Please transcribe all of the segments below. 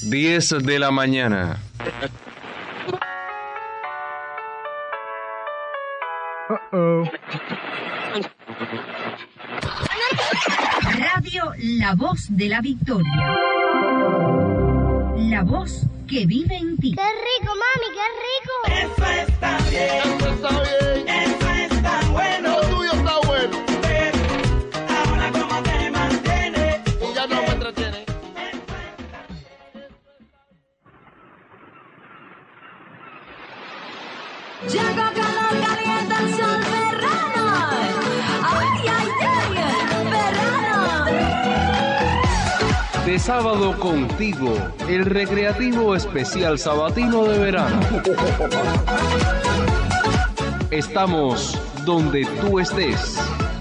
10 de la mañana. Radio La Voz de la Victoria. La voz que vive en ti. ¡Qué rico, mami, qué rico! Eso está bien. Eso está bien. Eso está bueno. Lo tuyo está bueno. Pero ahora cómo te mantienes. Y ya no me entretiene. Llegó calor, calienta el sol, verano. ¡Ay, ay, ay! ¡Verano! De sábado contigo, el recreativo especial sabatino de verano. Estamos donde tú estés.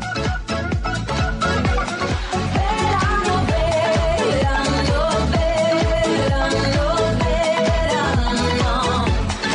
Verano, verano, verano, verano.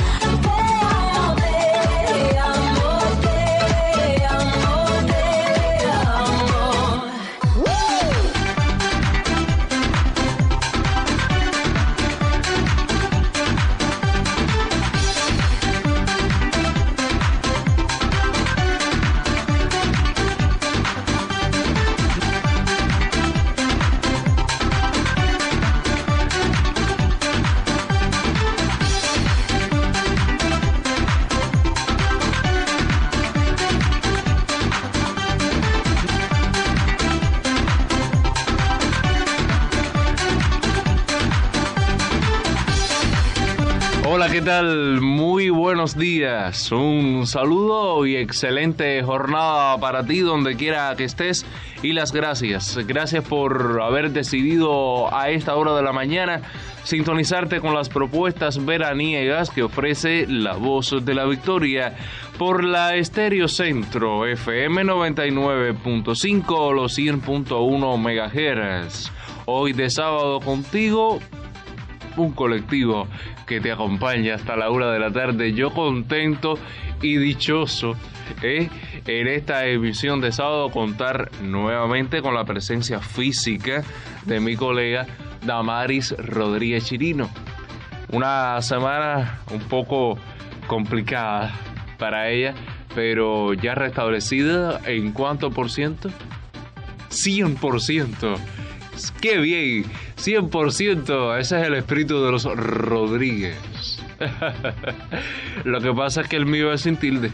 Hola, ¿qué tal? Muy buenos días. Un saludo y excelente jornada para ti donde quiera que estés. Y las gracias. Gracias por haber decidido a esta hora de la mañana sintonizarte con las propuestas veraniegas que ofrece La Voz de la Victoria por la Estéreo Centro FM 99.5 o los 100.1 MHz. Hoy de sábado contigo, un colectivo que te acompaña hasta la 1 de la tarde. Yo contento y dichoso en esta emisión de sábado contar nuevamente con la presencia física de mi colega Damaris Rodríguez Chirino. Una semana un poco complicada para ella, pero ya restablecida. ¿En cuánto por ciento? 100%. ¡Qué bien! 100%. Ese es el espíritu de los Rodríguez. Lo que pasa es que el mío es sin tilde.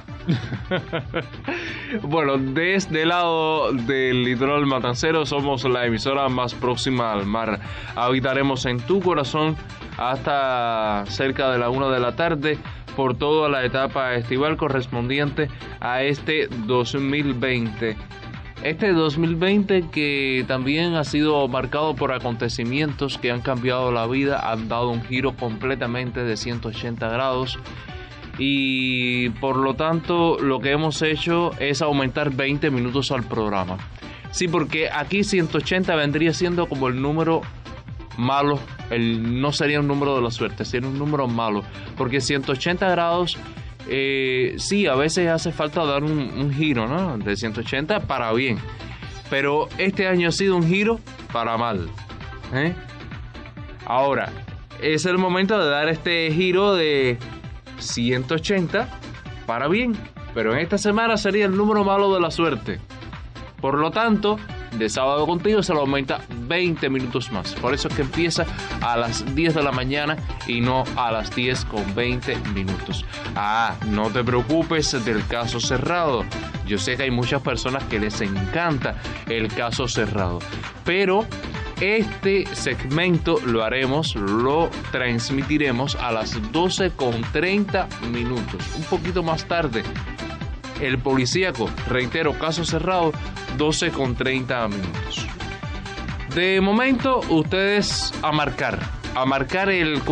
Bueno, desde el lado del litoral matancero somos la emisora más próxima al mar. Habitaremos en tu corazón hasta cerca de la 1 de la tarde por toda la etapa estival correspondiente a este 2020. Este 2020 que también ha sido marcado por acontecimientos que han cambiado la vida, han dado un giro completamente de 180 grados y por lo tanto lo que hemos hecho es aumentar 20 minutos al programa. Sí, porque aquí 180 vendría siendo como el número malo, no sería un número de la suerte, sería un número malo, porque 180 grados... sí, a veces hace falta dar un giro, ¿no? De 180 para bien. Pero este año ha sido un giro para mal. Ahora, es el momento de dar este giro de 180 para bien. Pero en esta semana sería el número malo de la suerte. Por lo tanto, de sábado contigo se lo aumenta 20 minutos más. Por eso es que empieza a las 10 de la mañana y no a las 10 con 20 minutos. No te preocupes del caso cerrado. Yo sé que hay muchas personas que les encanta el caso cerrado. Pero este segmento lo transmitiremos a las 12 con 30 minutos. Un poquito más tarde. El policíaco, reitero, caso cerrado, 12 con 30 minutos. De momento, ustedes a marcar el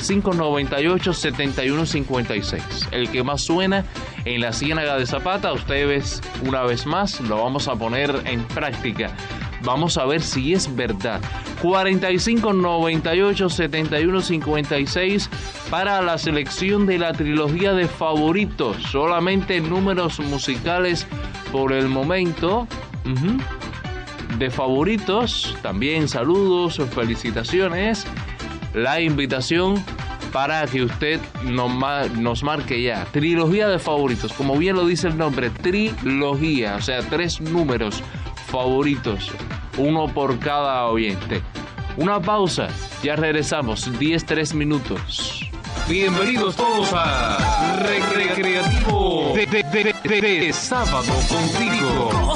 4598-7156. El que más suena en la Ciénaga de Zapata. Ustedes, una vez más, lo vamos a poner en práctica. Vamos a ver si es verdad. 4598-7156 para la selección de la trilogía de favoritos. Solamente números musicales por el momento. De favoritos. También saludos, felicitaciones. la invitación para que usted nos marque ya. Trilogía de favoritos, como bien lo dice el nombre, trilogía, o sea, 3 números favoritos, uno por cada oyente. Una pausa, ya regresamos, 3 minutos. Bienvenidos todos a Recreativo de Sábado Contigo.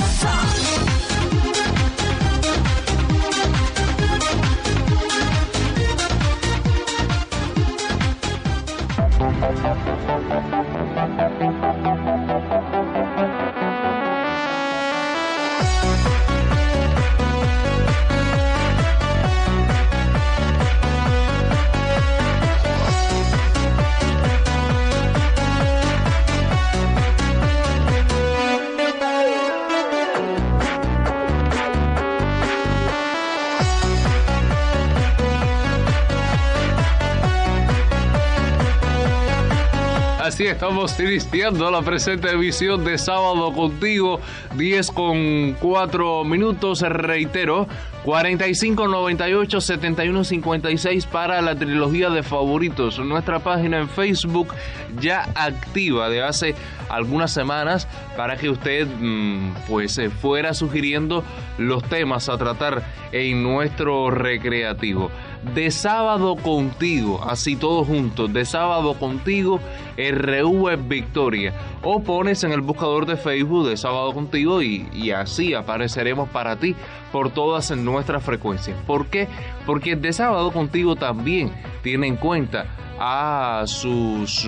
Así estamos iniciando la presente emisión de Sábado Contigo, 10:04 minutos, reitero, 45 98 71 56 para la trilogía de favoritos. Nuestra página en Facebook ya activa de hace algunas semanas para que usted fuera sugiriendo los temas a tratar en nuestro recreativo. De Sábado Contigo, así todos juntos, de Sábado Contigo, RV Victoria, o pones en el buscador de Facebook de Sábado Contigo y así apareceremos para ti por todas nuestras frecuencias. ¿Por qué? Porque de Sábado Contigo también tiene en cuenta a sus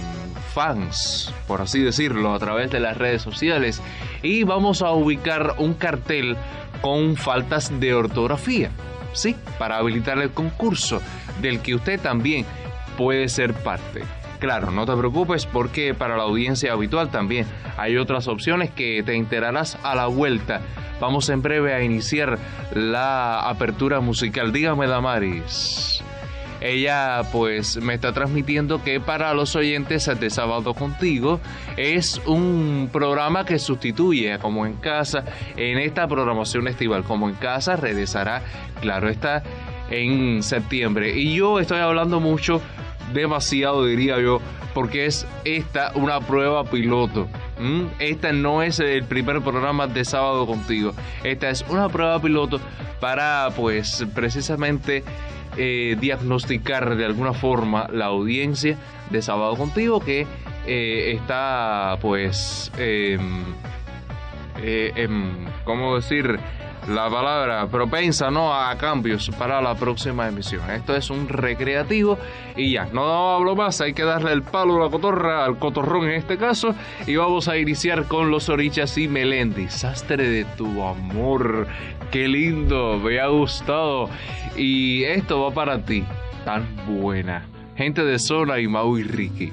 fans, por así decirlo, a través de las redes sociales, y vamos a ubicar un cartel con faltas de ortografía. Sí, para habilitar el concurso del que usted también puede ser parte. Claro, no te preocupes porque para la audiencia habitual también hay otras opciones que te enterarás a la vuelta. Vamos en breve a iniciar la apertura musical. Dígame, Damaris. Ella me está transmitiendo que para los oyentes de Sábado Contigo es un programa que sustituye a Como en Casa en esta programación estival. Como en Casa regresará, claro está, en septiembre. Y yo estoy hablando mucho, demasiado diría yo, porque es esta una prueba piloto. Esta no es el primer programa de Sábado Contigo. Esta es una prueba piloto para precisamente diagnosticar de alguna forma la audiencia de Sábado Contigo que está ¿cómo decir la palabra? Propensa, ¿no?, a cambios para la próxima emisión. Esto es un recreativo y ya, no hablo más, hay que darle el palo a la cotorra, al cotorrón en este caso, y vamos a iniciar con Los Orichas y Melendi, Sastre de tu amor. Qué lindo, me ha gustado. Y esto va para ti, tan buena. Gente de Zona y Mau y Ricky.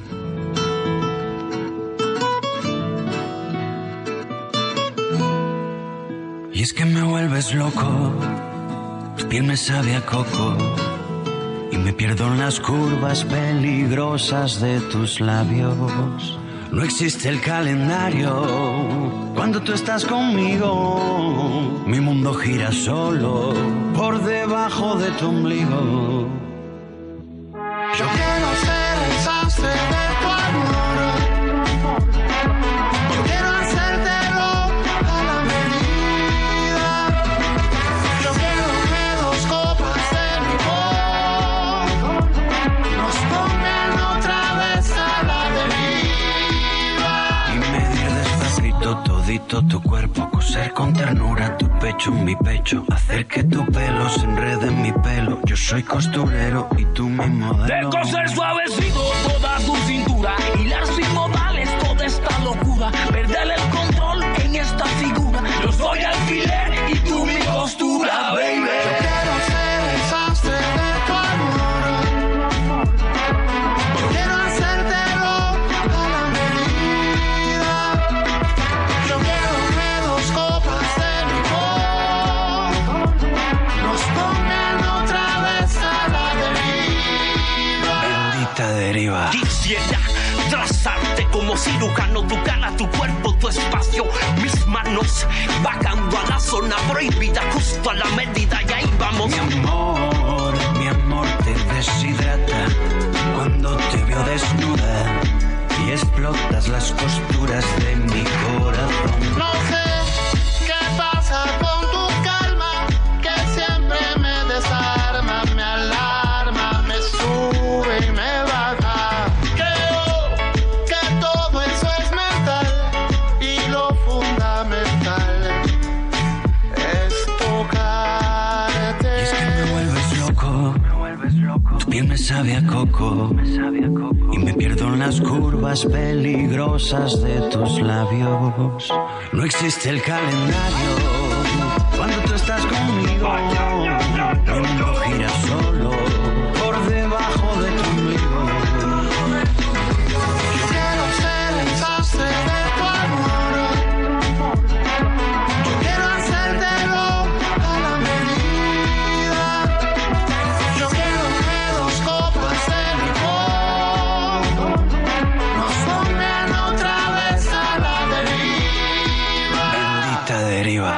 Y es que me vuelves loco, tu piel me sabe a coco, y me pierdo en las curvas peligrosas de tus labios. No existe el calendario cuando tú estás conmigo. Mi mundo gira solo por debajo de tu ombligo. Yo quiero ser el sastre de tu amor. Yo quiero hacértelo a la medida. Yo quiero que 2 copas de licor nos pongan otra vez a la deriva. Y medir despacito todito tu cuerpo, coser con ternura tu pecho en mi pecho, hacer que tu pelo se enrede en mi pelo. Yo soy costurero y tú mi modelo. De coser suavecito toda tu cintura, hilar sin modales toda esta locura, perder el control en esta figura. Yo soy alfiler y tú mi costura, baby. Yo quiero ser el sastre de tu amor. Yo quiero hacértelo a la medida. Yo quiero que 2 copas de licor nos pongan otra vez a la deriva. Bendita deriva. Quisiera trazarte como cirujano, tu cara, tu cuerpo, tu espacio, mis manos bajando a la zona prohibida, justo a la medida, y ahí vamos. Mi amor, te explotas las costuras de mi corazón. No sé qué pasa con tu calma, que siempre me desarma, me alarma, me sube y me baja. Creo que todo eso es mental y lo fundamental es tocarte. Y es que me vuelves loco, tu piel me sabe a coco, y me pierdo en las curvas peligrosas de tus labios. No existe el calendario cuando tú estás conmigo. Mi mundo gira solo por debajo de tu ombligo. Quiero ser el sastre de tu amor. Yo quiero hacértelo a la medida. Yo quiero que dos copas de licor nos pongan otra vez a la deriva. Bendita deriva.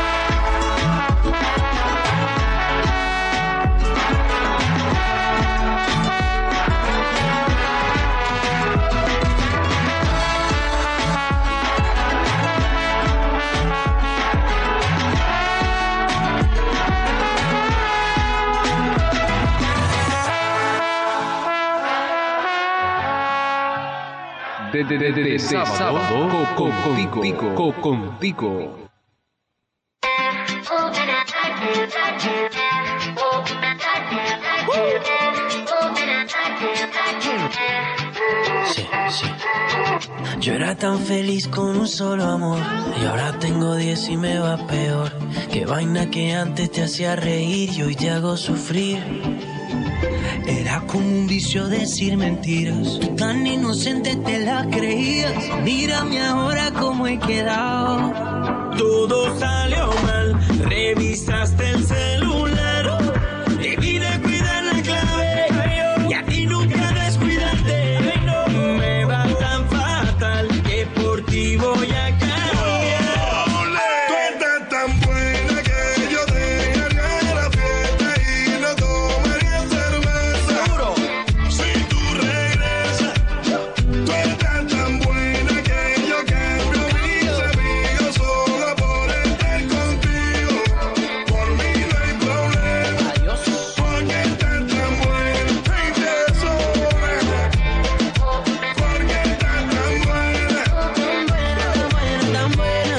De sábado, contigo. Sí. Yo era tan feliz con un solo amor y ahora tengo 10 y me va peor. Qué vaina que antes te hacía reír y hoy te hago sufrir. Era como un vicio decir mentiras. Tú tan inocente te las creías. Mírame ahora cómo he quedado. Todo salió mal. Revisaste el celular. Debí de cuidar la clave y a ti nunca descuidarte. Me va tan fatal que por ti voy a cambiar. Tú estás tan buena que yo dejaría la fiesta y no tomaría cerveza. Si tú regresas, tú estás tan buena que yo cambio mis amigos solo por estar contigo. Por mí no hay problema, porque estás tan buena y te sobra. Porque estás tan buena. Tan buena.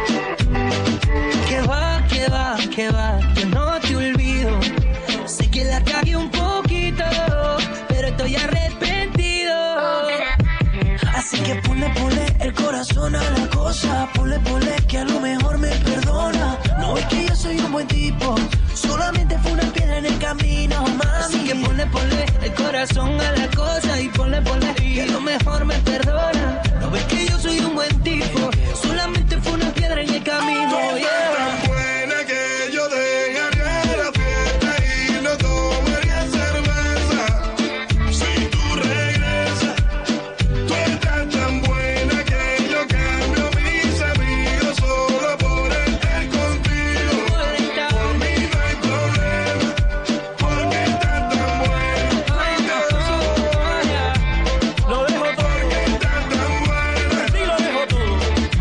Que va, que no te olvido. Sé que la cagué un poquito, pero estoy arrepentido. Así que ponle el corazón a la cosa. Ponle que a lo mejor me perdona. No es que yo soy un buen tipo, solamente fue una piedra en el camino, mami. Así que ponle el corazón a la cosa. Y ponle que a lo mejor me perdona. No ves que yo soy un buen tipo, solamente fue una piedra en el camino, yeah. Tan buena que yo dejaría la fiesta y no tomaría cerveza. Si tú regresas, tú estás tan buena que yo cambio mis amigos solo por estar contigo. Por mí no hay problema, porque estás tan buena y te sobra. Lo dejo todo, Porque estás tan buena. sí lo dejo todo.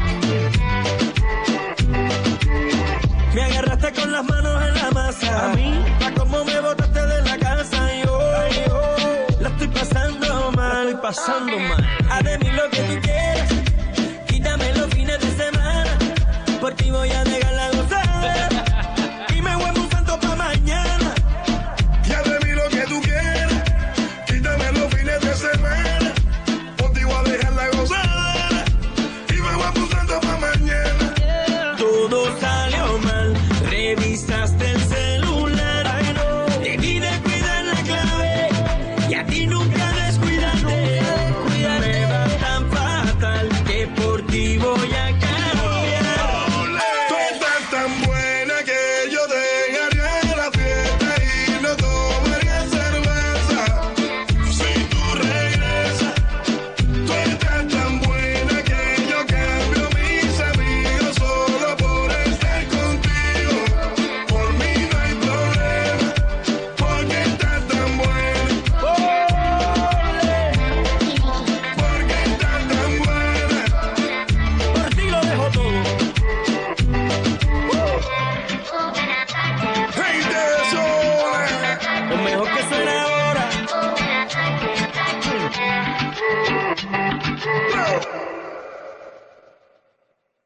Me agarraste con las manos en la masa. A mí, pa' cómo me botaste de la casa. Yo la estoy pasando mal, Haz de mí lo que tú quieras. Quítame los fines de semana. Por ti voy a negar la gozada. Y me vuelvo un santo pa' mañana. Y haz de mí lo que tú quieras. Quítame los fines de semana. Por ti voy a dejar la gozada. Y me voy apuntando pa' mañana. Todo salió mal. Revisaste el celular. Debí de cuidar la clave y a ti nunca descuidarte. Me va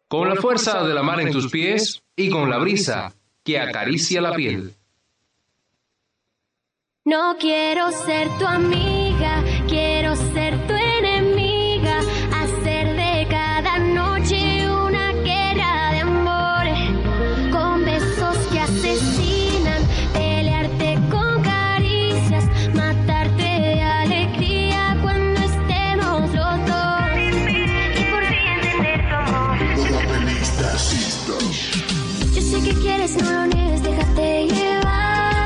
con la fuerza de la mar en tus pies y con la brisa que acaricia la piel. No quiero ser tu amiga, quiero ser tu enemiga, hacer de cada noche una guerra de amor, con besos que asesinan, pelearte con caricias, matarte de alegría cuando estemos los dos, y por fin entender tu amor. Yo sé que quieres, no lo niegues, déjate llevar.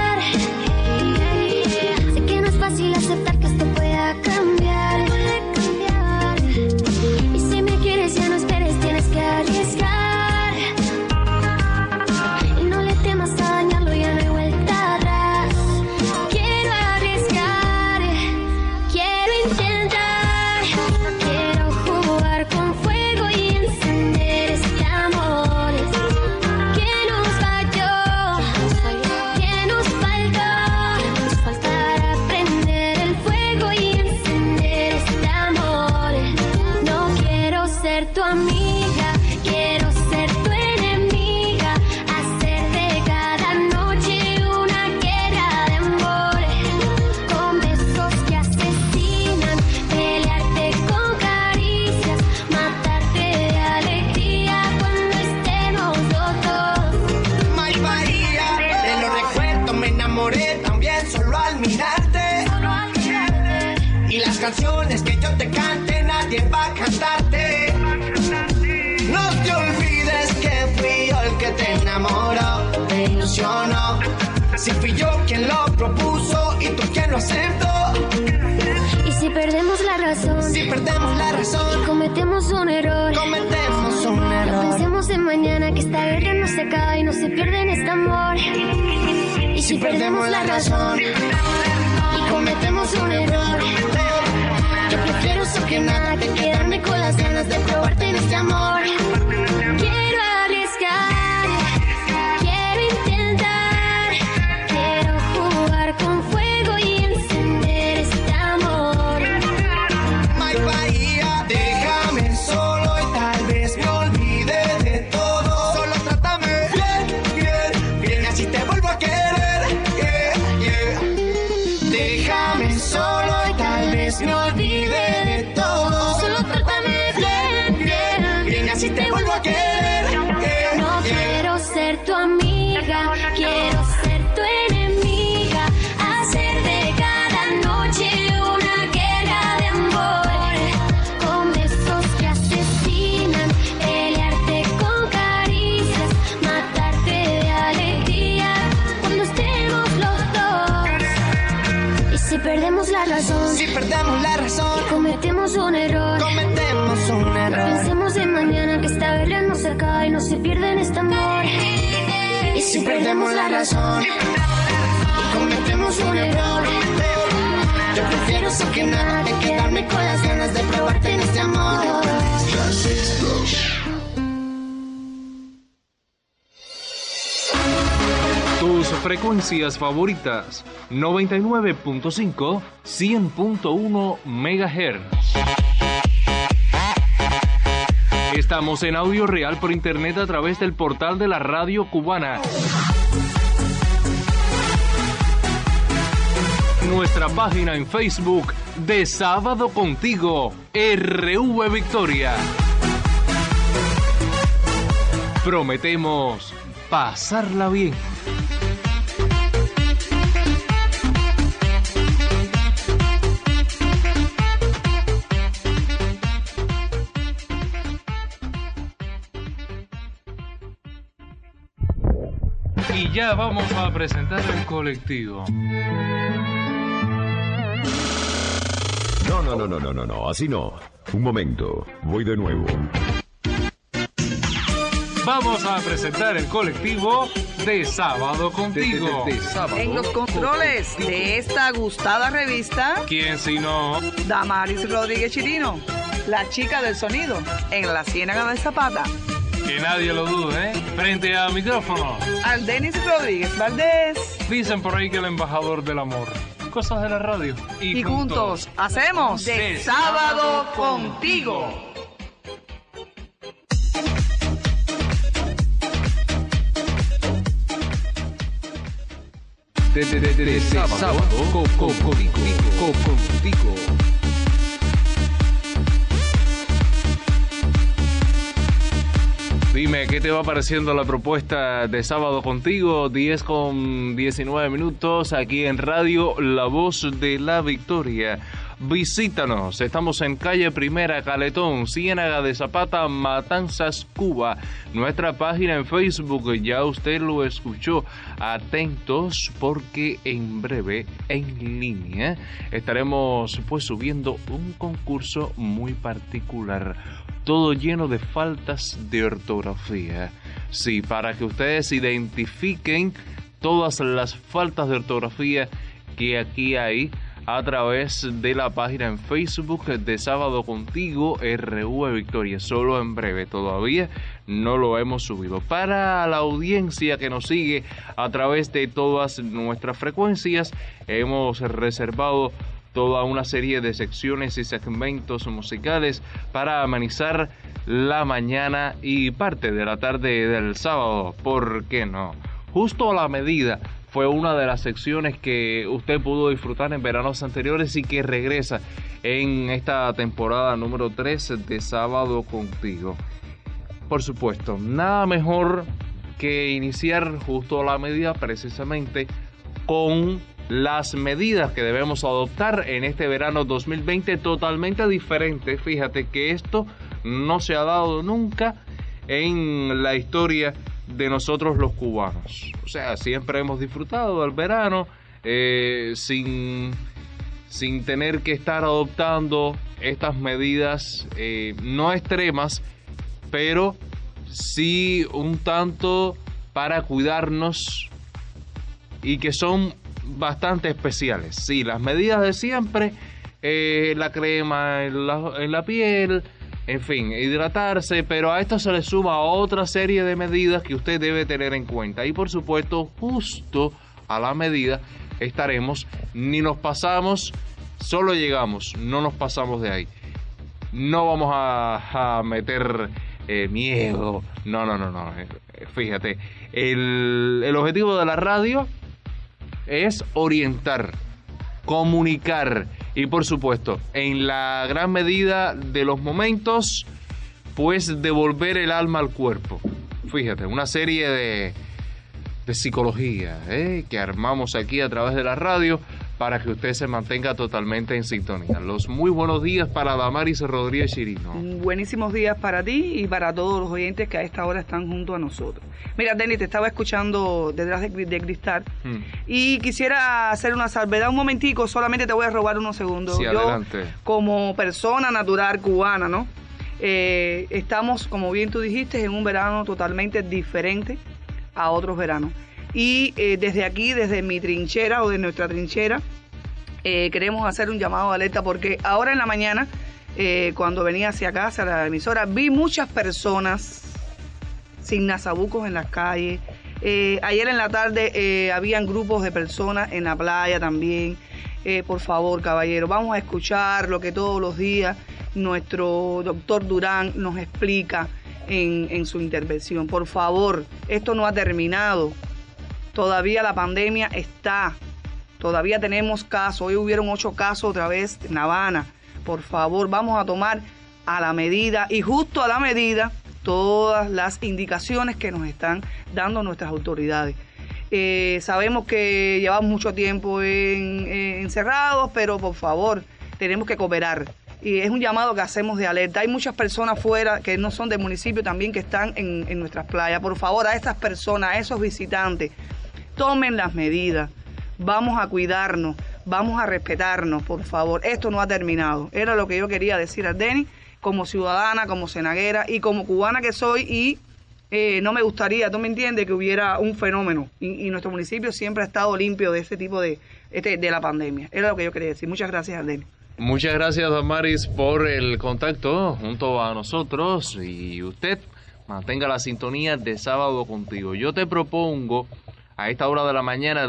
Fácil aceptar que esto pueda cambiar. Y si me quieres ya no esperes, tienes que arriesgar. Y no le temas a dañarlo, ya no hay vuelta atrás. Quiero arriesgar, quiero intentar, quiero jugar con fuego y encender este amor. ¿Qué nos falló? ¿Qué nos faltó? Nos faltará prender el fuego y encender este amor. No quiero ser tu amiga, quiero ser tu enemiga, hacer de cada noche una guerra de amor, con besos que asesinan, pelearte con caricias, matarte de alegría cuando estemos los dos. May Bahía, de los recuerdos me enamoré también solo al mirarte. Y las canciones que yo te cante nadie va a cantarte. No te olvides que fui yo el que te enamoró, te ilusionó. Si fui yo quien lo propuso y tú quien lo aceptó. Y si perdemos la razón, Si perdemos la razón, cometemos un error. cometemos un No error. pensemos en mañana, que esta guerra no se acaba y no se pierde en este amor. Y si perdemos la razón y cometemos un error, yo prefiero eso que nada, que quedarme con las ganas de probarte en este amor. Quiero arriesgar, quiero intentar, quiero jugar con fuego y encender este amor. May Bahía, déjame solo y tal vez me olvide de todo. Solo trátame bien, bien, bien, así te vuelvo a querer. Yeah, yeah. Déjame solo y tal vez me olvide de todo. Solo trátame bien, bien, Bien, así te vuelvo a querer. Yeah, No yeah. quiero ser tu amiga, quiero ser tu enemiga, hacer de cada noche una guerra de amor, con besos que asesinan, pelearte con caricias, matarte de alegría cuando estemos los dos. Y si perdemos la razón, Si perdemos la razón, cometemos un error. cometemos un error. Pensemos en mañana, que esta guerra no se acaba y no se pierde en este amor. Y si perdemos la razón y cometemos un error, yo prefiero eso que nada, que quedarme con las ganas de probarte en este amor. Tus frecuencias favoritas: 99.5, 100.1 MHz. Estamos en audio real por internet a través del portal de la radio cubana. Nuestra página en Facebook de Sábado Contigo, RV Victoria. Prometemos pasarla bien. Y ya vamos a presentar el colectivo. No, así no. Un momento, voy de nuevo. Vamos a presentar el colectivo de Sábado Contigo. De Sábado en los controles de esta gustada revista, ¿quién si no? Damaris Rodríguez Chirino, la chica del sonido, en la Ciénaga de Zapata. Que nadie lo dude, ¿eh? Frente a micrófono, Al Denis Rodríguez Valdés. Dicen por ahí que el embajador del amor. Cosas de la radio. Y juntos hacemos de Sábado Contigo. de sábado contigo. Dime, ¿qué te va pareciendo la propuesta de sábado contigo? 10:19 aquí en Radio La Voz de la Victoria. Visítanos, estamos en calle Primera, Caletón, Ciénaga de Zapata, Matanzas, Cuba. Nuestra página en Facebook, ya usted lo escuchó. Atentos porque en breve, en línea, estaremos pues subiendo un concurso muy particular. Todo lleno de faltas de ortografía. Sí, para que ustedes identifiquen todas las faltas de ortografía que aquí hay a través de la página en Facebook de Sábado Contigo RV Victoria. Solo en breve, todavía no lo hemos subido. Para la audiencia que nos sigue a través de todas nuestras frecuencias, hemos reservado toda una serie de secciones y segmentos musicales para amenizar la mañana y parte de la tarde del sábado. ¿Por qué no? Justo a la medida fue una de las secciones que usted pudo disfrutar en veranos anteriores y que regresa en esta temporada número 3 de Sábado Contigo. Por supuesto, nada mejor que iniciar justo a la medida precisamente con las medidas que debemos adoptar en este verano 2020 totalmente diferente. Fíjate que esto no se ha dado nunca en la historia de nosotros los cubanos. O sea, siempre hemos disfrutado del verano sin tener que estar adoptando estas medidas no extremas, pero sí un tanto para cuidarnos y que son bastante especiales. Sí, las medidas de siempre, la crema en la piel, en fin, hidratarse, pero a esto se le suma otra serie de medidas que usted debe tener en cuenta. Y por supuesto, justo a la medida estaremos, ni nos pasamos, solo llegamos, no nos pasamos de ahí. No vamos a meter miedo, no. Fíjate, el objetivo de la radio es orientar, comunicar y por supuesto, en la gran medida de los momentos, pues devolver el alma al cuerpo. Fíjate, una serie de psicología que armamos aquí a través de la radio para que usted se mantenga totalmente en sintonía. Los muy buenos días para Damaris Rodríguez Chirino. Buenísimos días para ti y para todos los oyentes que a esta hora están junto a nosotros. Mira, Denny, te estaba escuchando detrás de cristal y quisiera hacer una salvedad un momentico, solamente te voy a robar unos segundos. Sí, yo, adelante. como persona natural cubana, ¿no? Estamos, como bien tú dijiste, en un verano totalmente diferente a otros veranos. Y desde aquí, desde mi trinchera o de nuestra trinchera, queremos hacer un llamado de alerta porque ahora en la mañana, cuando venía hacia acá, hacia la emisora, vi muchas personas sin nasabucos en las calles. Ayer en la tarde habían grupos de personas en la playa también. Por favor, caballero, vamos a escuchar lo que todos los días nuestro doctor Durán nos explica en su intervención. Por favor, esto no ha terminado. Todavía la pandemia está. Todavía tenemos casos. Hoy hubieron 8 casos otra vez en La Habana. Por favor, vamos a tomar a la medida y justo a la medida todas las indicaciones que nos están dando nuestras autoridades. Sabemos que llevamos mucho tiempo encerrados, pero por favor, tenemos que cooperar. Y es un llamado que hacemos de alerta. Hay muchas personas fuera que no son del municipio también que están en nuestras playas. Por favor, a estas personas, a esos visitantes, tomen las medidas. Vamos a cuidarnos, vamos a respetarnos, por favor. Esto no ha terminado. Era lo que yo quería decir a Denny, como ciudadana, como cenaguera y como cubana que soy. Y no me gustaría, tú me entiendes, que hubiera un fenómeno. Y nuestro municipio siempre ha estado limpio de ese tipo de la pandemia. Era lo que yo quería decir. Muchas gracias, Denny. Muchas gracias, Damaris, por el contacto junto a nosotros y usted mantenga la sintonía de Sábado Contigo. Yo te propongo a esta hora de la mañana,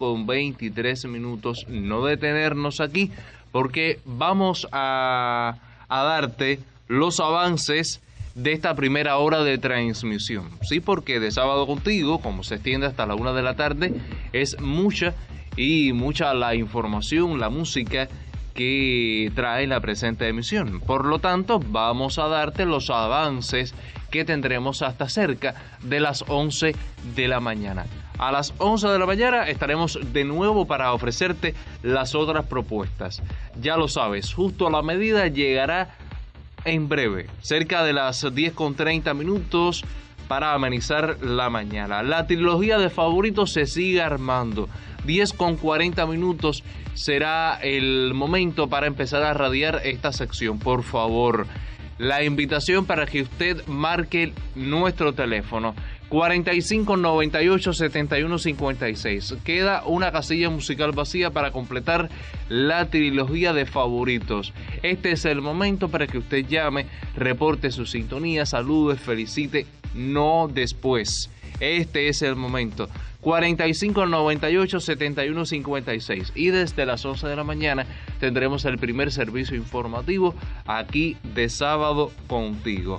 10:23, no detenernos aquí porque vamos a darte los avances de esta primera hora de transmisión. Sí, porque de Sábado Contigo, como se extiende hasta la 1 de la tarde, es mucha la información, la música que trae la presente emisión. Por lo tanto, vamos a darte los avances que tendremos hasta cerca de las 11 de la mañana. A las 11 de la mañana estaremos de nuevo para ofrecerte las otras propuestas. Ya lo sabes, Justo a la Medida llegará en breve, cerca de las 10:30 minutos, para amenizar la mañana. La trilogía de favoritos se sigue armando. 10:40 minutos será el momento para empezar a radiar esta sección. Por favor, la invitación para que usted marque nuestro teléfono 45 98 71 56. Queda una casilla musical vacía para completar la trilogía de favoritos. Este es el momento para que usted llame, reporte su sintonía, salude, felicite, no después. Este es el momento. 45 98 71 56. Y desde las 11 de la mañana tendremos el primer servicio informativo aquí de Sábado Contigo.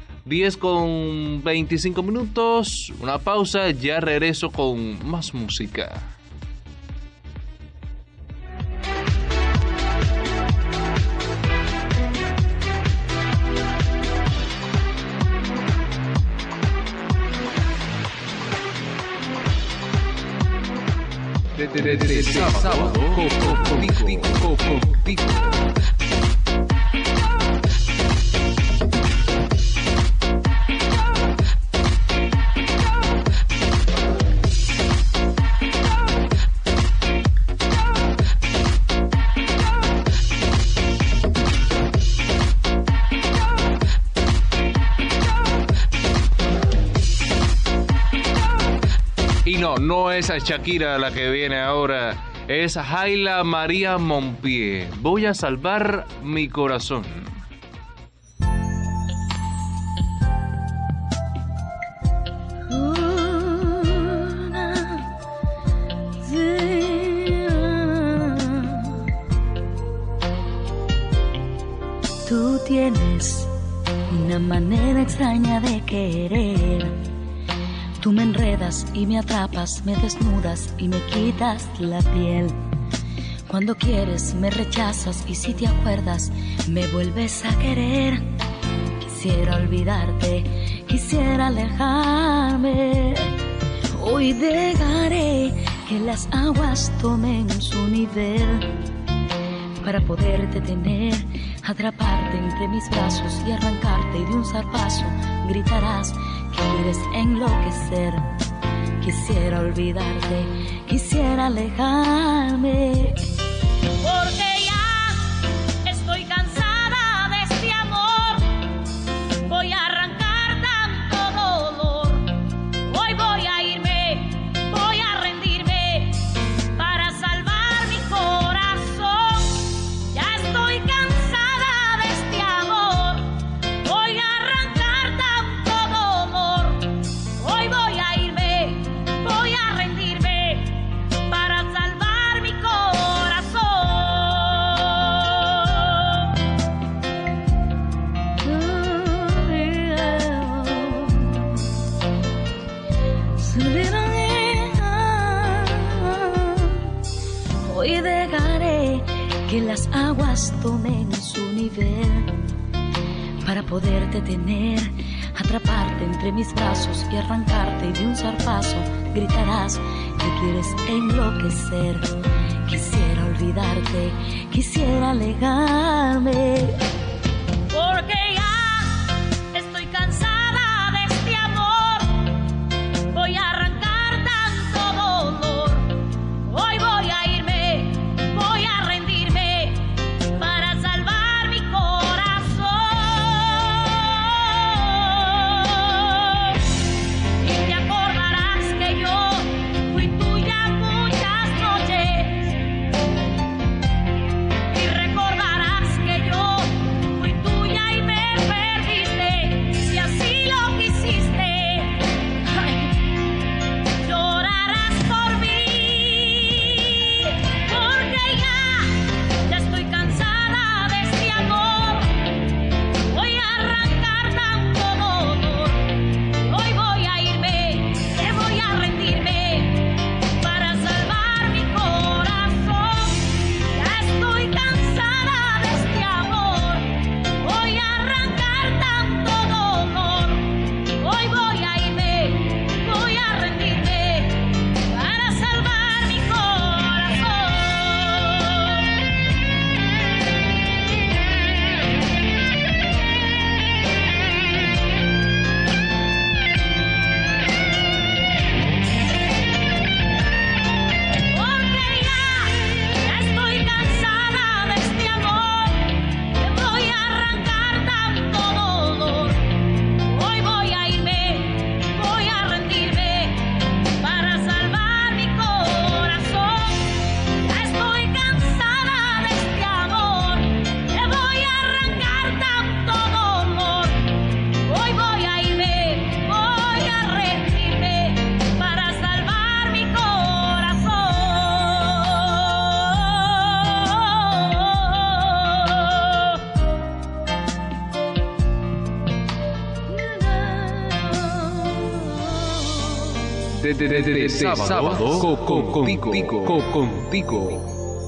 10:25 minutos, una pausa, ya regreso con más música. De Sábado Contigo. Y no es a Shakira la que viene ahora, es Jaila María Mompié. Voy a salvar mi corazón. Tú tienes una manera extraña de querer. Tú me enredas y me atrapas, me desnudas y me quitas la piel. Cuando quieres me rechazas y si te acuerdas me vuelves a querer. Quisiera olvidarte, quisiera alejarme. Hoy dejaré que las aguas tomen su nivel para poderte tener, atraparte entre mis brazos y arrancarte y de un zarpazo gritarás que quieres enloquecer. Quisiera olvidarte, quisiera alejarme. Porque ya estoy cansada de este amor. Voy a arrancar tanto dolor. Hoy voy a irme, voy a rendirme para salvar mi corazón. Ya estoy cansada de este amor. Voy a arrancar tanto dolor. Hoy voy a irme, voy a rendirme para salvar mi corazón. Hoy dejaré que las aguas tomen su nivel para poderte tener, atraparte entre mis brazos y arrancarte y de un zarpazo gritarás que quieres enloquecer. Quisiera olvidarte, quisiera alejarme. Porque ya estoy cansada de este amor. Voy a arrancar tanto dolor. Hoy voy a irme, voy a rendirme para salvar mi corazón. Y te acordarás que yo fui tuya muchas noches. Y recordarás que yo de sábado contigo.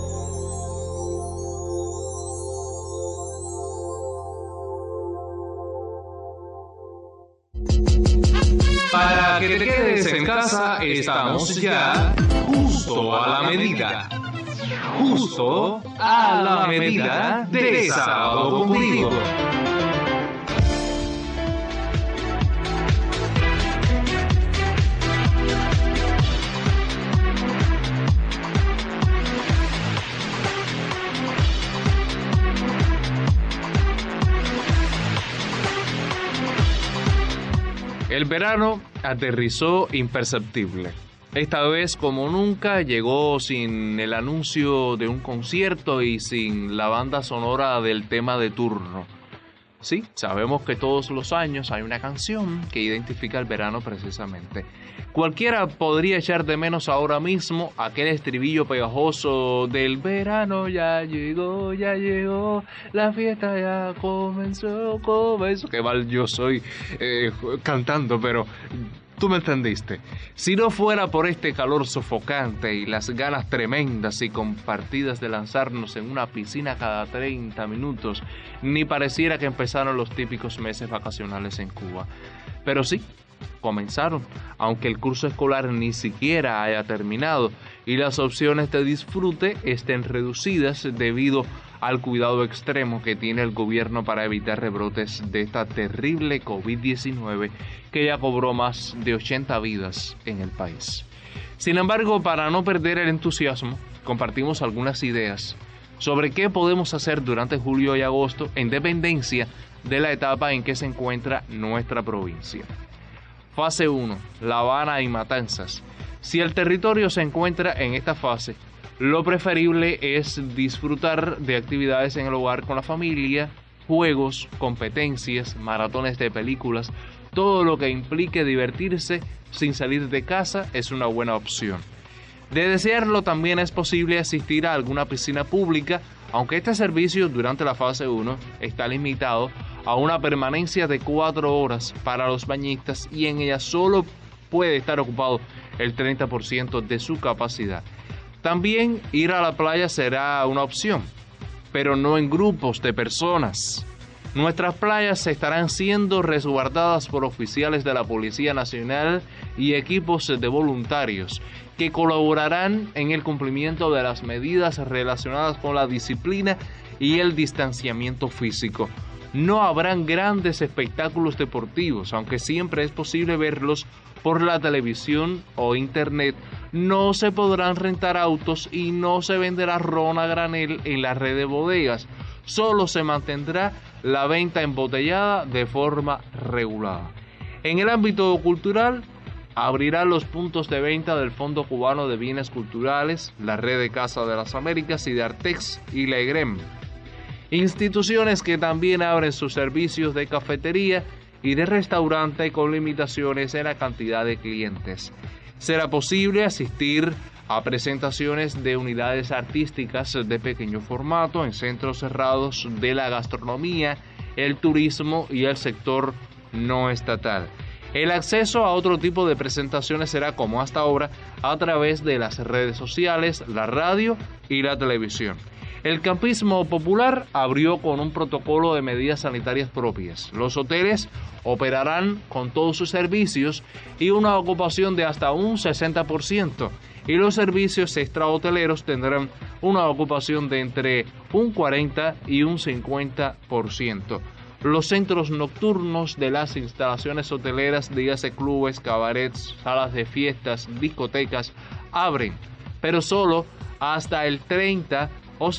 Para que te quedes en casa, estamos ya justo a la medida. Justo a la medida de Sábado Contigo. El verano aterrizó imperceptible. Esta vez, como nunca, llegó sin el anuncio de un concierto y sin la banda sonora del tema de turno. Sí, sabemos que todos los años hay una canción que identifica el verano precisamente. Cualquiera podría echar de menos ahora mismo aquel estribillo pegajoso del verano ya llegó, la fiesta ya comenzó. Qué mal yo soy cantando, pero tú me entendiste. Si no fuera por este calor sofocante y las ganas tremendas y compartidas de lanzarnos en una piscina cada 30 minutos, ni pareciera que empezaron los típicos meses vacacionales en Cuba. Pero sí, comenzaron, aunque el curso escolar ni siquiera haya terminado y las opciones de disfrute estén reducidas debido al cuidado extremo que tiene el gobierno para evitar rebrotes de esta terrible COVID-19 que ya cobró más de 80 vidas en el país. Sin embargo, para no perder el entusiasmo, compartimos algunas ideas sobre qué podemos hacer durante julio y agosto en dependencia de la etapa en que se encuentra nuestra provincia. Fase 1, La Habana y Matanzas. Si el territorio se encuentra en esta fase, lo preferible es disfrutar de actividades en el hogar con la familia, juegos, competencias, maratones de películas, todo lo que implique divertirse sin salir de casa es una buena opción. De desearlo, también es posible asistir a alguna piscina pública, aunque este servicio durante la fase 1 está limitado a una permanencia de 4 horas para los bañistas y en ella solo puede estar ocupado el 30% de su capacidad. También ir a la playa será una opción, pero no en grupos de personas. Nuestras playas estarán siendo resguardadas por oficiales de la Policía Nacional y equipos de voluntarios que colaborarán en el cumplimiento de las medidas relacionadas con la disciplina y el distanciamiento físico. No habrán grandes espectáculos deportivos, aunque siempre es posible verlos por la televisión o internet. No se podrán rentar autos y no se venderá ron a granel en la red de bodegas. Solo se mantendrá la venta embotellada de forma regulada. En el ámbito cultural, abrirán los puntos de venta del Fondo Cubano de Bienes Culturales, la Red de Casa de las Américas y de Artex y la EGREM. Instituciones que también abren sus servicios de cafetería y de restaurante con limitaciones en la cantidad de clientes. Será posible asistir a presentaciones de unidades artísticas de pequeño formato en centros cerrados de la gastronomía, el turismo y el sector no estatal. El acceso a otro tipo de presentaciones será, como hasta ahora, a través de las redes sociales, la radio y la televisión. El campismo popular abrió con un protocolo de medidas sanitarias propias. Los hoteles operarán con todos sus servicios y una ocupación de hasta un 60%, y los servicios extrahoteleros tendrán una ocupación de entre un 40 y un 50%. Los centros nocturnos de las instalaciones hoteleras, dígase clubes, cabarets, salas de fiestas, discotecas, abren, pero solo hasta el 30 o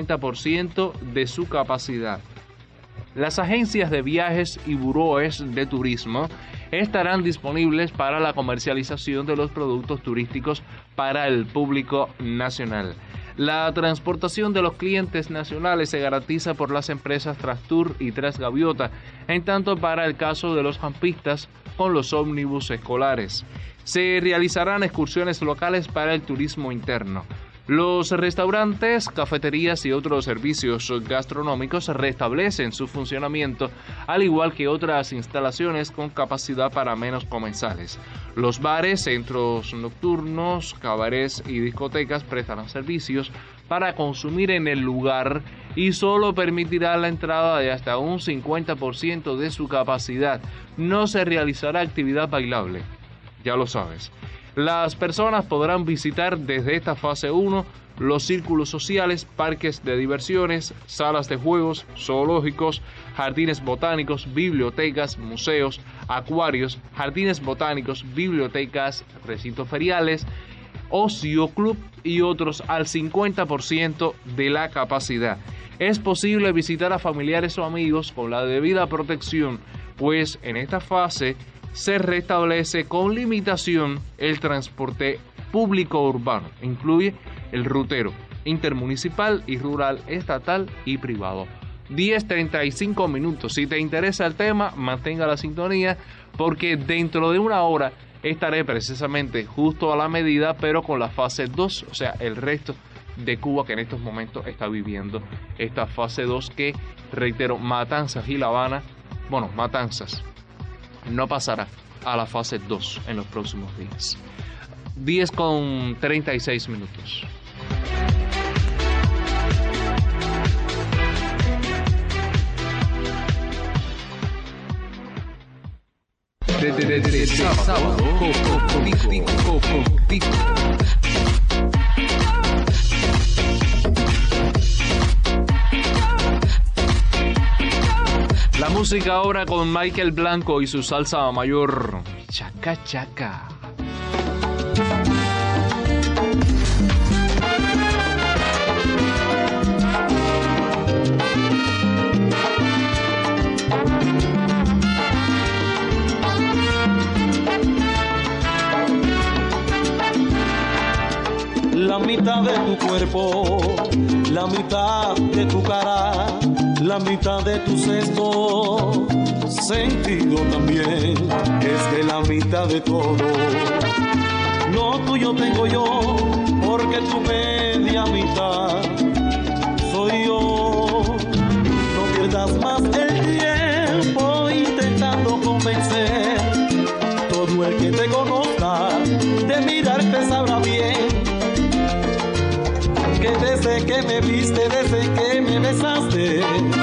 50% de su capacidad. Las agencias de viajes y buróes de turismo estarán disponibles para la comercialización de los productos turísticos para el público nacional. La transportación de los clientes nacionales se garantiza por las empresas Trastour y Transgaviota, en tanto para el caso de los campistas con los ómnibus escolares. Se realizarán excursiones locales para el turismo interno. Los restaurantes, cafeterías y otros servicios gastronómicos restablecen su funcionamiento, al igual que otras instalaciones con capacidad para menos comensales. Los bares, centros nocturnos, cabarets y discotecas prestarán servicios para consumir en el lugar y solo permitirá la entrada de hasta un 50% de su capacidad. No se realizará actividad bailable, ya lo sabes. Las personas podrán visitar desde esta fase 1 los círculos sociales, parques de diversiones, salas de juegos, zoológicos, jardines botánicos, bibliotecas, museos, acuarios, jardines botánicos, bibliotecas, recintos feriales, ocio club y otros al 50% de la capacidad. Es posible visitar a familiares o amigos con la debida protección, pues en esta fase se restablece con limitación el transporte público urbano. Incluye el rutero intermunicipal y rural, estatal y privado. 10:35 minutos. Si te interesa el tema, mantenga la sintonía porque dentro de una hora estaré precisamente justo a la medida, pero con la fase 2, o sea, el resto de Cuba que en estos momentos está viviendo esta fase 2 que, reitero, Matanzas y La Habana, bueno, Matanzas no pasará a la fase 2 en los próximos días. 10:36 minutos. De sábado, la música ahora con Michael Blanco y su salsa mayor, Chaca Chaca. La mitad de tu cuerpo, la mitad de tu cara, la mitad de tu sexto sentido también, es que la mitad de todo, lo tuyo tengo yo, porque tu media mitad soy yo. No pierdas más el tiempo intentando convencer, todo el que te conozca de mirarte sabrá bien que desde que me viste, desde que me besaste,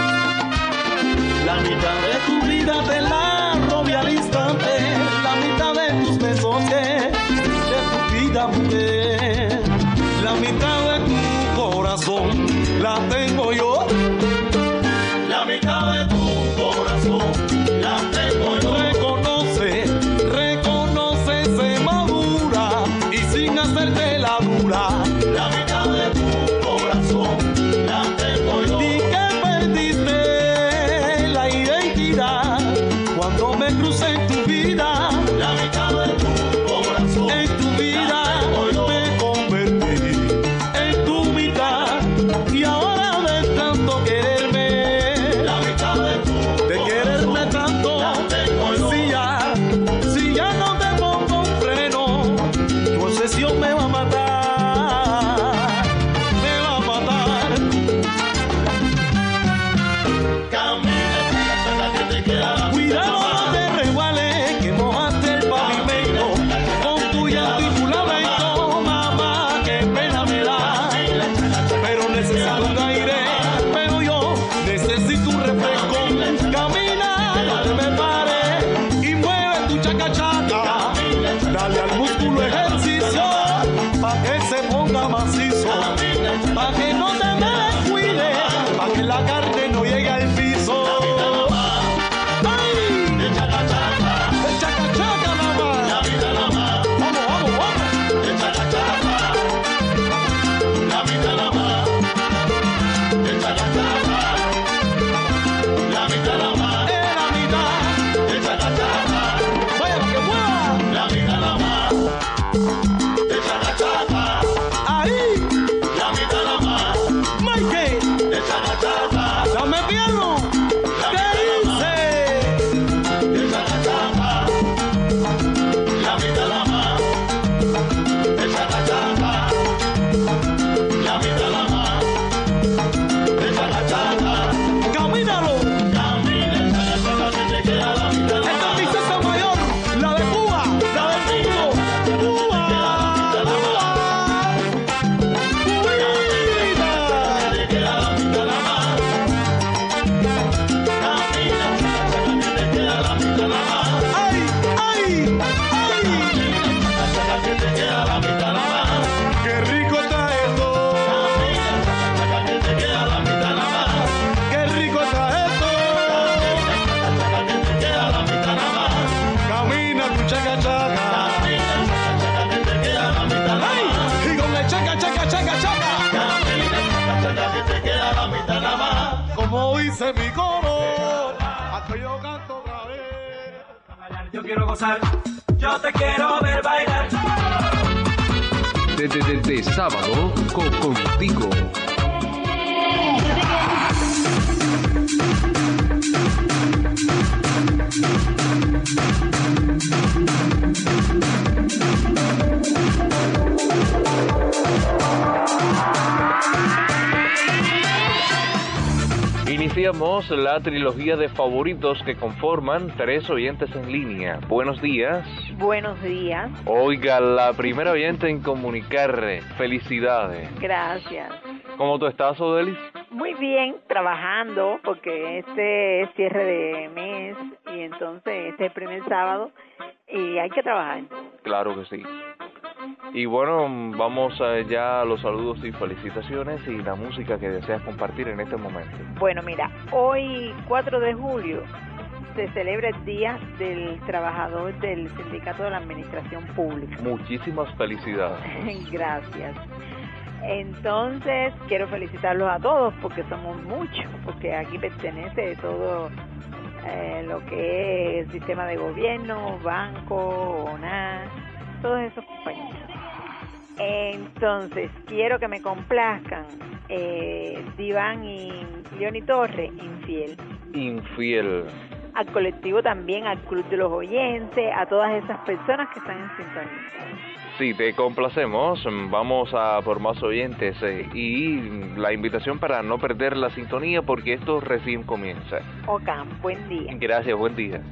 la mitad de tu vida te la robé al instante, la mitad de tus besos que de tu vida mujer, la mitad de tu corazón la tengo yo, la mitad de tu corazón la tengo yo. Reconoce, se madura y sin hacerte la dura, la mitad de tu corazón la tengo yo. Di que perdiste la identidad cuando me crucé en tu vida, la mitad de tu corazón en tu vida me convertí en tu mitad y ahora de tanto quererme, la mitad de tu de quererme tanto la tengo yo. Si ya no te pongo un freno, tu obsesión me va a matar. Pa' que no te me descuide, pa' que la carne no llegue al piso. ¡Ay! De chaca chaca, de chaca chaca nada más. La vida nada más. Vamos, vamos, vamos. De chaca chaca, la vida nada más. De chaca chaca, la vida nada más. Es la mitad. De chaca chaca, vaya que mueva. La vida nada más. De chaca chaca. Ahí. La mitad nada más. ese es mi coro. Hasta yo canto otra vez. Yo quiero gozar, yo te quiero ver bailar. De sábado contigo. Iniciamos la trilogía de favoritos que conforman 3 oyentes en línea. Buenos días. Buenos días. Oiga, la primera oyente en comunicarle. Felicidades. Gracias. ¿Cómo tú estás, Odelis? Muy bien, trabajando porque este es cierre de mes y entonces este es el primer sábado y hay que trabajar. Claro que sí. Y bueno, vamos ya a los saludos y felicitaciones y la música que deseas compartir en este momento. Bueno, mira, hoy 4 de julio se celebra el Día del Trabajador del Sindicato de la Administración Pública. Muchísimas felicidades. Gracias. Entonces, quiero felicitarlos a todos porque somos muchos, porque aquí pertenece todo lo que es el sistema de gobierno, banco, ONA, todos esos compañeros. Entonces, quiero que me complazcan Diván y Leoni Torres, Infiel. Infiel. Al colectivo también, al Club de los Oyentes, a todas esas personas que están en sintonía. Sí, te complacemos, vamos a por más oyentes y la invitación para no perder la sintonía porque esto recién comienza. Ocam, buen día. Gracias, buen día.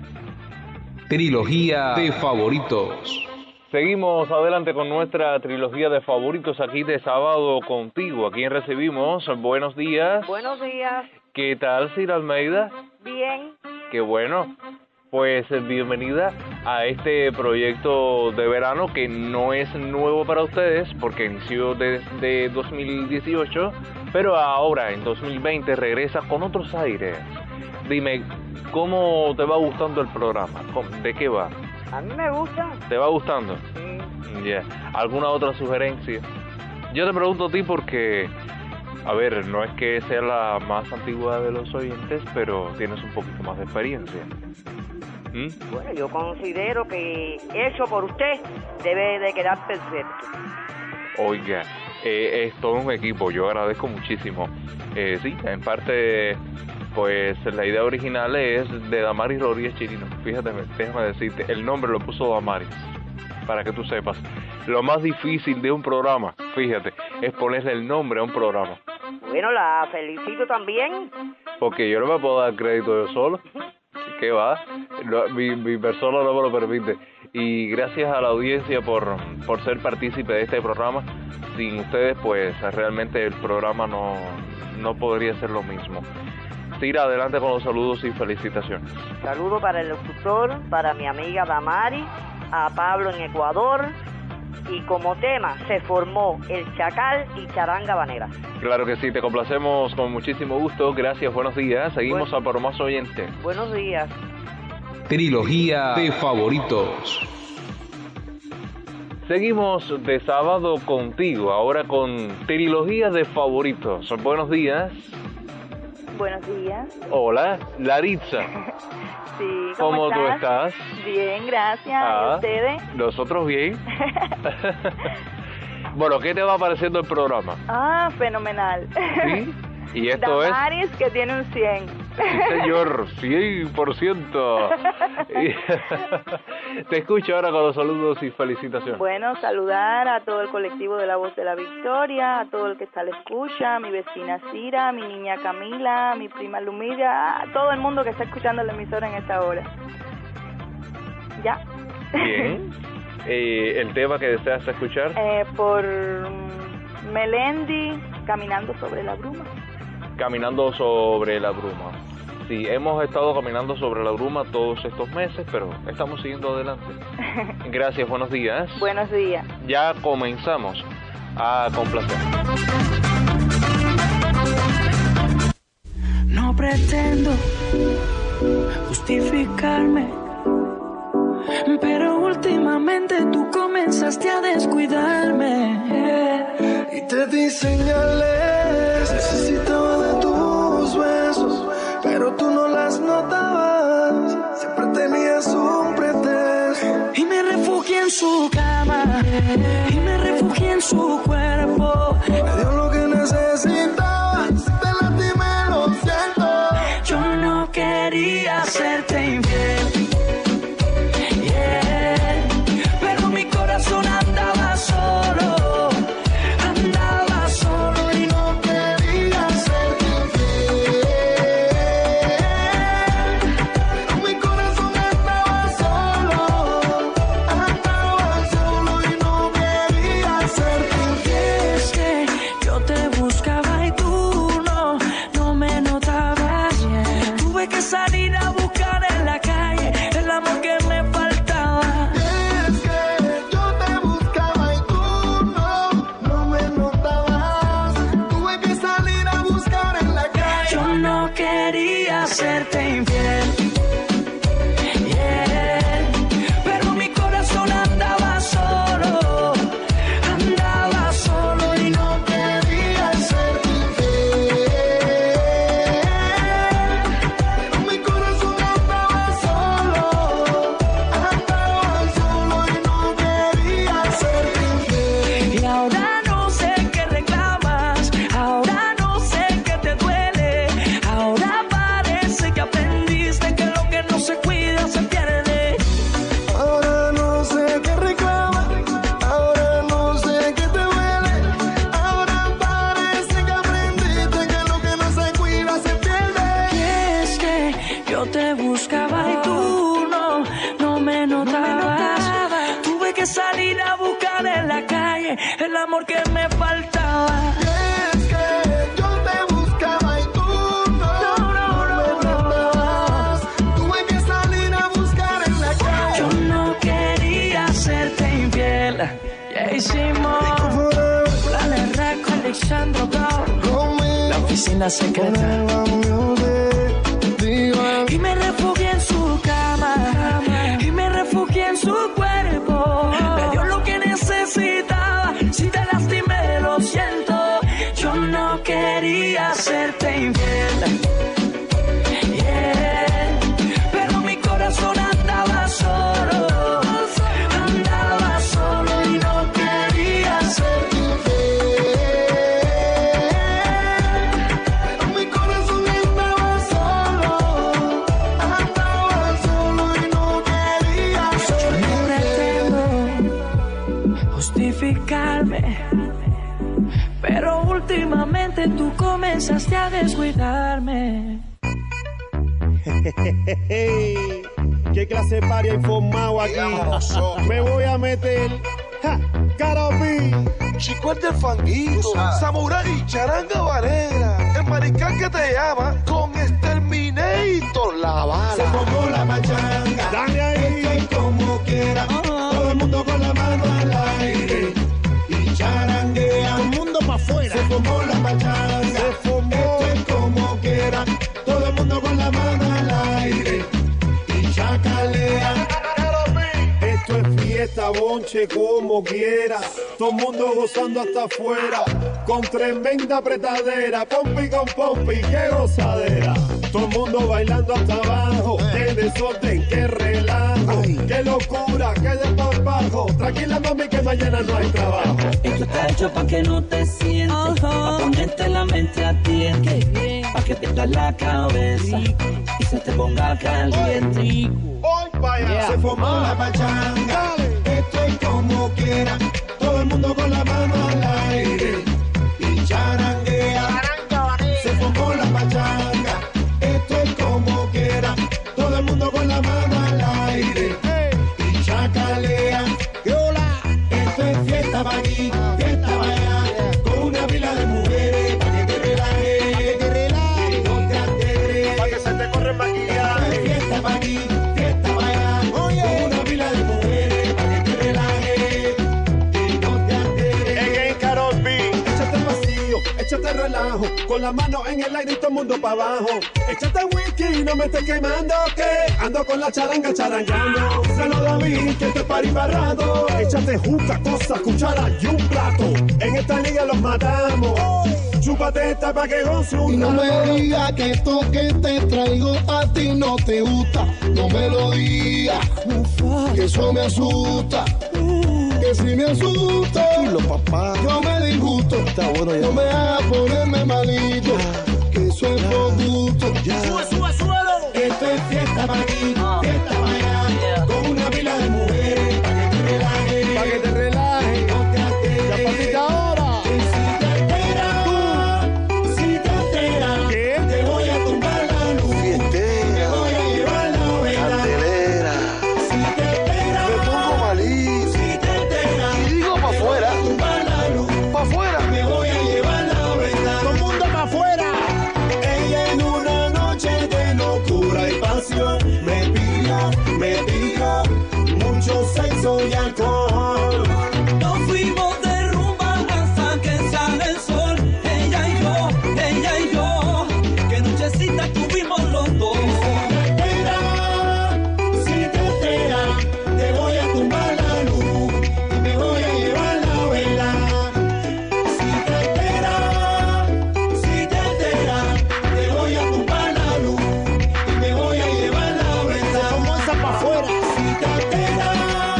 Trilogía de favoritos. Seguimos adelante con nuestra trilogía de favoritos aquí de sábado contigo. ¿A quién recibimos? Buenos días. Buenos días. ¿Qué tal, Cira Almeida? Bien. Qué bueno. Pues bienvenida a este proyecto de verano que no es nuevo para ustedes porque inició desde 2018, pero ahora en 2020 regresa con otros aires. Dime, ¿cómo te va gustando el programa? ¿De qué va? A mí me gusta. ¿Te va gustando? Sí. Yeah. ¿Alguna otra sugerencia? Yo te pregunto a ti porque, a ver, no es que sea la más antigua de los oyentes, pero tienes un poquito más de experiencia. Bueno, yo considero que hecho por usted debe de quedar perfecto. Oiga, es todo un equipo, yo agradezco muchísimo. Sí, en parte, pues la idea original es de Damaris Rodríguez Chirino. Fíjate, déjame decirte, el nombre lo puso Damaris, para que tú sepas. Lo más difícil de un programa, fíjate, es ponerle el nombre a un programa. Bueno, la felicito también. Porque yo no me puedo dar crédito yo solo. ¿Qué va? Mi persona no me lo permite. Y gracias a la audiencia por ser partícipe de este programa. Sin ustedes, pues realmente el programa no podría ser lo mismo. Tira adelante con los saludos y felicitaciones. Saludo para el locutor, para mi amiga Damari, a Pablo en Ecuador. Y como tema se formó El Chacal y Charanga Banera. Claro que sí, te complacemos con muchísimo gusto. Gracias, buenos días. Seguimos a por más oyentes. Buenos días. Trilogía de favoritos. Seguimos de sábado contigo, ahora con trilogía de favoritos. Buenos días. Buenos días. Hola, Laritza. Sí, ¿Cómo tú estás? Bien, gracias. ¿Y ustedes? Nosotros bien. Bueno, ¿qué te va pareciendo el programa? Ah, fenomenal. ¿Sí? ¿Y esto Damaris, que tiene un 100. Sí, señor, 100%. Te escucho ahora con los saludos y felicitaciones. Bueno, saludar a todo el colectivo de La Voz de la Victoria, a todo el que está a la escucha, a mi vecina Cira, a mi niña Camila, a mi prima Lumilla, a todo el mundo que está escuchando la emisora en esta hora. ¿Ya? Bien. ¿El tema que deseas escuchar? Por Melendi, Caminando sobre la bruma. Caminando sobre la bruma. Sí, hemos estado caminando sobre la bruma todos estos meses, pero estamos siguiendo adelante. Gracias, buenos días. Buenos días. Ya comenzamos a complacer. No pretendo justificarme, pero últimamente tú comenzaste a descuidarme. Y te di señales, necesitaba de tus besos, refugié en su cuerpo. Me dio lo que necesitaba. Si te lastimé, lo siento. Yo no quería hacerte infiel. Yeah. Pero mi corazón andaba solo. Andaba solo y no quería hacerte infiel. Pero mi corazón estaba solo. Andaba solo y no quería hacerte infiel. Es que yo te buscaba y tú no me notabas. Tuve que salir a buscar en la calle el amor que me faltaba. Es que yo te buscaba y tú no me notabas. Tuve que salir a buscar en la calle. Yo no quería hacerte infiel. Yeah. Pero mi corazón andaba solo. Andaba solo y no quería hacerte infiel. Pero mi corazón estaba solo. Andaba solo y no quería hacerte infiel. Y ahora no sé qué reclamas, ahora no sé qué te duele, ahora parece que aprendiste que lo que no se cuida se pierde. Ahora no sé qué reclama, ahora no sé qué te duele, ahora parece que aprendiste que lo que no se cuida se pierde. Y es que yo te buscaba y tú no me notabas. Tuve que salir a buscar en la calle el amor que me faltaba. Es que yo te buscaba y tú no me notabas. Tuve que salir a buscar en la calle. Yo no quería hacerte infiel. Ya hicimos Planes Records, Alexandro Brown, la oficina secreta. Y me refugié en su cama, y me refugié en su cuerpo. Me dio lo que necesitaba. Si te lastimé, lo siento. Yo no quería hacerte infiel. Yeah. Pero mi corazón andaba solo. Andaba solo y no quería hacerte infiel. Pero mi corazón estaba solo. Andaba solo y no quería hacerte Yo no pretendo justificarme, pero últimamente tú comenzaste a descuidarme. ¿Qué clase de party hay formado aquí? Me voy a meter. ¡Ja! Karol G, Chico el del fanguito, Samurai, Charanga Valera, el maricán que te llama con Exterminator, la bala. Se formó la pachanga. Dale ahí. Esto es como quiera. Todo el mundo con la mano al aire. Y charanguea. Todo el mundo para afuera. Se formó la pachanga. Se formó. Esto es como quiera. Todo el mundo con la mano al aire. Y chacalea. Esto es fiesta, bonche, como quiera. Todo el mundo gozando hasta afuera. Con tremenda apretadera. Pompi con pompi, qué gozadera. Todo el mundo bailando hasta abajo. Qué desorden, qué relajo. Qué locura, qué desparpajo. Tranquila, mami, que mañana no hay trabajo. Esto está hecho pa' que no te sientes, pa' ponerte la mente a ti, pa' que pierdas la cabeza y se te ponga caliente. Hoy vaya. Se formó la pachanga. Esto es como quiera. Todo el mundo con la mano al aire. Y charanguea. Se formó la pachanga. Esto es como quiera. Todo el mundo con la mano al aire. Y chacalea. Esto es fiesta pa' aquí, fiesta pa' allá. Con una pila de mujeres pa' que te relajes. Y no te alteres. Pa' que se te corre el maquillaje. Esto es fiesta pa' aquí, fiesta pa' allá. Con una pila de mujeres pa' que te relajes. Y no te alteres. En Karol B, échate el vacío, échate el relajo. Con la mano en el aire y todo el mundo para abajo. Échate whisky y no me estés quemando, que ando con la charanga charangando. Se lo doy que te pari barrado. Échate juca, cosa, cuchara y un plato. En esta liga los matamos. Chúpate esta pa' que goce un Y no me rato. digas que esto que te traigo a ti no te gusta. No me lo digas, que eso me asusta. Que si me asusta. Los papá. Yo me disgusto, está bueno ya. No me hagas ponerme malito, que eso es por gusto. Sube, suelo. Esto es fiesta para aquí, fiesta para allá, con una pila de mujeres, pa' que te relajes. Pa' que te relajes. No te alteres. Ya pasita ahora. Que si te alteras, ¿qué? Te voy a tumbar la luz. Fiestera. Te voy a llevar la vela. Candelera. Si te alteras, me pongo malísimo. Si te alteras, y digo pa' afuera. Te voy a tumbar la luz. Pa' afuera. Me voy a llevar la vela. Todo el mundo pa' afuera. Ella en una noche de locura y pasión me pidió mucho sexo y alcohol. Nos fuimos de rumba hasta que sale el sol. Ella y yo, que nochecita tuvimos los dos. Si te esperas, te voy a tumbar la luz y me voy a llevar la vela. Si te esperas, te voy a tumbar la luz y me voy a llevar la vela. Como esa pa' afuera. Si te esperas,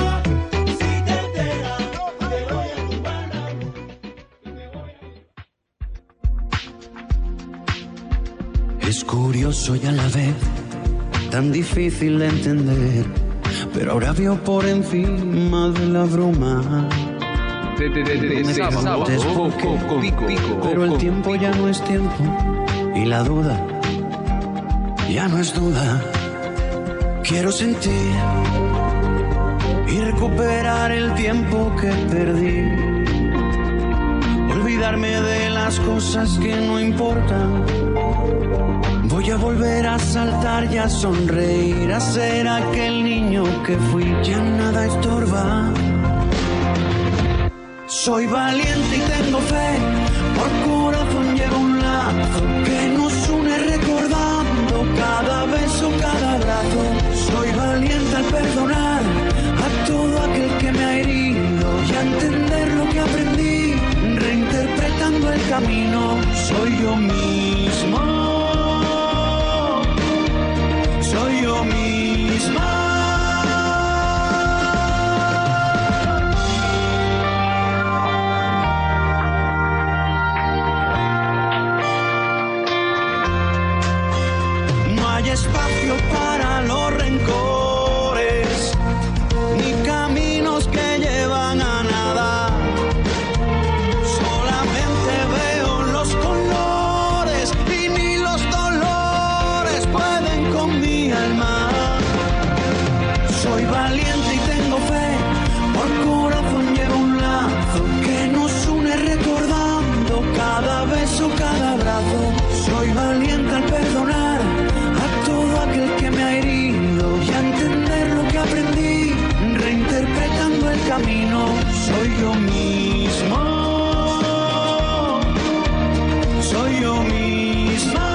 te voy a tumbar la luz y me voy a... Es curioso y a la vez tan difícil de entender, pero ahora veo por encima de la broma. Me preguntes por qué, pero el tiempo ya no es tiempo y la duda ya no es duda. Quiero sentir y recuperar el tiempo que perdí, olvidarme de las cosas que no importan. Voy a volver a saltar y a sonreír, a ser aquel niño que fui. Ya nada estorba. Soy valiente y tengo fe, por corazón llevo un lazo que nos une recordando cada beso, cada abrazo. Soy valiente al perdonar a todo aquel que me ha herido y a entender lo que aprendí, reinterpretando el camino. Soy yo mismo. Soy yo misma. No hay espacio para los rencores, ni caminos que llevan a nada. Solamente veo los colores y ni los dolores pueden con mi alma. Soy valiente y tengo fe, por corazón llevo un lazo que nos une recordando cada beso, cada abrazo. Soy valiente al perdonar a todo aquel que me ha herido y a entender lo que aprendí, reinterpretando el camino. Soy yo mismo. Soy yo misma.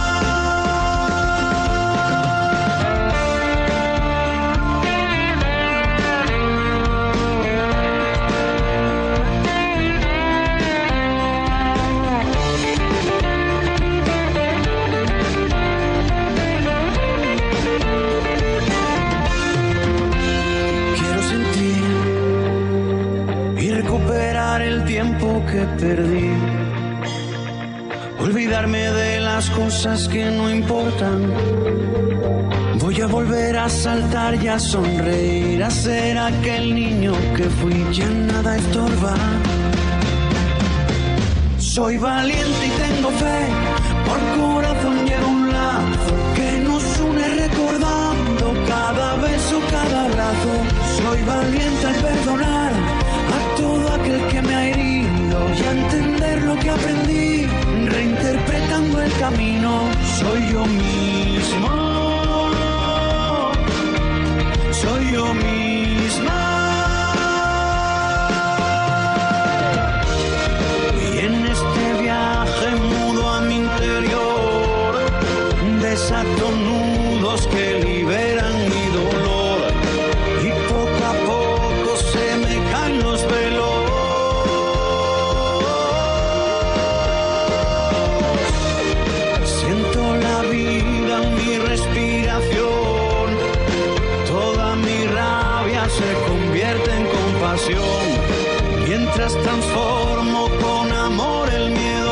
Quiero sentir y recuperar el tiempo que perdí, olvidarme de las cosas que no importan. Voy a volver a saltar y a sonreír, a ser aquel niño que fui. Ya nada estorba. Soy valiente y tengo fe, por corazón llevo un lazo que nos une recordando cada beso, cada abrazo. Soy valiente al perdonar a todo aquel que me ha herido y a entender lo que aprendí, reinterpretando el camino. Soy yo mismo. Soy yo misma. Y en este viaje mudo a mi interior desato nudos que liberan mi dolor y poco a poco se me caen los velos. Siento la vida en mi respiración, toda mi rabia se convierte en compasión y entre mientras transformo con amor el miedo.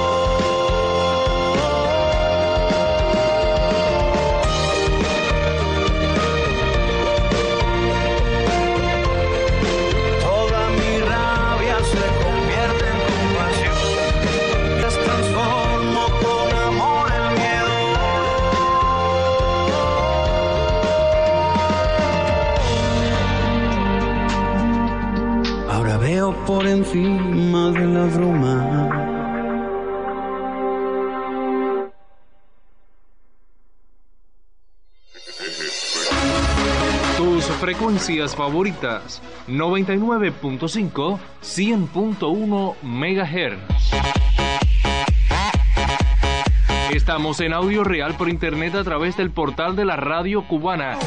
Toda mi rabia se convierte en compasión, mientras transformo con amor el miedo. Ahora veo por encima de la bruma. Tus frecuencias favoritas: 99.5, 100.1 MHz. Estamos en audio real por internet a través del portal de la radio cubana.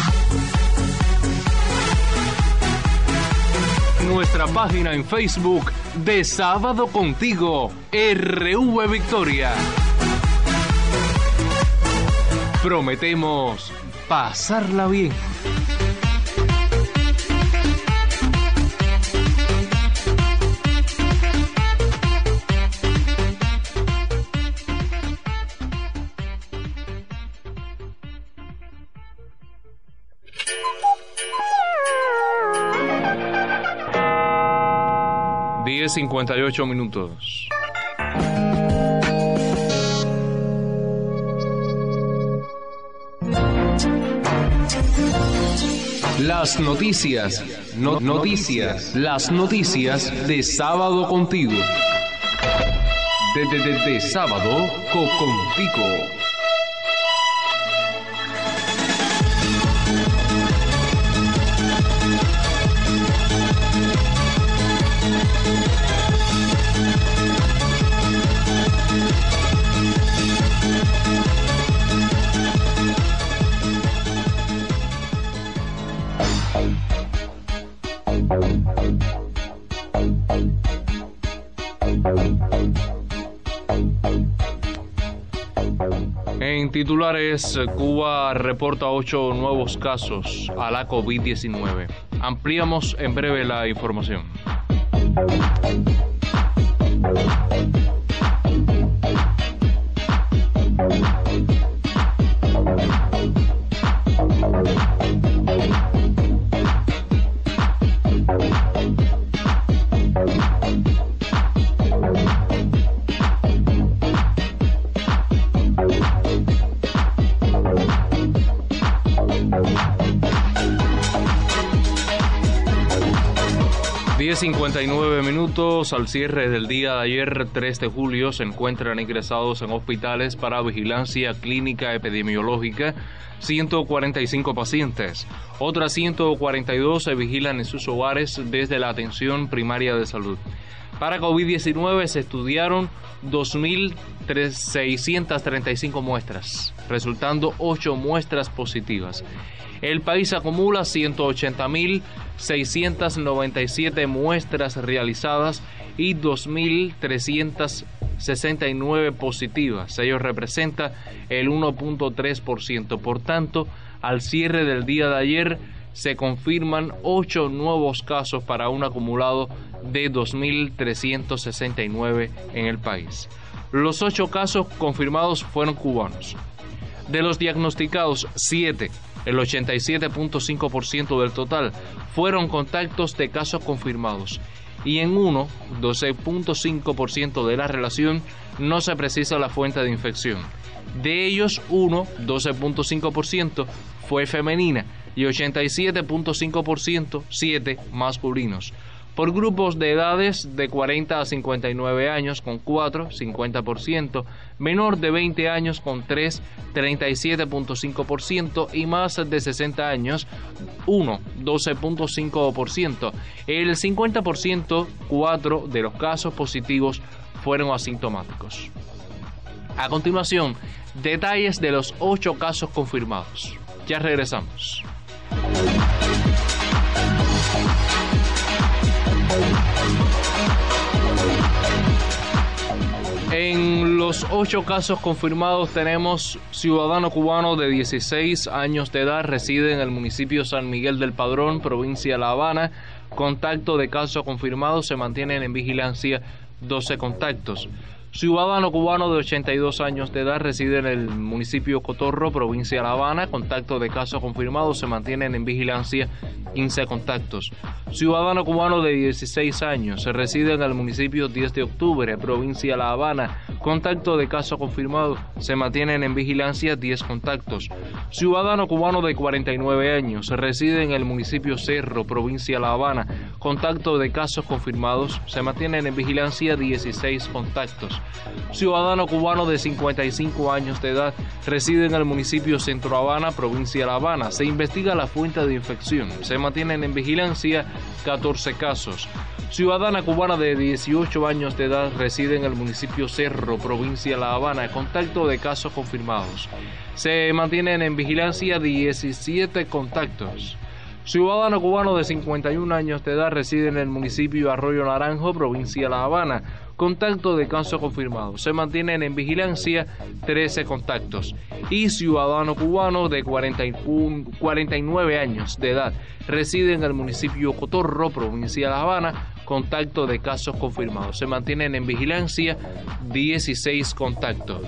Nuestra página en Facebook de Sábado Contigo, RV Victoria. Prometemos pasarla bien. Diez 58 minutos. Las noticias, las noticias de Sábado Contigo. De Sábado Contigo. En titulares, Cuba reporta 8 nuevos casos a la COVID-19. Ampliamos en breve la información. Diez 59 minutos. Al cierre del día de ayer, 3 de julio, se encuentran ingresados en hospitales para vigilancia clínica epidemiológica 145 pacientes. Otras 142 se vigilan en sus hogares desde la atención primaria de salud. Para COVID-19 se estudiaron 2.635 muestras, resultando 8 muestras positivas. El país acumula 180.697 muestras realizadas y 2.369 positivas. Ello representa el 1.3%. Por tanto, al cierre del día de ayer se confirman 8 nuevos casos para un acumulado de 2.369 en el país. Los 8 casos confirmados fueron cubanos. De los diagnosticados, 7, el 87.5% del total, fueron contactos de casos confirmados. Y en uno, 12.5% de la relación, no se precisa la fuente de infección. De ellos, uno, 12.5%, fue femenina y 87.5%, 7 masculinos. Por grupos de edades de 40 a 59 años con 4, 50%, menor de 20 años con 3, 37.5% y más de 60 años, 1, 12.5%. El 50%, 4 de los casos positivos fueron asintomáticos. A continuación, detalles de los 8 casos confirmados. Ya regresamos. En los 8 casos confirmados tenemos ciudadano cubano de 16 años de edad, reside en el municipio San Miguel del Padrón, provincia de La Habana, Contacto de casos confirmados, se mantienen en vigilancia 12 contactos. Ciudadano cubano de 82 años de edad reside en el municipio Cotorro, provincia de La Habana. Contacto de casos confirmados, se mantienen en vigilancia 15 contactos. Ciudadano cubano de 16 años reside en el municipio 10 de octubre, provincia de La Habana. Contacto de casos confirmados, se mantienen en vigilancia 10 contactos. Ciudadano cubano de 49 años reside en el municipio Cerro, provincia de La Habana. Contacto de casos confirmados, se mantienen en vigilancia 16 contactos. Ciudadano cubano de 55 años de edad reside en el municipio Centro Habana, provincia de La Habana. Se investiga la fuente de infección. Se mantienen en vigilancia 14 casos. Ciudadana cubana de 18 años de edad reside en el municipio Cerro, provincia de La Habana. Contacto de casos confirmados. Se mantienen en vigilancia 17 contactos. Ciudadano cubano de 51 años de edad reside en el municipio Arroyo Naranjo, provincia de La Habana. Contacto de casos confirmados. Se mantienen en vigilancia 13 contactos. Y ciudadano cubano de 49 años de edad reside en el municipio Cotorro, provincia de La Habana. Contacto de casos confirmados. Se mantienen en vigilancia 16 contactos.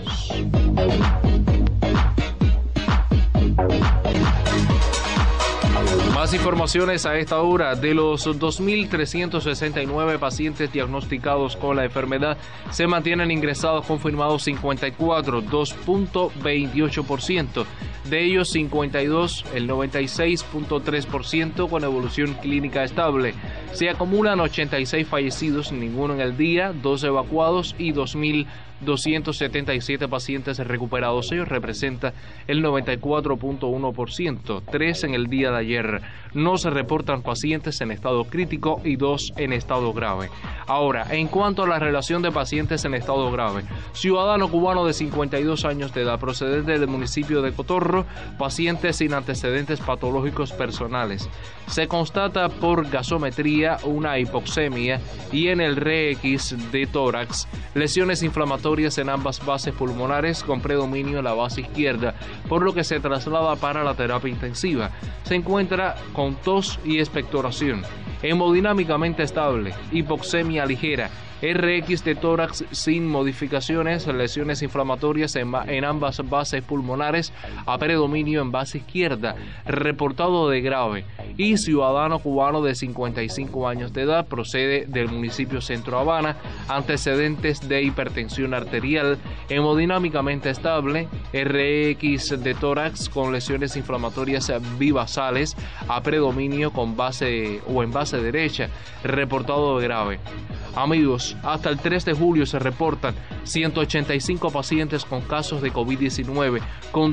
Más informaciones a esta hora. De los 2.369 pacientes diagnosticados con la enfermedad, se mantienen ingresados confirmados 54, 2.28%. De ellos 52, el 96.3% con evolución clínica estable. Se acumulan 86 fallecidos, ninguno en el día, 2 evacuados y 2.277 pacientes recuperados. Ellos representan el 94.1%, 3 en el día de ayer. No se reportan pacientes en estado crítico y 2 en estado grave. Ahora, en cuanto a la relación de pacientes en estado grave, ciudadano cubano de 52 años de edad procedente del municipio de Cotorro, pacientes sin antecedentes patológicos personales. Se constata por gasometría una hipoxemia y en el RX de tórax, lesiones inflamatorias en ambas bases pulmonares con predominio en la base izquierda, por lo que se traslada para la terapia intensiva. Se encuentra con tos y expectoración, hemodinámicamente estable, hipoxemia ligera, RX de tórax sin modificaciones, lesiones inflamatorias en ambas bases pulmonares, a predominio en base izquierda, reportado de grave. Y ciudadano cubano de 55 años de edad, procede del municipio Centro Habana, antecedentes de hipertensión arterial, hemodinámicamente estable, RX de tórax con lesiones inflamatorias bivasales, a predominio con base o en base derecha, reportado de grave. Amigos, hasta el 3 de julio se reportan 185 pacientes con casos de COVID-19, con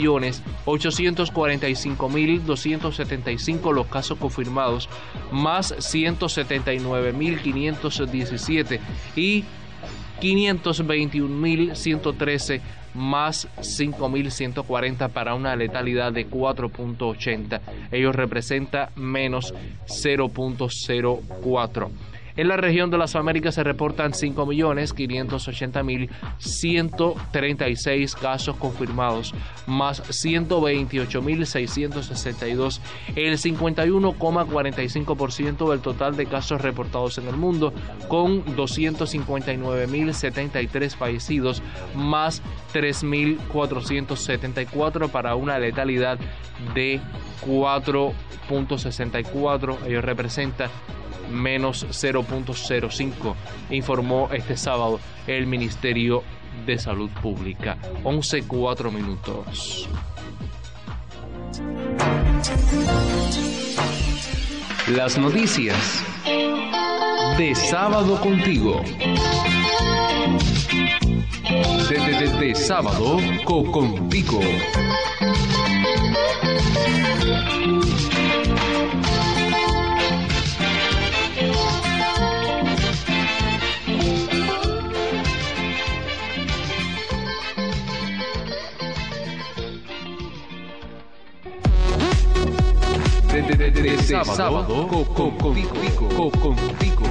10.845.275 los casos confirmados, más 179.517 y 521.113 más 5.140 para una letalidad de 4.80. Ellos representan menos 0.04. En la región de las Américas se reportan 5.580.136 casos confirmados, más 128.662, el 51,45% del total de casos reportados en el mundo, con 259.073 fallecidos, más 3.474 para una letalidad de 4.64. Ellos representan menos 0.05, informó este sábado el Ministerio de Salud Pública. 11:04 minutos. Las noticias de Sábado Contigo. De Sábado Contigo. De sábado contigo.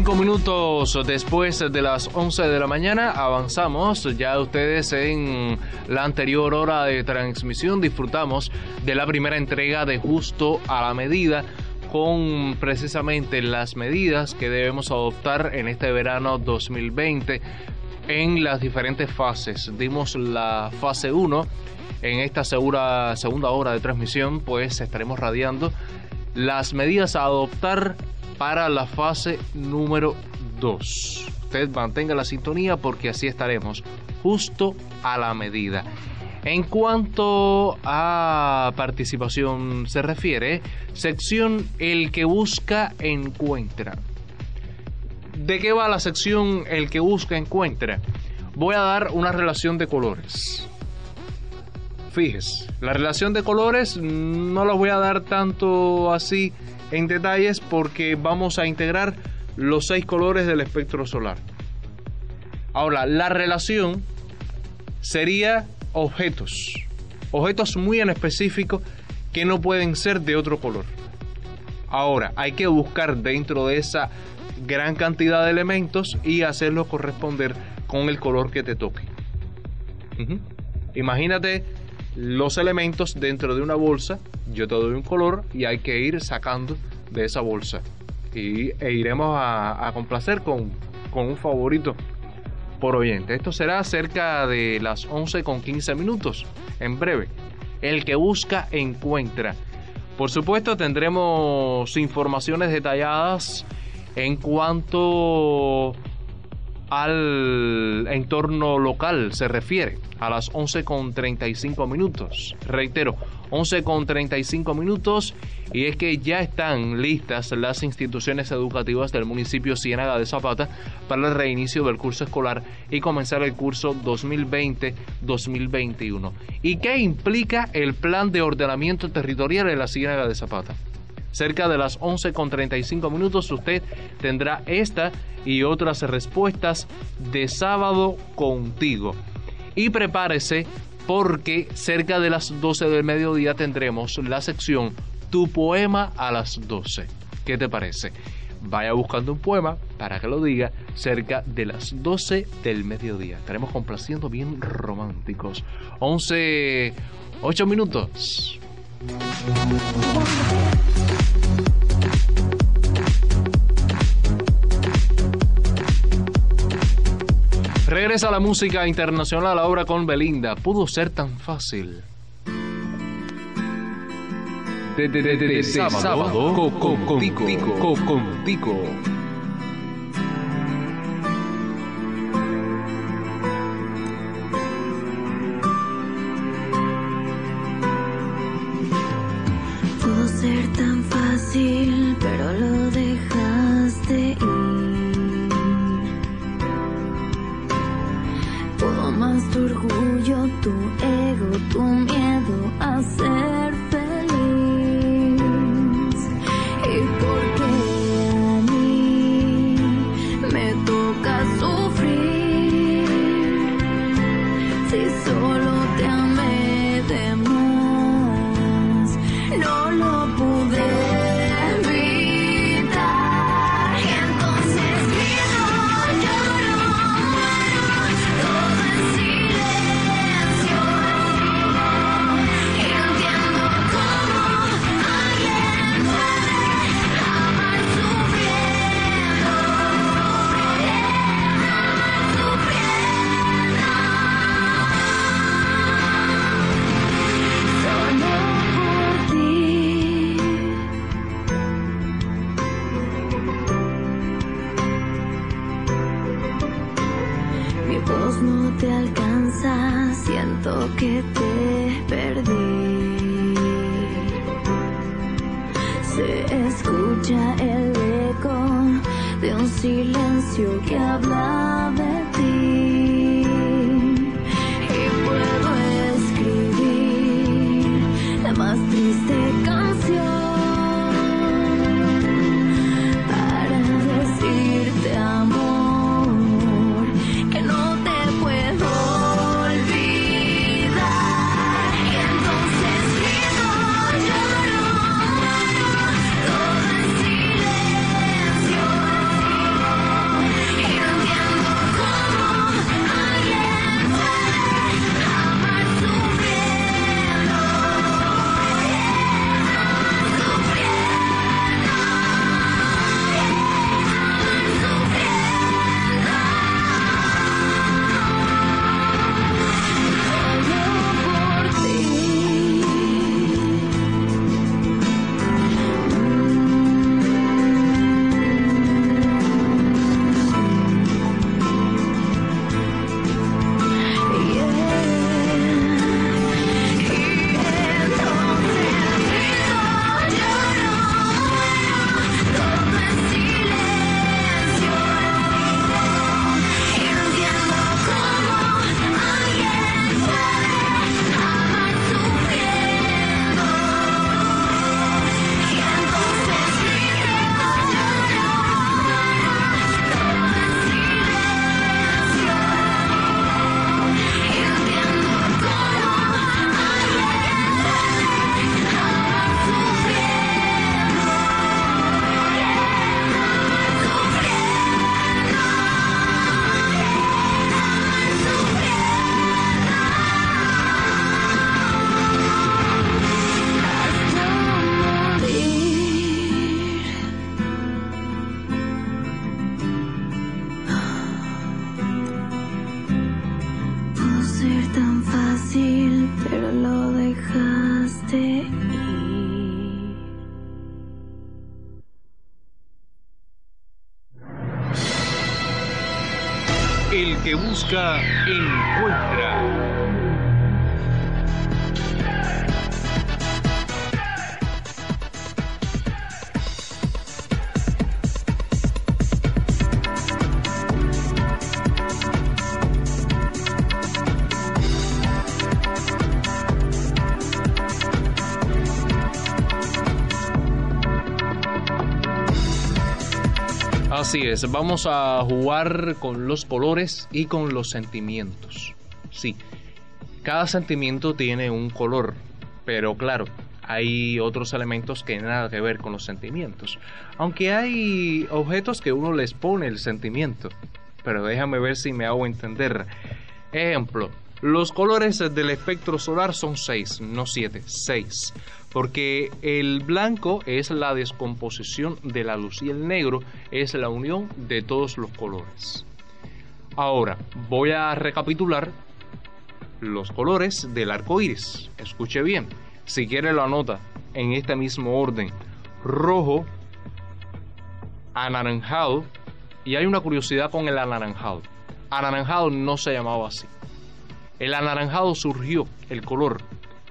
5 minutos después de las 11 de la mañana, avanzamos. Ya ustedes en la anterior hora de transmisión disfrutamos de la primera entrega de Justo a la Medida, con precisamente las medidas que debemos adoptar en este verano 2020 en las diferentes fases. Dimos la fase 1. En esta segunda hora de transmisión, pues estaremos radiando las medidas a adoptar para la fase número 2. Usted mantenga la sintonía porque así estaremos justo a la medida. En cuanto a participación se refiere, sección El que busca encuentra. ¿De qué va la sección El que busca encuentra? Voy a dar una relación de colores. Fíjese, la relación de colores no la voy a dar tanto así en detalles porque vamos a integrar los 6 colores del espectro solar. Ahora, la relación sería objetos muy en específico que no pueden ser de otro color. Ahora, hay que buscar dentro de esa gran cantidad de elementos y hacerlo corresponder con el color que te toque. Imagínate los elementos dentro de una bolsa, yo te doy un color y hay que ir sacando de esa bolsa e iremos a complacer con un favorito por oyente. Esto será cerca de las 11:15 minutos, en breve. El que busca encuentra. Por supuesto tendremos informaciones detalladas en cuanto al entorno local se refiere a las 11:35 minutos. Reitero, 11:35 minutos, y es que ya están listas las instituciones educativas del municipio Ciénaga de Zapata para el reinicio del curso escolar y comenzar el curso 2020-2021. ¿Y qué implica el plan de ordenamiento territorial en la Ciénaga de Zapata? Cerca de las 11:35 minutos usted tendrá esta y otras respuestas de Sábado Contigo. Y prepárese porque cerca de las 12 del mediodía tendremos la sección Tu Poema a las 12. ¿Qué te parece? Vaya buscando un poema para que lo diga cerca de las 12 del mediodía. Estaremos complaciendo bien románticos. 11:08 minutos. Regresa la música internacional ahora con Belinda. Pudo ser tan fácil. De sábado contigo. Pudo ser tan fácil, pero lo dejaste ir. Pudo más tu orgullo, tu ego, tu miedo a ser feliz. ¿Y por qué a mí me toca sufrir? Si solo te amé de más, no lo pude evitar. Y entonces grito, lloro, muero, todo en silencio. Y no entiendo cómo alguien puede amar sufriendo, solo por ti. Mi voz no te alcanza, siento que te perdí. Se escucha el eco de un silencio que habla de ti. Y puedo escribir la más triste canción para decirte, amor, que no te puedo olvidar. Y entonces grito, lloro, muero, todo en silencio. El que busca, encuentra. Así es, vamos a jugar con los colores y con los sentimientos. Sí, cada sentimiento tiene un color, pero claro, hay otros elementos que nada que ver con los sentimientos. Aunque hay objetos que uno les pone el sentimiento, pero déjame ver si me hago entender. Ejemplo, los colores del espectro solar son 6, no 7, 6. Porque el blanco es la descomposición de la luz y el negro es la unión de todos los colores. Ahora voy a recapitular los colores del arco iris. Escuche bien, si quiere lo anota en este mismo orden: rojo, anaranjado, y hay una curiosidad con el anaranjado. Anaranjado no se llamaba así. El anaranjado surgió, el color,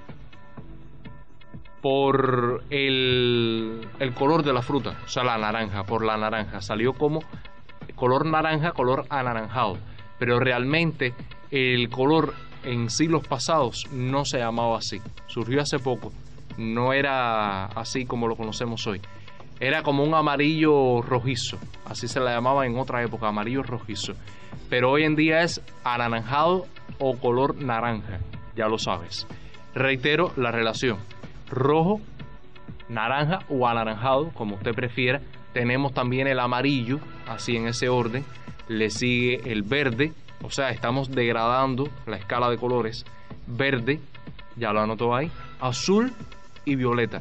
por el color de la fruta, o sea, la naranja, por la naranja. Salió como color naranja, color anaranjado. Pero realmente el color en siglos pasados no se llamaba así. Surgió hace poco. No era así como lo conocemos hoy. Era como un amarillo rojizo. Así se la llamaba en otra época, amarillo rojizo. Pero hoy en día es anaranjado o color naranja. Ya lo sabes. Reitero la relación: rojo, naranja o anaranjado, como usted prefiera. Tenemos también el amarillo, así en ese orden. Le sigue el verde, o sea, estamos degradando la escala de colores. Verde, ya lo anotó ahí. Azul y violeta.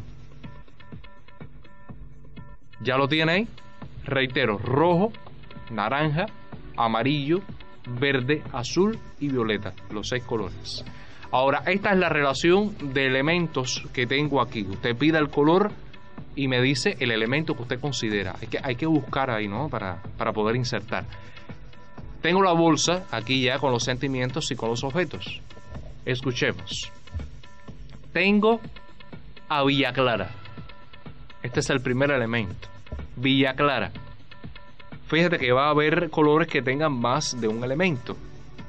¿Ya lo tiene ahí? Reitero: rojo, naranja, amarillo, verde, azul y violeta. Los 6 colores. Ahora, esta es la relación de elementos que tengo aquí. Usted pida el color y me dice el elemento que usted considera. Hay que buscar ahí, ¿no? Para poder insertar. Tengo la bolsa aquí ya con los sentimientos y con los objetos. Escuchemos. Tengo a Villa Clara. Este es el primer elemento. Villa Clara. Fíjate que va a haber colores que tengan más de un elemento.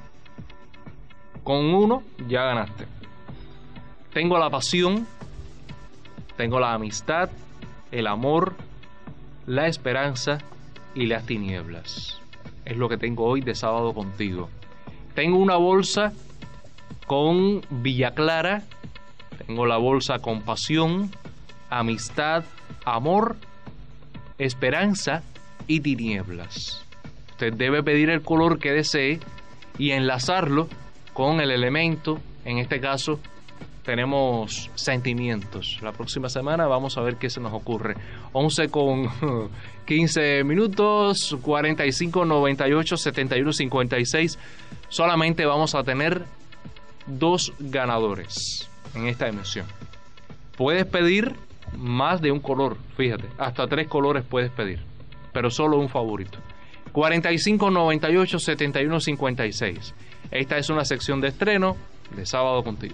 Con uno ya ganaste. Tengo la pasión, tengo la amistad, el amor, la esperanza y las tinieblas. Es lo que tengo hoy de sábado contigo. Tengo una bolsa con Villa Clara, tengo la bolsa con pasión, amistad, amor, esperanza y tinieblas. Usted debe pedir el color que desee y enlazarlo con el elemento. En este caso tenemos sentimientos. La próxima semana vamos a ver qué se nos ocurre. 11 con 15 minutos, 45, 98, 71, 56. Solamente vamos a tener 2 ganadores en esta emisión. Puedes pedir más de un color, fíjate, hasta 3 colores puedes pedir, pero solo un favorito. 45, 98, 71, 56. Esta es una sección de estreno de Sábado Contigo.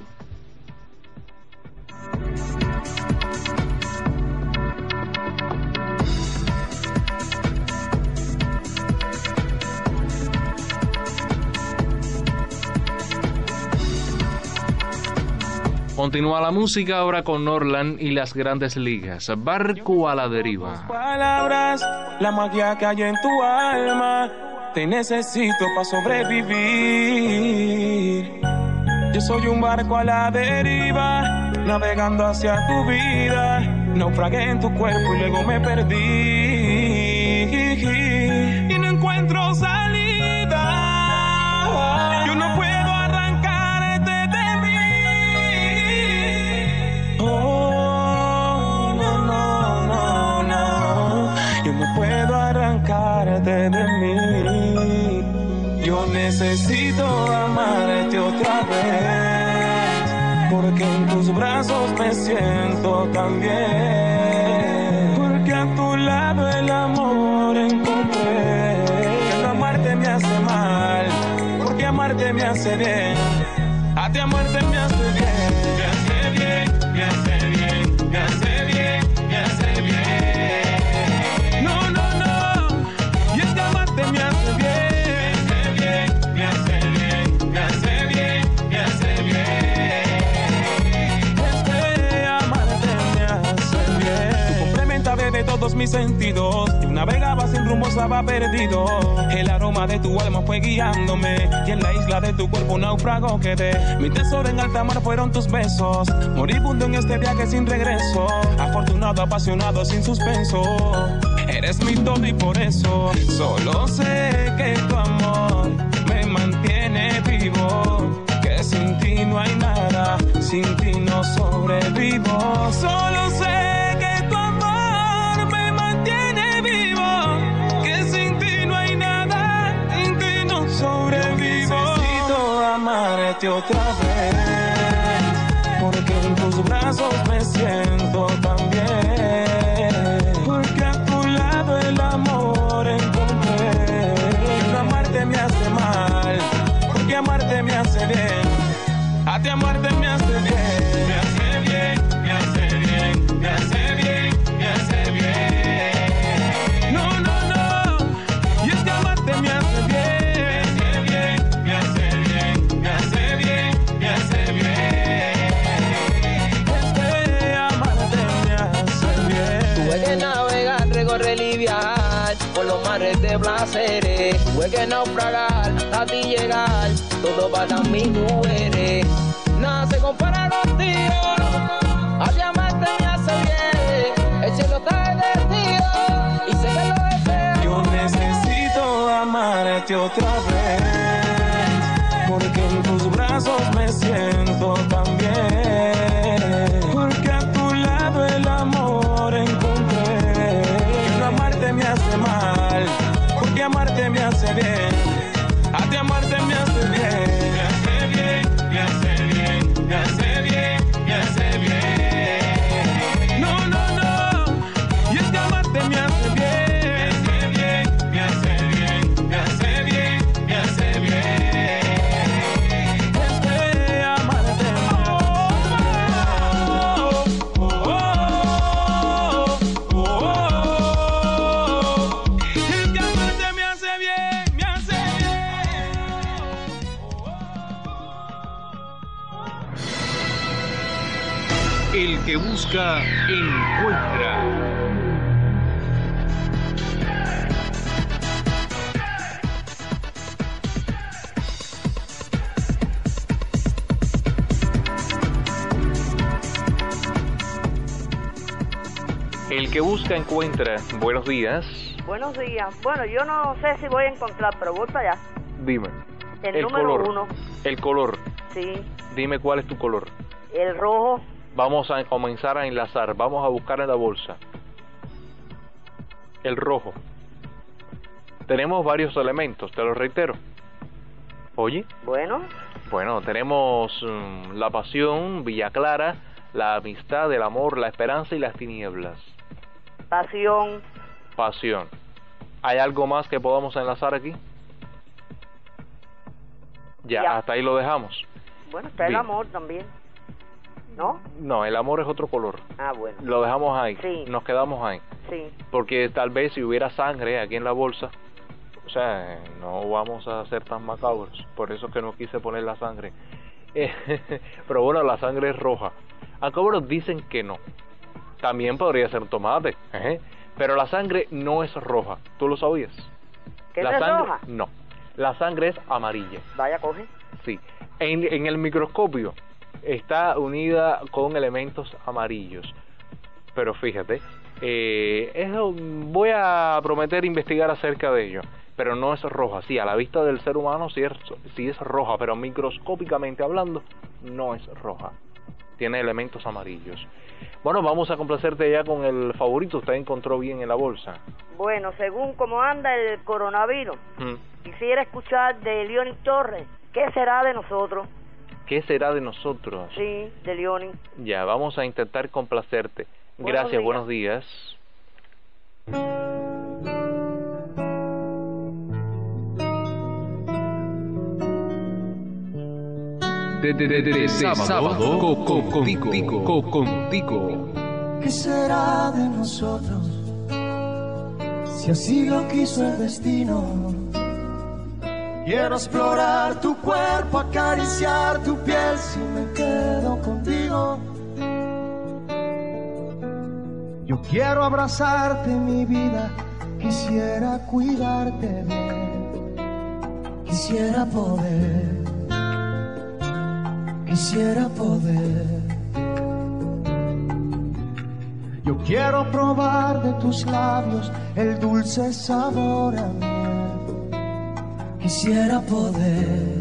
Continúa la música ahora con Norland y las Grandes Ligas. Barco a la deriva. Palabras, la magia que hay en tu alma. Te necesito para sobrevivir. Yo soy un barco a la deriva, navegando hacia tu vida. Naufragué en tu cuerpo y luego me perdí. Y no encuentro salida. Yo no puedo arrancarte de mí. Oh, no, no, no, no. Yo no puedo arrancarte de mí. Yo necesito amarte otra vez, porque en tus brazos me siento tan bien, porque a tu lado el amor encontré, que no amarte me hace mal, hace bien. A ti a muerte me hace bien. Me hace bien, me hace bien, me hace bien, me hace bien. No, no, no. Y es que amarte me hace bien. Me hace bien, me hace bien, me hace bien, me hace bien. Es que amarte me hace bien. Tú complementas de todos mis sentidos. Yo navegaba sin rumbo, estaba perdido. El aroma de tu alma fue guiándome. Y en la isla de tu cuerpo náufrago quedé. Mi tesoro en alta mar fueron tus besos. Moribundo en este viaje sin regreso. Afortunado, apasionado, sin suspenso. Eres mi todo y por eso solo sé que tu amor me mantiene vivo. Que sin ti no hay nada, sin ti no sobrevivo. Solo sé que tu amor me mantiene vivo. Que sin ti no hay nada, sin ti no sobrevivo. Yo necesito amarte otra vez, porque en tus brazos me siento tan bien. Porque a tu lado el amor encontré. No amarte me hace mal, porque amarte me hace bien. A ti amarte me hace bien. Me hace bien, me hace bien, me hace bien, me hace bien. No, no, no. Y es que amarte me hace bien. Me hace bien, me hace bien, me hace bien, me hace bien. Es que amarte me hace bien. Tuve que navegar, recorrer y viajar por los mares de placeres. Tuve que naufragar hasta ti llegar. Todo para mí tú eres. Nada se compara contigo. A ti amarte me hace bien. El cielo está derretido y sé que lo deseas. Yo necesito amarte otra vez, porque en tus brazos me siento tan bien. Porque a tu lado el amor encontré. No amarte me hace mal, porque amarte me hace bien. A ti amarte me hace bien. Me hace bien, me hace bien, me hace bien, me hace bien. No, no, no. Y es que amarte me hace bien. Me hace bien, me hace bien, me hace bien, me hace bien. Es que amarte me El que busca, encuentra. El que busca, encuentra. Buenos días. Buenos días. Bueno, yo no sé si voy a encontrar, pero voy para allá. Dime. El número color. 1. El color. Sí. Dime cuál es tu color. El rojo. Vamos a comenzar a enlazar. Vamos a buscar en la bolsa. El rojo. Tenemos varios elementos, te lo reitero. Oye. Bueno, tenemos la pasión, Villa Clara, la amistad, el amor, la esperanza y las tinieblas. Pasión. ¿Hay algo más que podamos enlazar aquí? Ya. Hasta ahí lo dejamos. Bueno, está el amor también. ¿No? No, el amor es otro color. Ah, bueno. Lo dejamos ahí. Sí. Nos quedamos ahí. Sí. Porque tal vez si hubiera sangre aquí en la bolsa, o sea, no vamos a ser tan macabros. Por eso es que no quise poner la sangre. Pero bueno, la sangre es roja. Aunque bueno, dicen que no. También podría ser tomate. Pero la sangre no es roja. ¿Tú lo sabías? ¿Que la no es sangre, roja? No. La sangre es amarilla. Vaya, coge. Sí. En el microscopio está unida con elementos amarillos. Pero fíjate, voy a prometer investigar acerca de ello. Pero no es roja. Sí, a la vista del ser humano sí es roja, pero microscópicamente hablando no es roja. Tiene elementos amarillos. Bueno, vamos a complacerte ya con el favorito. Usted encontró bien en la bolsa. Bueno, según cómo anda el coronavirus, quisiera escuchar de Leonis Torres. ¿Qué será de nosotros? ¿Qué será de nosotros? Sí, de Leonis. Ya, vamos a intentar complacerte. Gracias, buenos días. De sábado contigo. ¿Qué será de nosotros si así lo quiso el destino? Quiero explorar tu cuerpo, acariciar tu piel si me quedo contigo. Yo quiero abrazarte, mi vida, quisiera cuidarte bien, quisiera poder. Yo quiero probar de tus labios el dulce sabor a miel. Quisiera poder.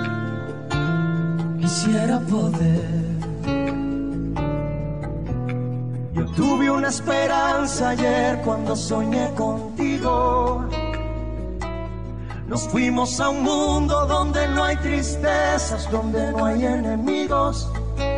Yo tuve una esperanza ayer cuando soñé contigo. Nos fuimos a un mundo donde no hay tristezas, donde no hay enemigos.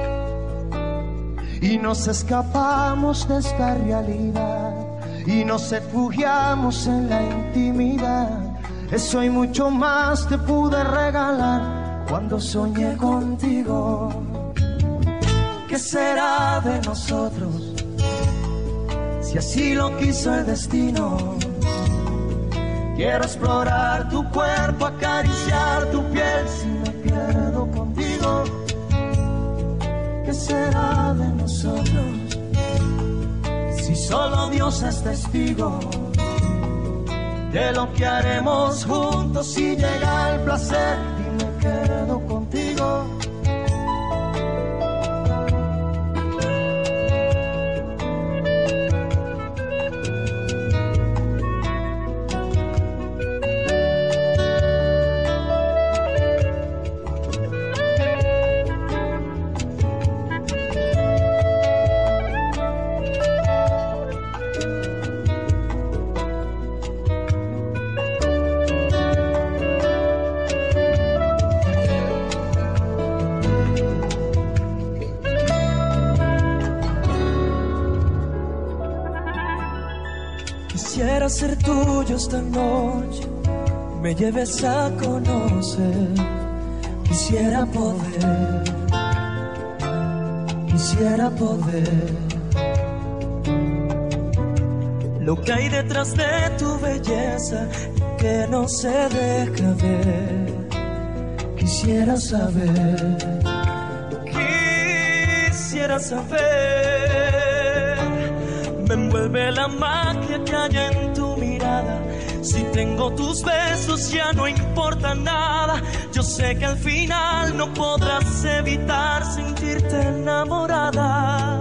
Y nos escapamos de esta realidad y nos refugiamos en la intimidad. Eso y mucho más te pude regalar cuando soñé contigo. ¿Qué será de nosotros si así lo quiso el destino? Quiero explorar tu cuerpo, acariciar tu piel si me quedo contigo. ¿Qué será de nosotros si solo Dios es testigo de lo que haremos juntos si llega el placer y me quedo contigo? Quisiera ser tuyo esta noche, me lleves a conocer. Quisiera poder. Lo que hay detrás de tu belleza que no se deja ver. Quisiera saber. Me envuelve la magia que hay en tu mirada. Si tengo tus besos ya no importa nada. Yo sé que al final no podrás evitar sentirte enamorada.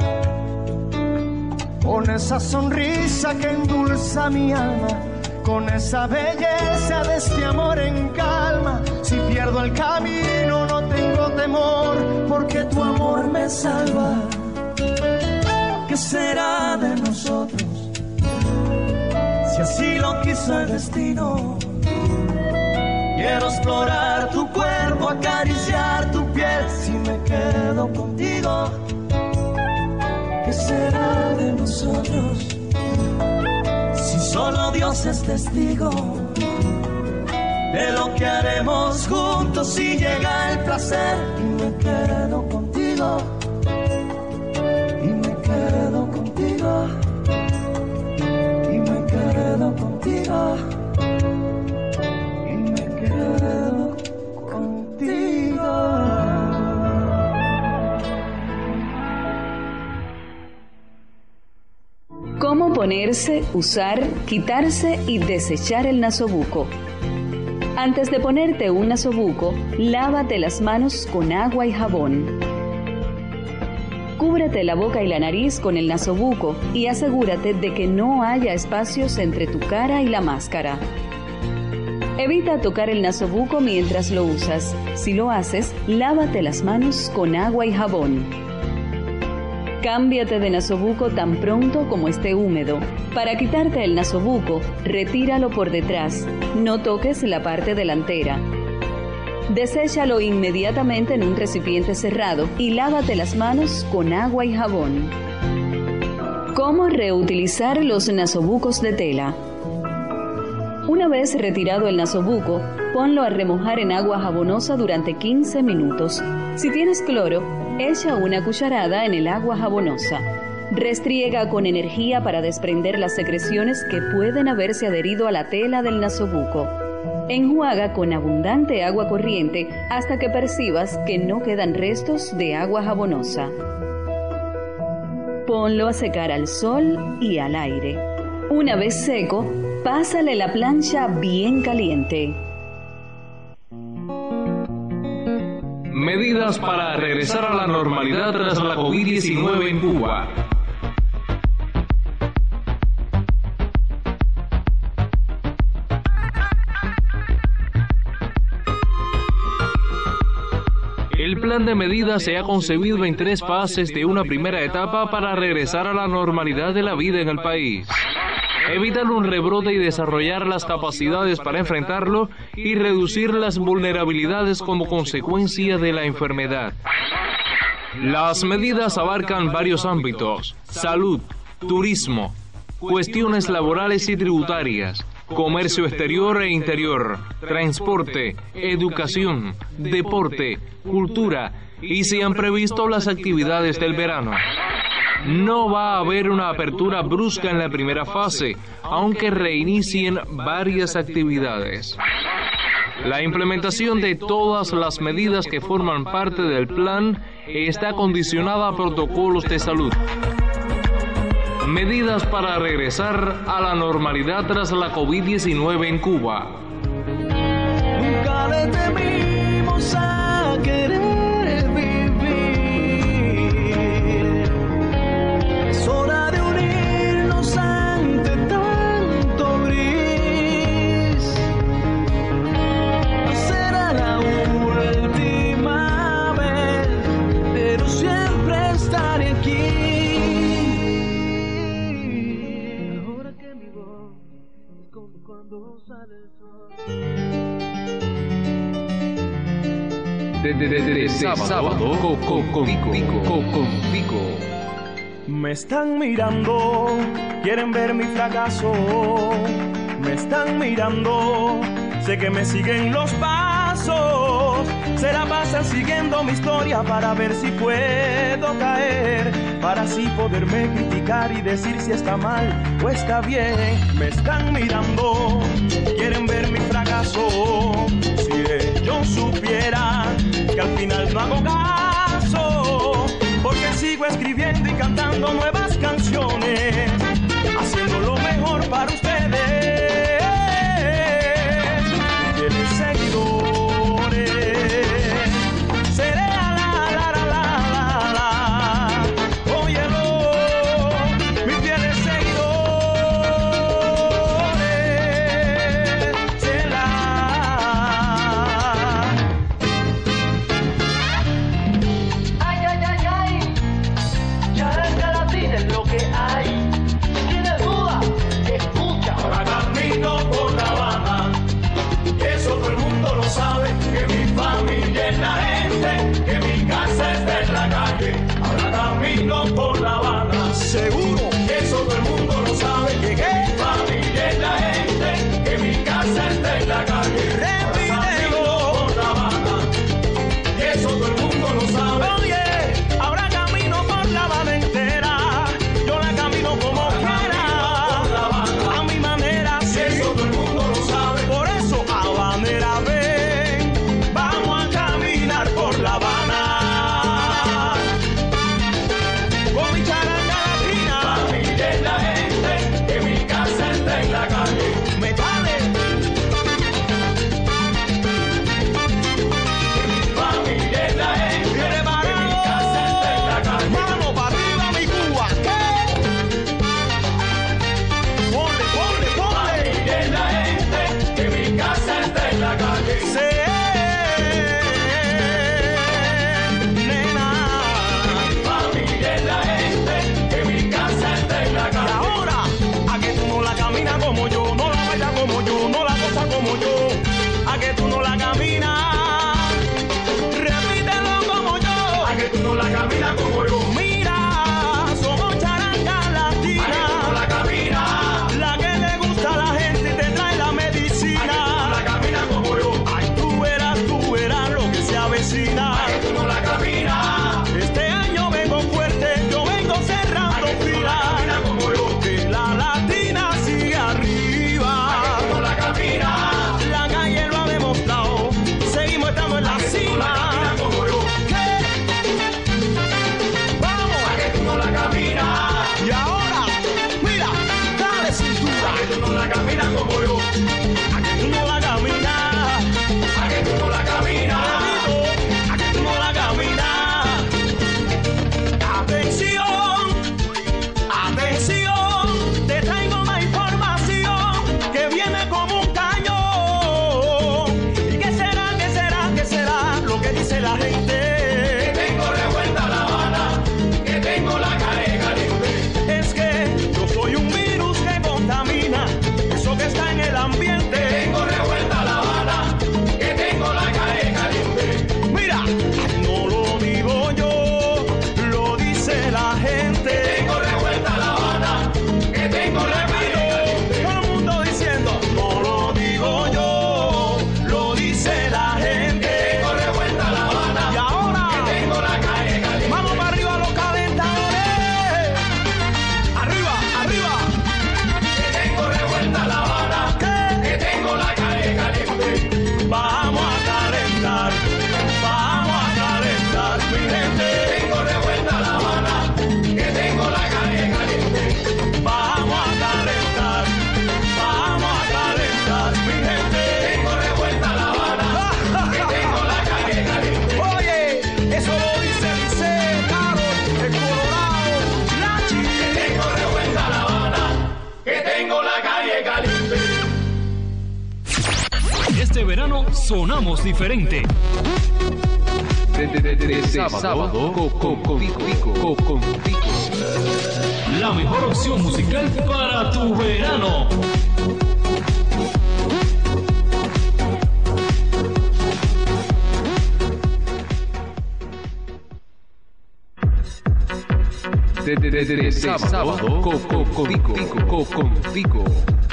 Con esa sonrisa que endulza mi alma, con esa belleza de este amor en calma. Si pierdo el camino no tengo temor, porque tu amor me salva. ¿Qué será de nosotros si así lo quiso el destino? Quiero explorar tu cuerpo, acariciar tu piel si me quedo contigo. ¿Qué será de nosotros si solo Dios es testigo de lo que haremos juntos si llega el placer y me quedo contigo? ¿Cómo ponerse, usar, quitarse y desechar el nasobuco? Antes de ponerte un nasobuco, lávate las manos con agua y jabón. Cúbrete la boca y la nariz con el nasobuco y asegúrate de que no haya espacios entre tu cara y la máscara. Evita tocar el nasobuco mientras lo usas. Si lo haces, lávate las manos con agua y jabón. Cámbiate de nasobuco tan pronto como esté húmedo. Para quitarte el nasobuco, retíralo por detrás. No toques la parte delantera. Deséchalo inmediatamente en un recipiente cerrado y lávate las manos con agua y jabón. ¿Cómo reutilizar los nasobucos de tela? Una vez retirado el nasobuco, ponlo a remojar en agua jabonosa durante 15 minutos. Si tienes cloro, echa una cucharada en el agua jabonosa. Restriega con energía para desprender las secreciones que pueden haberse adherido a la tela del nasobuco. Enjuaga con abundante agua corriente hasta que percibas que no quedan restos de agua jabonosa. Ponlo a secar al sol y al aire. Una vez seco, pásale la plancha bien caliente. Medidas para regresar a la normalidad tras la COVID-19 en Cuba. El plan de medidas se ha concebido en 3 fases de una primera etapa para regresar a la normalidad de la vida en el país. Evitar un rebrote y desarrollar las capacidades para enfrentarlo y reducir las vulnerabilidades como consecuencia de la enfermedad. Las medidas abarcan varios ámbitos: salud, turismo, cuestiones laborales y tributarias, comercio exterior e interior, transporte, educación, deporte, cultura, y se han previsto las actividades del verano. No va a haber una apertura brusca en la primera fase, aunque reinicien varias actividades. La implementación de todas las medidas que forman parte del plan está condicionada a protocolos de salud. Medidas para regresar a la normalidad tras la COVID-19 en Cuba. Nunca le temimos a querer vivir. Es hora de unirnos ante tanto gris. No será la última vez, pero siempre estaré aquí. De sábado contigo. Me están mirando, quieren ver mi fracaso. Me están mirando, sé que me siguen los pasos. Se la pasan siguiendo mi historia para ver si puedo caer, para así poderme criticar y decir si está mal o está bien. Me están mirando, quieren ver mi fracaso. Si ellos supieran que al final no hago caso, porque sigo escribiendo y cantando nuevas canciones, haciendo lo mejor para ustedes. Fieles seguidores, seré óyelo, mis fieles seguidores, será. Ay, ay, ay, ay, charanga latina es lo que hay. verano sonamos diferente. De sábado, contigo. La mejor opción musical para tu verano. De sábado, contigo.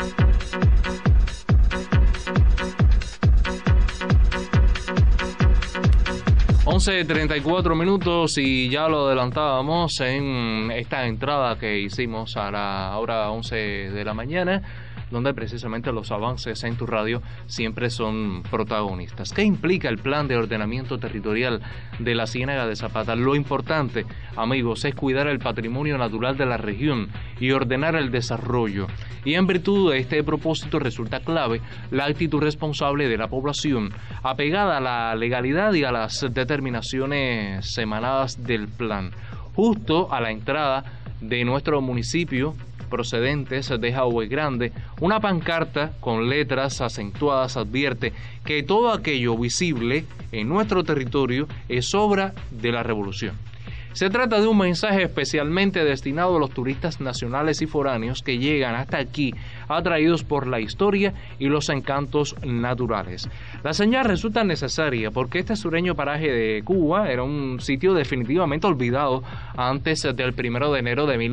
11:34 minutos y ya lo adelantábamos en esta entrada que hicimos a la hora 11 de la mañana, donde precisamente los avances en tu radio siempre son protagonistas. ¿Qué implica el plan de ordenamiento territorial de la Ciénaga de Zapata? Lo importante, amigos, es cuidar el patrimonio natural de la región y ordenar el desarrollo. Y en virtud de este propósito resulta clave la actitud responsable de la población, apegada a la legalidad y a las determinaciones emanadas del plan. Justo a la entrada de nuestro municipio, procedentes de Jahue Grande, una pancarta con letras acentuadas advierte que todo aquello visible en nuestro territorio es obra de la revolución. Se trata de un mensaje especialmente destinado a los turistas nacionales y foráneos que llegan hasta aquí atraídos por la historia y los encantos naturales. La señal resulta necesaria porque este sureño paraje de Cuba era un sitio definitivamente olvidado antes del 1 de enero de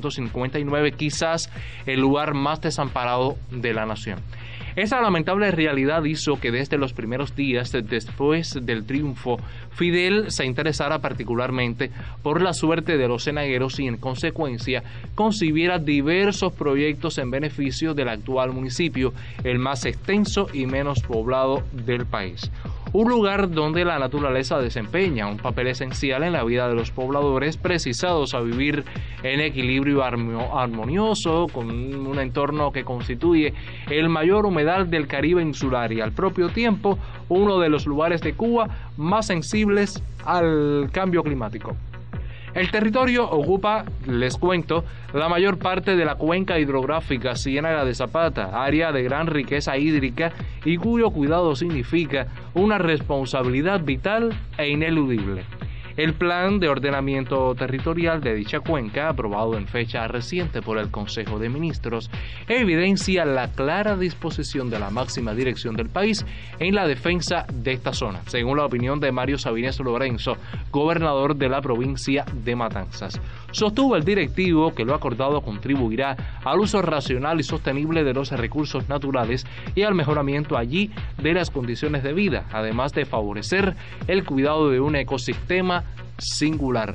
1959, quizás el lugar más desamparado de la nación. Esa lamentable realidad hizo que desde los primeros días después del triunfo, Fidel se interesara particularmente por la suerte de los cenagueros y en consecuencia concibiera diversos proyectos en beneficio del actual municipio, el más extenso y menos poblado del país. Un lugar donde la naturaleza desempeña un papel esencial en la vida de los pobladores precisados a vivir en equilibrio armonioso con un entorno que constituye el mayor humedal del Caribe insular y al propio tiempo uno de los lugares de Cuba más sensibles al cambio climático. El territorio ocupa, les cuento, la mayor parte de la cuenca hidrográfica Ciénaga de Zapata, área de gran riqueza hídrica y cuyo cuidado significa una responsabilidad vital e ineludible. El plan de ordenamiento territorial de dicha cuenca, aprobado en fecha reciente por el Consejo de Ministros, evidencia la clara disposición de la máxima dirección del país en la defensa de esta zona, según la opinión de Mario Sabines Lorenzo, gobernador de la provincia de Matanzas. Sostuvo el directivo que lo acordado contribuirá al uso racional y sostenible de los recursos naturales y al mejoramiento allí de las condiciones de vida, además de favorecer el cuidado de un ecosistema singular.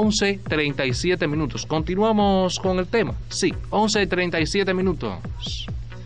11:37 minutos. Continuamos con el tema. Sí, 11:37 minutos.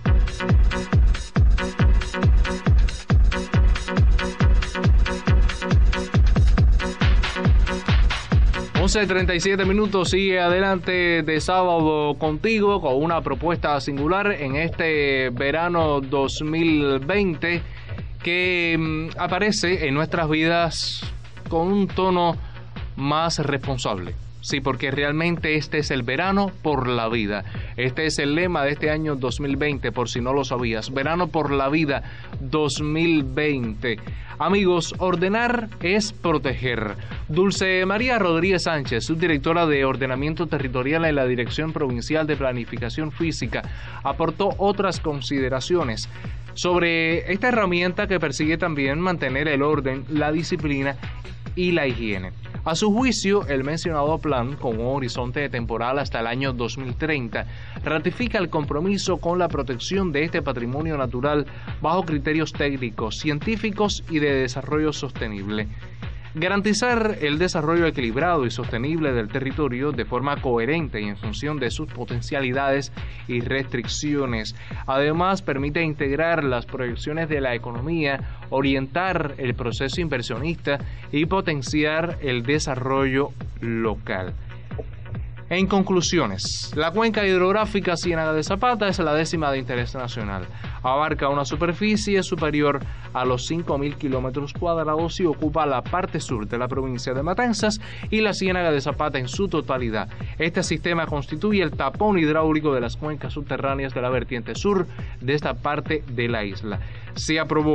...11:37 sigue adelante de sábado contigo con una propuesta singular en este verano 2020 que aparece en nuestras vidas con un tono más responsable. Sí, porque realmente este es el verano por la vida. Este es el lema de este año 2020, por si no lo sabías. Verano por la vida 2020. Amigos, ordenar es proteger. Dulce María Rodríguez Sánchez, subdirectora de Ordenamiento Territorial en la Dirección Provincial de Planificación Física, aportó otras consideraciones sobre esta herramienta que persigue también mantener el orden, la disciplina y la higiene. A su juicio, el mencionado plan, con un horizonte temporal hasta el año 2030, ratifica el compromiso con la protección de este patrimonio natural bajo criterios técnicos, científicos y de desarrollo sostenible. Garantizar el desarrollo equilibrado y sostenible del territorio de forma coherente y en función de sus potencialidades y restricciones. Además, permite integrar las proyecciones de la economía, orientar el proceso inversionista y potenciar el desarrollo local. En conclusiones, la cuenca hidrográfica Ciénaga de Zapata es la 10ª de interés nacional. Abarca una superficie superior a los 5.000 kilómetros cuadrados y ocupa la parte sur de la provincia de Matanzas y la Ciénaga de Zapata en su totalidad. Este sistema constituye el tapón hidráulico de las cuencas subterráneas de la vertiente sur de esta parte de la isla. Se aprobó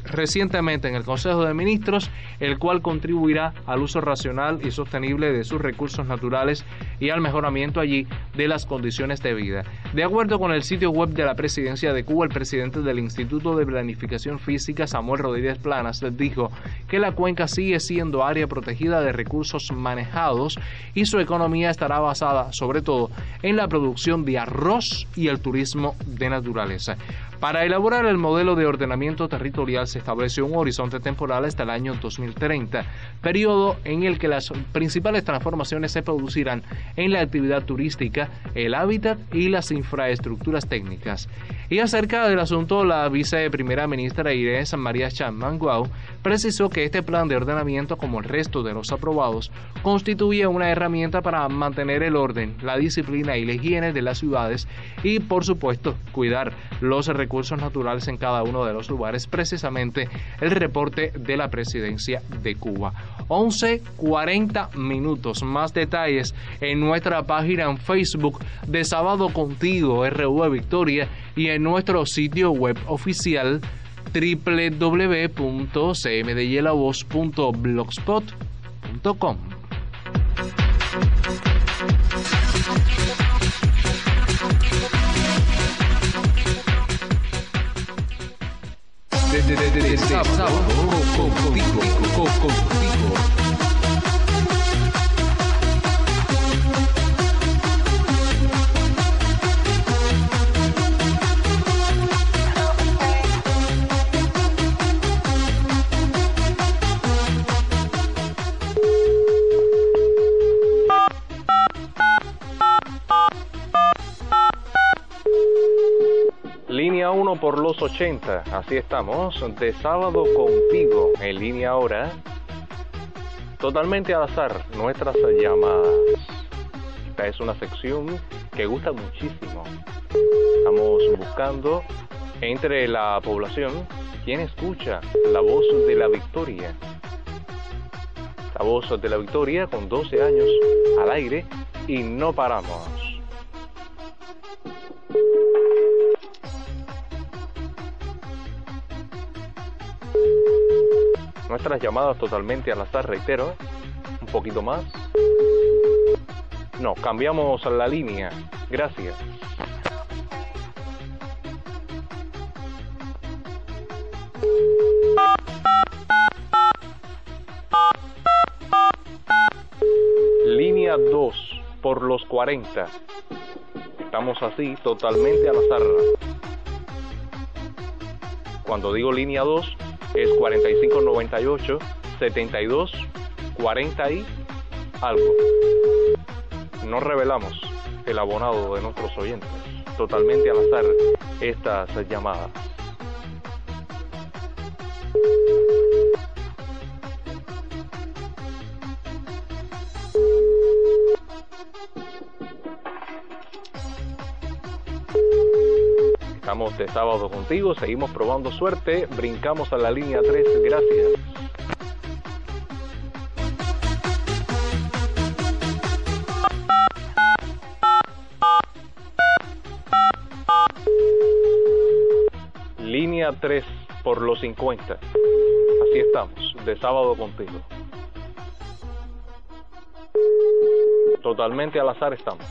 recientemente en el Consejo de Ministros, el cual contribuirá al uso racional y sostenible de sus recursos naturales y al mejoramiento allí de las condiciones de vida. De acuerdo con el sitio web de la Presidencia de Cuba, el presidente del Instituto de Planificación Física, Samuel Rodríguez Planas, dijo que la cuenca sigue siendo área protegida de recursos manejados y su economía estará basada sobre todo en la producción de arroz y el turismo de naturaleza. Para elaborar el modelo de ordenamiento territorial se estableció un horizonte temporal hasta el año 2030, periodo en el que las principales transformaciones se producirán en la actividad turística, el hábitat y las infraestructuras técnicas. Y acerca del asunto, la viceprimera ministra Irene San María Chapman Guau precisó que este plan de ordenamiento, como el resto de los aprobados, constituye una herramienta para mantener el orden, la disciplina y la higiene de las ciudades y, por supuesto, cuidar los recursos naturales en cada uno de los lugares. Precisamente el reporte de la Presidencia de Cuba. 11:40 minutos. Más detalles en nuestra página en Facebook de Sábado Contigo RV Victoria y en nuestro sitio web oficial www.cmdelavoz.blogspot.com. De sábado contigo. Línea 1 por los 80, así estamos, de Sábado Contigo, en línea ahora, totalmente al azar, nuestras llamadas. Esta es una sección que gusta muchísimo. Estamos buscando entre la población quién escucha la voz de la victoria. La voz de la victoria con 12 años al aire y no paramos. Nuestras llamadas totalmente al azar, reitero, un poquito más. No, cambiamos la línea. Gracias. Línea 2 por los 40. Estamos así, totalmente al azar. Cuando digo línea 2, es 4598 72 40 y algo. No revelamos el abonado de nuestros oyentes. Totalmente al azar estas llamadas. Estamos de Sábado Contigo, seguimos probando suerte, brincamos a la línea 3, gracias. Línea 3 por los 50, así estamos, de Sábado Contigo. Totalmente al azar estamos.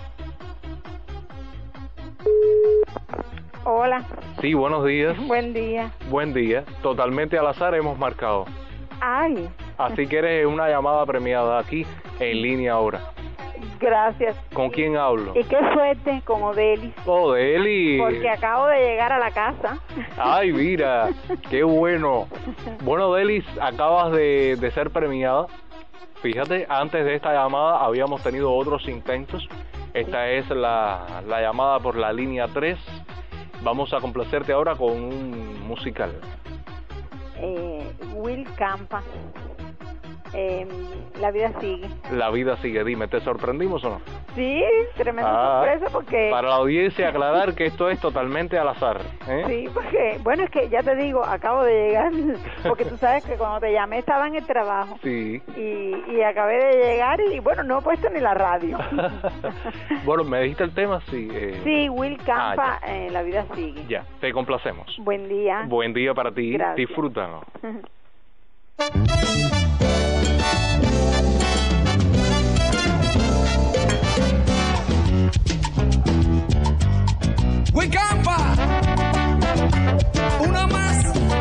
Hola. Sí, buenos días. Buen día. Buen día. Totalmente al azar hemos marcado. Ay. Así que eres una llamada premiada aquí en línea ahora. Gracias. ¿Con quién hablo? Y qué suerte con Odelis. Odelis. Porque acabo de llegar a la casa. Ay, mira, qué bueno. Bueno, Odelis, acabas de ser premiada. Fíjate, antes de esta llamada habíamos tenido otros intentos. Esta es la llamada por la línea 3. Vamos a complacerte ahora con un musical. Will Campa. La vida sigue. La vida sigue. Dime, ¿te sorprendimos o no? Sí, tremenda sorpresa porque... Para la audiencia aclarar que esto es totalmente al azar. Sí, porque, bueno, es que ya te digo, acabo de llegar, porque tú sabes que cuando te llamé estaba en el trabajo. Sí. Y acabé de llegar y, bueno, no he puesto ni la radio. Bueno, ¿me dijiste el tema? Sí. Sí, Will Campa, La vida sigue. Ya, te complacemos. Buen día. Buen día para ti. Gracias. Disfrútalo. Will Campa, uno más.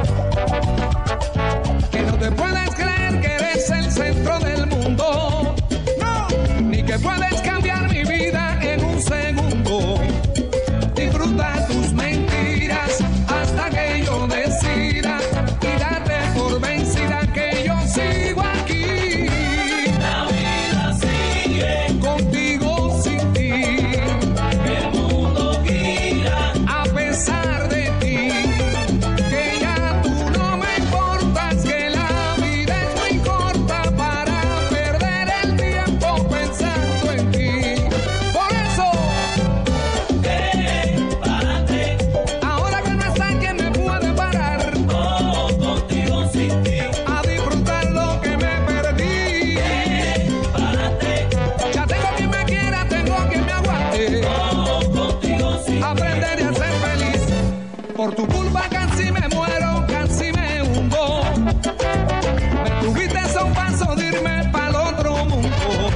Que no te puedes creer que eres el centro del mundo, no, ni que puedes cambiar mi vida en un segundo. Disfruta tus mentiras hasta que yo decida y date por vencida que yo sigo aquí. La vida sigue contigo sin ti. El mundo gira a pesar de ti. Que ya tú no me importas, que la vida es muy corta para perder el tiempo pensando en ti. Por eso, párate. Ahora que no está quien me puede parar. Oh, contigo sin ti. A disfrutar lo que me perdí. Párate. Ya tengo quien me quiera, tengo quien me aguante. Oh, contigo sin ti. Aprenderé a ser feliz. Por tu culpa casi me muero, casi me hundo. Me tuviste a un paso de irme pa'l otro mundo.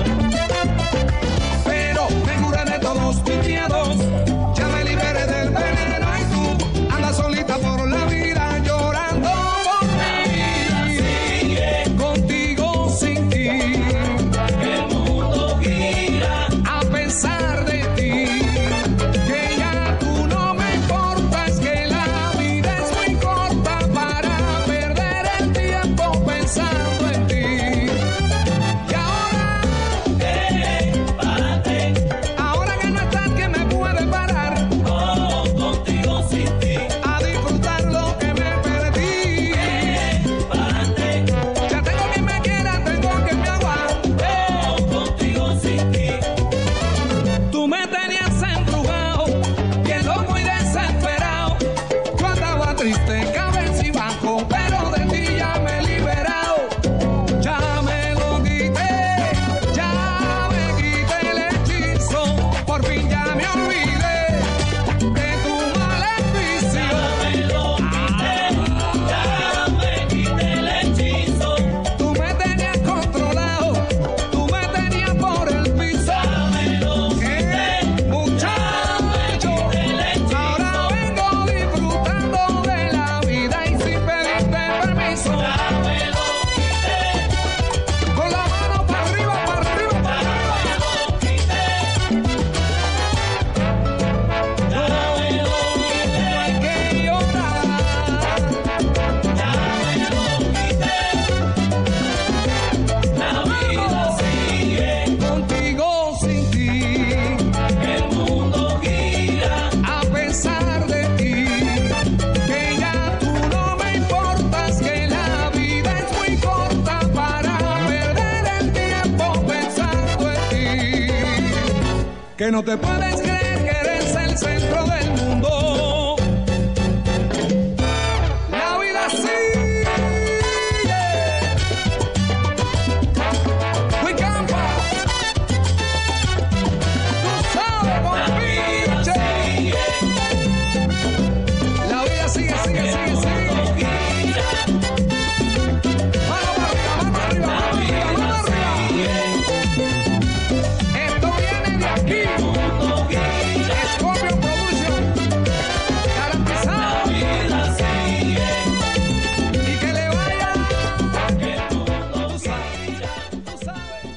Pero me curé de todos mis miedos. Ya me liberé del veneno y tú andas solita por la vida llorando por mí. Contigo sin ti. El mundo gira a pesar de ti. Que ya tú no me importas, que la vida es muy corta para perder el tiempo pensando en ti. Y ahora, párate. Ahora que no estás, ¿quién me puede parar? Oh, contigo sin ti. A disfrutar lo que me perdí. Párate. Ya tengo quien me quiera, tengo quien me aguante. Oh, contigo sin ti. Tú me tenías embrujado, bien loco y desesperado. Yo andaba triste, cabecibajo, pero de ti ya me he liberado. Ya me lo quité, ya me quité el hechizo. Por fin ya me olvidé de tu maleficio. Ya me lo quité, ya me quité el hechizo. Tú me tenías controlado, tú me tenías por el piso. Ya me lo quité, muchacho. Ahora vengo disfrutando de la vida y sin pedirte permiso. Ya me lo quité, con la mano para arriba, para arriba, para arriba. Ya me lo quité, no hay que llorar. Ya me lo quité, la vida sigue contigo sin ti. El mundo gira a pesar de ti. Que ya tú no me importas, que la vida es muy corta para perder el tiempo pensando en ti. Que no te puedes creer que eres el centro del mundo. La vida sigue. Will Campa. Tú sabes, compinche. La vida sigue, sigue, sigue, sigue. Mano para arriba, mano arriba, mano arriba, mano arriba. Esto viene de aquí. Scorpio Production. Garantizado. La vida sigue. Y que le vaya. Que el mundo gira, tú sabes.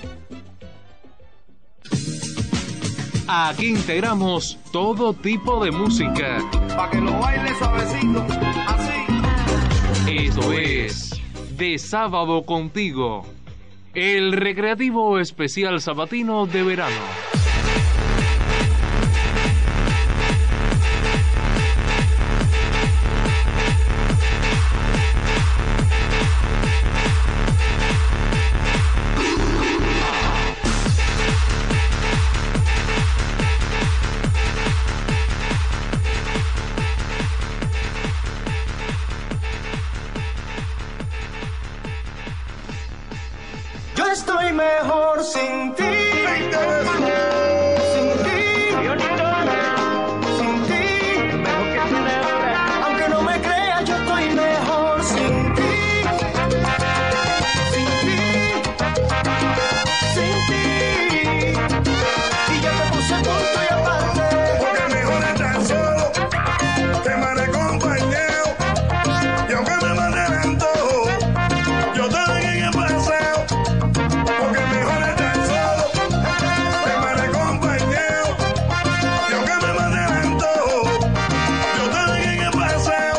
Aquí integramos todo tipo de música. Pa' que lo baile suavecito, así. Esto es De Sábado Contigo, el recreativo especial sabatino de verano. mejor sin ti. Aunque no me creas, yo estoy mejor sin ti. Sin ti. Sin ti. Y ya te puse punto y aparte. Porque mejor estar solo que mal acompañado. Y aunque me manden antojo, yo también en el paseo. Porque mejor estar solo que mal acompañado. Y aunque me manden antojo, yo también en el paseo.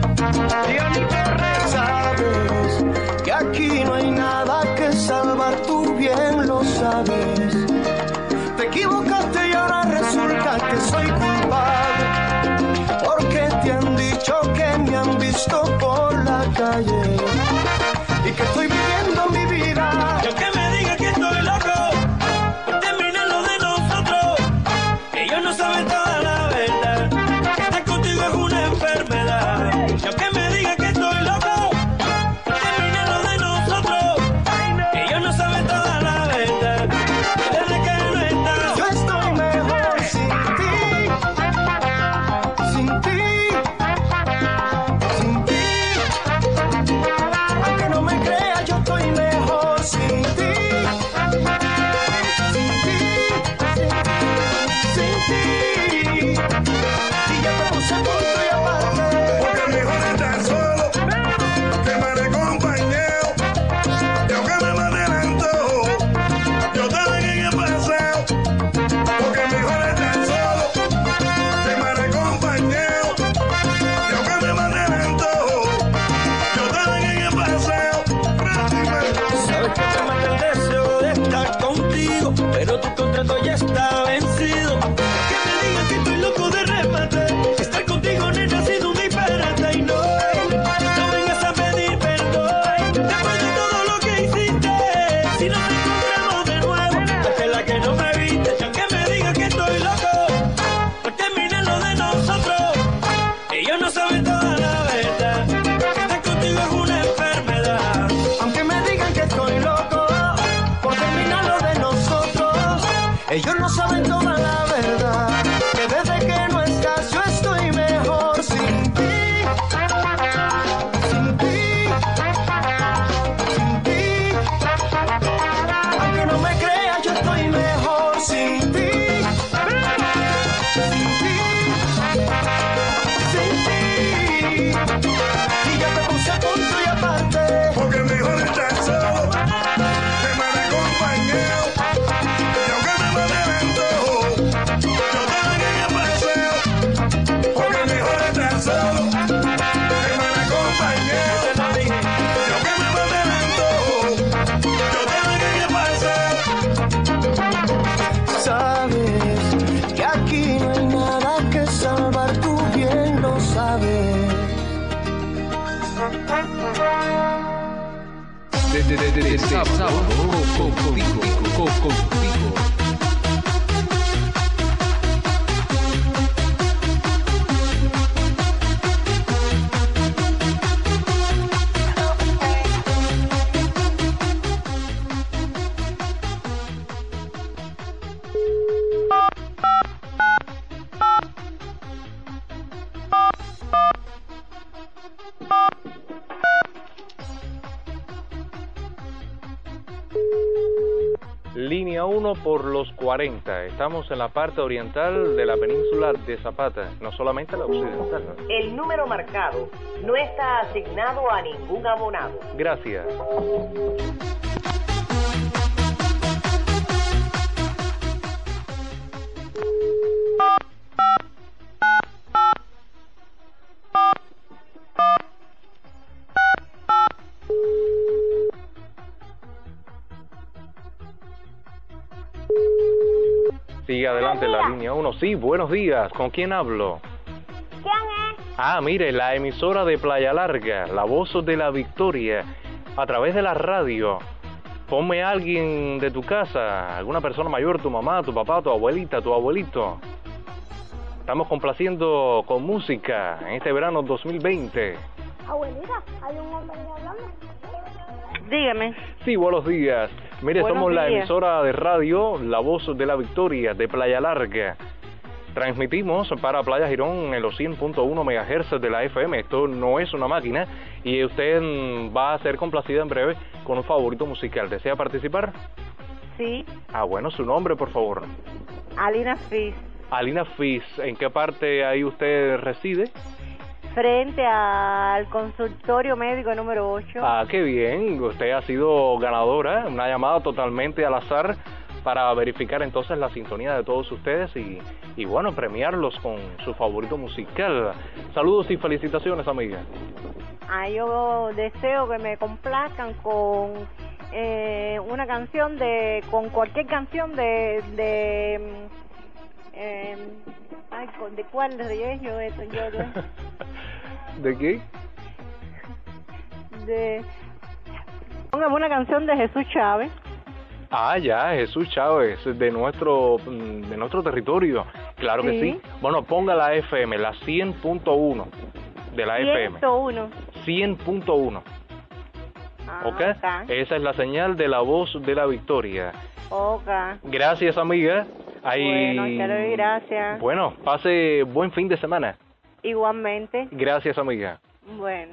Sabes que aquí no hay nada que salvar, tú bien lo sabes. Te equivocaste y ahora resulta que soy culpable. Porque te han dicho que me han visto por la calle y que estoy viviendo mi vida. Y aunque me digan que estoy loco, termina lo de nosotros. Ellos no saben toda la verdad. Que estar contigo es una enfermedad. Y aunque me digan que estoy loco, termina lo de nosotros. Ellos no saben toda la verdad. Que desde que no estás, Yo estoy mejor sin ti. Sin ti. Sin ti. Aunque no me creas, yo estoy mejor sin ti. Sin ti. Sin ti. Y ya te puse punto y aparte. Porque mejor estar solo que mal acompañado. Y aunque me manden antojo, yo también en el paseo. Porque mejor estar solo que mal acompañado. Y aunque me manden antojo, yo también en el paseo. sabes que me mata el deseo de estar contigo, pero tu contrato ya está vencido. Que me digan que estoy loco de remate. Estar contigo, nena, ha sido un disparate. Y no vengas a pedir perdón después de todo lo que hiciste. Si nos encontramos de nuevo, desde la que no me viste. Y aunque me digan que estoy loco, pues termina lo de nosotros. Ellos no saben toda la verdad. Que estar contigo es una enfermedad. Aunque me digan que estoy loco por terminar lo de nosotros, ellos no saben toda la verdad. Que desde que no estás, yo estoy mejor sin ti. Sin ti. Sin ti. Aunque no me creas, yo estoy mejor sin ti. Sin ti. Sin ti. Y ya te puse punto y aparte. Porque mejor estar solo que mal acompañado. Y aunque me manden antojo, yo también en el paseo. Porque mejor estar solo que mal acompañado. Y aunque me manden antojo, yo también en el paseo. Sabes que aquí no hay nada que salvar, tú bien lo sabes. De sábado contigo. Línea 1 por los 40. Estamos en la parte oriental de la península de Zapata, no solamente la occidental. El número marcado no está asignado a ningún abonado. Gracias. Sigue adelante la línea 1. Sí, buenos días. ¿Con quién hablo? ¿Quién es? Ah, mire, la emisora de Playa Larga, la voz de la victoria, a través de la radio. Ponme a alguien de tu casa, alguna persona mayor, tu mamá, tu papá, tu abuelita, tu abuelito. Estamos complaciendo con música en este verano 2020. Abuelita, hay un hombre ahí hablando. Dígame. Sí, buenos días. Mire, Buenos somos la días. emisora de radio La Voz de la Victoria de Playa Larga. Transmitimos para Playa Girón en los 100.1 MHz de la FM. Esto no es una máquina y usted va a ser complacida en breve con un favorito musical. ¿Desea participar? Sí, Bueno, su nombre, por favor. Alina Fis, Alina Fis, ¿en qué parte ahí usted reside? frente al consultorio médico número 8. Qué bien. Usted ha sido ganadora, una llamada totalmente al azar para verificar entonces la sintonía de todos ustedes y bueno, premiarlos con su favorito musical. Saludos y felicitaciones, amiga. Yo deseo que me complazcan con una canción con cualquier canción ¿de cuál es yo esto? ¿De qué? Póngame una canción de Jesús Chávez. Ya, Jesús Chávez, de nuestro territorio. Claro que sí. Bueno, ponga la FM, la 100.1 de la FM. 100.1. ¿Ok? Esa es la señal de La Voz de la Victoria. Gracias, amiga. Gracias. Bueno, pase buen fin de semana. Igualmente. Gracias, amiga. Bueno.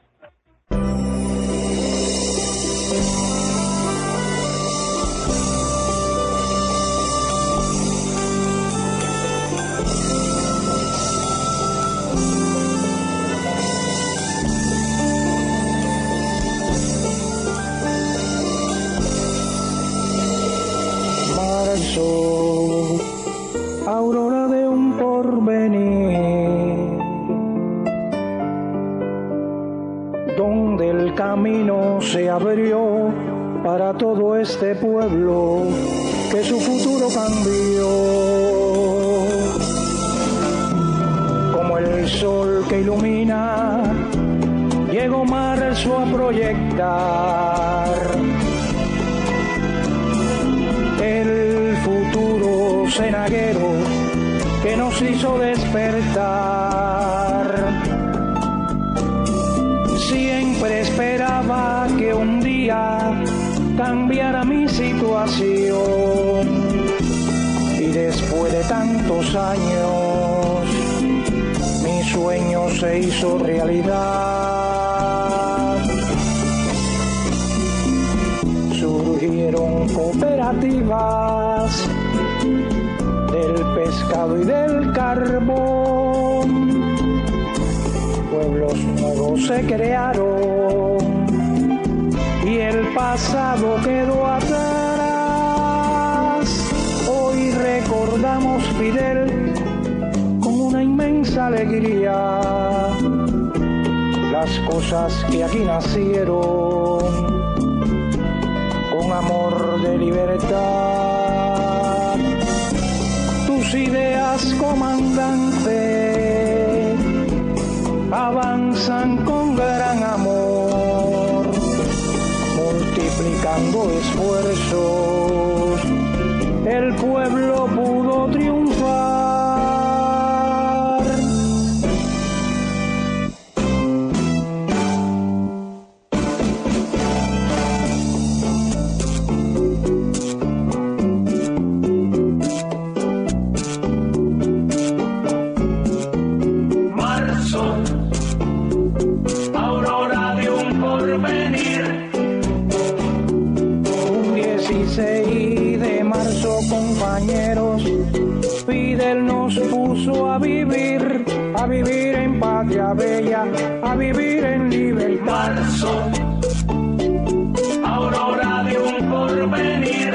Marzo, aurora de un porvenir, donde el camino se abrió para todo este pueblo que su futuro cambió, como el sol que ilumina, llegó marzo a proyectar el futuro cenaguero que nos hizo despertar. Siempre esperaba que un día cambiara mi situación y después de tantos años mi sueño se hizo realidad. Surgieron cooperativas del pescado y del carbón, pueblos nuevos se crearon y el pasado quedó atrás. Hoy recordamos Fidel con una inmensa alegría las cosas que aquí nacieron con amor de libertad. Tus ideas, comandante, avanzan con gran amor, multiplicando esfuerzos, el pueblo pudo triunfar. Fidel nos puso a vivir en patria bella, a vivir en libertad. Marzo, aurora de un porvenir.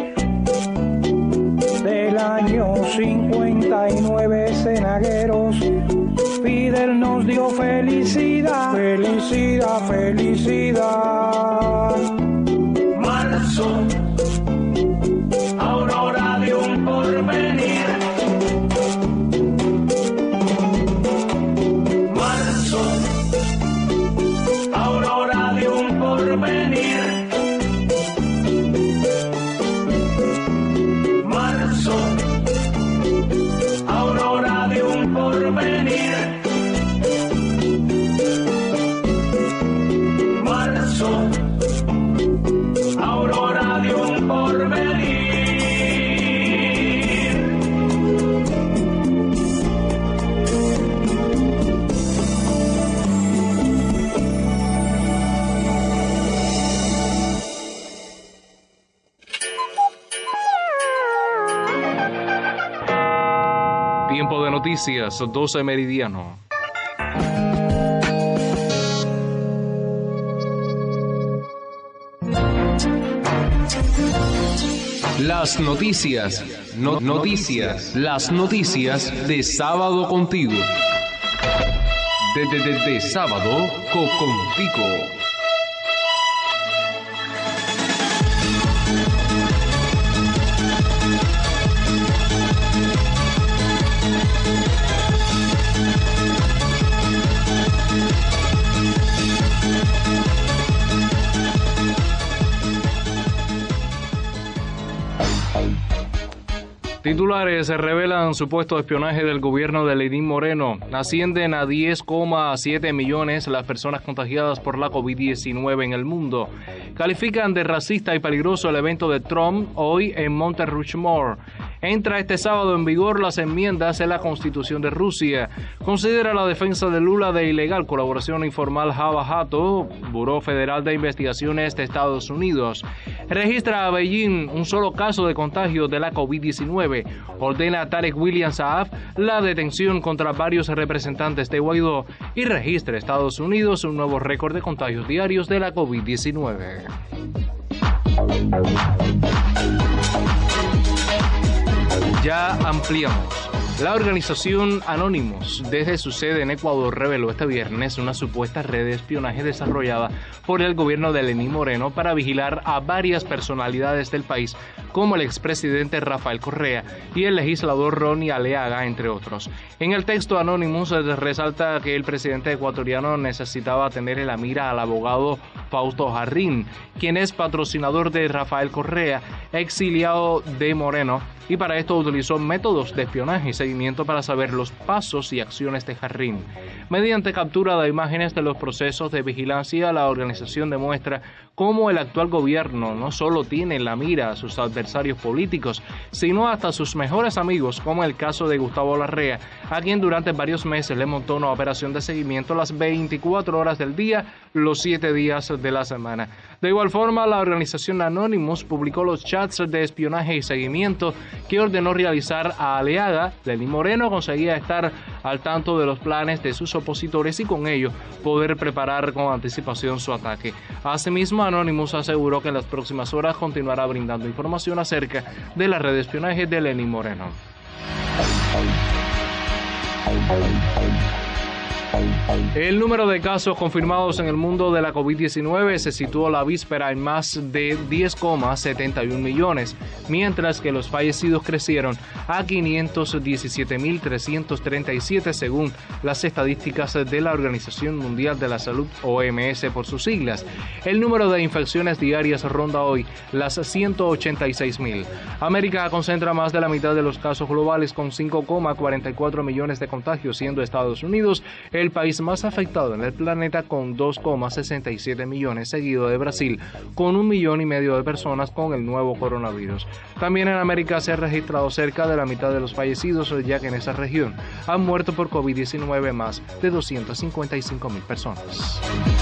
Del año 59 cenagueros, Fidel nos dio felicidad, felicidad, felicidad. Marzo, aurora de un porvenir. Marzo, aurora de un porvenir. Marzo, aurora de un porvenir. Marzo, noticias, 12 meridiano. Las noticias, las noticias de Sábado Contigo. De Sábado Contigo. Titulares revelan supuesto espionaje del gobierno de Lenín Moreno. Ascienden a 10,7 millones las personas contagiadas por la COVID-19 en el mundo. Califican de racista y peligroso el evento de Trump hoy en Monte Rushmore. Entra este sábado en vigor las enmiendas en la Constitución de Rusia. Considera la defensa de Lula de ilegal colaboración informal Java Jato, Buró Federal de Investigaciones de Estados Unidos. Registra a Beijing un solo caso de contagio de la COVID-19. Ordena a Tarek William Saab la detención contra varios representantes de Guaidó y registra a Estados Unidos un nuevo récord de contagios diarios de la COVID-19. Ya ampliamos. La organización Anonymous, desde su sede en Ecuador, reveló este viernes una supuesta red de espionaje desarrollada por el gobierno de Lenín Moreno para vigilar a varias personalidades del país, como el expresidente Rafael Correa y el legislador Ronnie Aleaga, entre otros. En el texto, Anonymous resalta que el presidente ecuatoriano necesitaba tener en la mira al abogado Fausto Jarrín, quien es patrocinador de Rafael Correa, exiliado de Moreno, y para esto utilizó métodos de espionaje y seguimiento para saber los pasos y acciones de Jarrín. Mediante captura de imágenes de los procesos de vigilancia, la organización demuestra cómo el actual gobierno no solo tiene en la mira a sus adversarios políticos, sino hasta sus mejores amigos, como el caso de Gustavo Larrea, a quien durante varios meses le montó una operación de seguimiento las 24 horas del día, los 7 días de la semana. De igual forma, la organización Anonymous publicó los chats de espionaje y seguimiento que ordenó realizar a Aleaga. Lenín Moreno conseguía estar al tanto de los planes de sus opositores y con ello poder preparar con anticipación su ataque. Asimismo, Anonymous aseguró que en las próximas horas continuará brindando información acerca de la red de espionaje de Lenín Moreno. El número de casos confirmados en el mundo de la COVID-19 se situó la víspera en más de 10,71 millones, mientras que los fallecidos crecieron a 517.337 según las estadísticas de la Organización Mundial de la Salud, OMS por sus siglas. El número de infecciones diarias ronda hoy las 186.000. América concentra más de la mitad de los casos globales con 5,44 millones de contagios, siendo Estados Unidos el país más afectado en el planeta con 2,67 millones, seguido de Brasil con 1,5 millones de personas con el nuevo coronavirus. También en América se ha registrado cerca de la mitad de los fallecidos, ya que en esa región han muerto por COVID-19 más de 255.000 personas.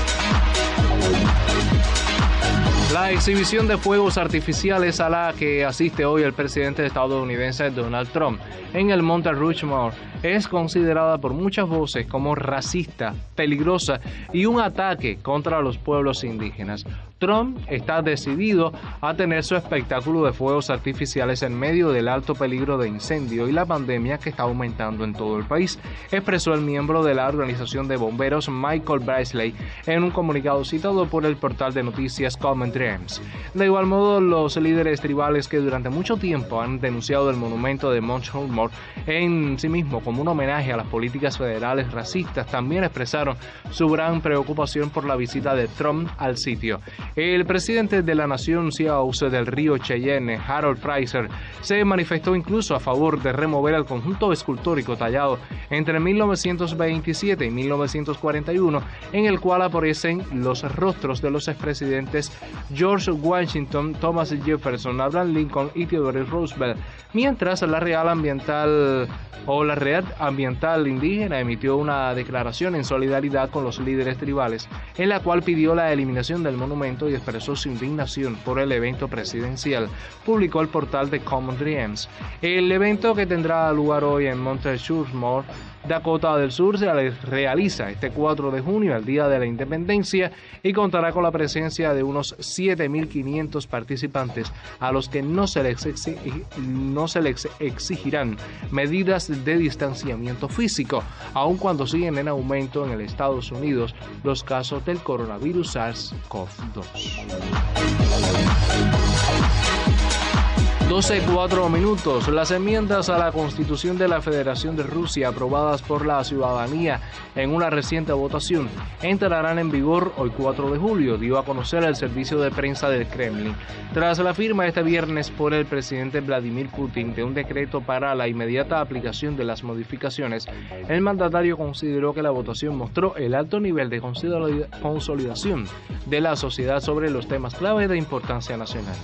La exhibición de fuegos artificiales a la que asiste hoy el presidente estadounidense Donald Trump en el Monte Rushmore es considerada por muchas voces como racista, peligrosa y un ataque contra los pueblos indígenas. Trump está decidido a tener su espectáculo de fuegos artificiales en medio del alto peligro de incendio y la pandemia que está aumentando en todo el país, expresó el miembro de la organización de bomberos Michael Bradley en un comunicado citado por el portal de noticias Common Dreams. De igual modo, los líderes tribales que durante mucho tiempo han denunciado el monumento de Mount Rushmore en sí mismo como un homenaje a las políticas federales racistas también expresaron su gran preocupación por la visita de Trump al sitio. El presidente de la nación Sioux del río Cheyenne, Harold Fraser, se manifestó incluso a favor de remover el conjunto escultórico tallado entre 1927 y 1941, en el cual aparecen los rostros de los expresidentes George Washington, Thomas Jefferson, Abraham Lincoln y Theodore Roosevelt, mientras la Red Ambiental Indígena emitió una declaración en solidaridad con los líderes tribales, en la cual pidió la eliminación del monumento evento y expresó su indignación por el evento presidencial, publicó el portal de Common Dreams. El evento, que tendrá lugar hoy en Montreux-sur-Mer, Dakota del Sur, se realiza este 4 de junio, el Día de la Independencia, y contará con la presencia de unos 7.500 participantes a los que no se les exigirán medidas de distanciamiento físico, aun cuando siguen en aumento en el Estados Unidos los casos del coronavirus SARS-CoV-2. 12:04. Las enmiendas a la Constitución de la Federación de Rusia aprobadas por la ciudadanía en una reciente votación entrarán en vigor hoy 4 de julio, dio a conocer el servicio de prensa del Kremlin. Tras la firma este viernes por el presidente Vladimir Putin de un decreto para la inmediata aplicación de las modificaciones, el mandatario consideró que la votación mostró el alto nivel de consolidación de la sociedad sobre los temas clave de importancia nacional.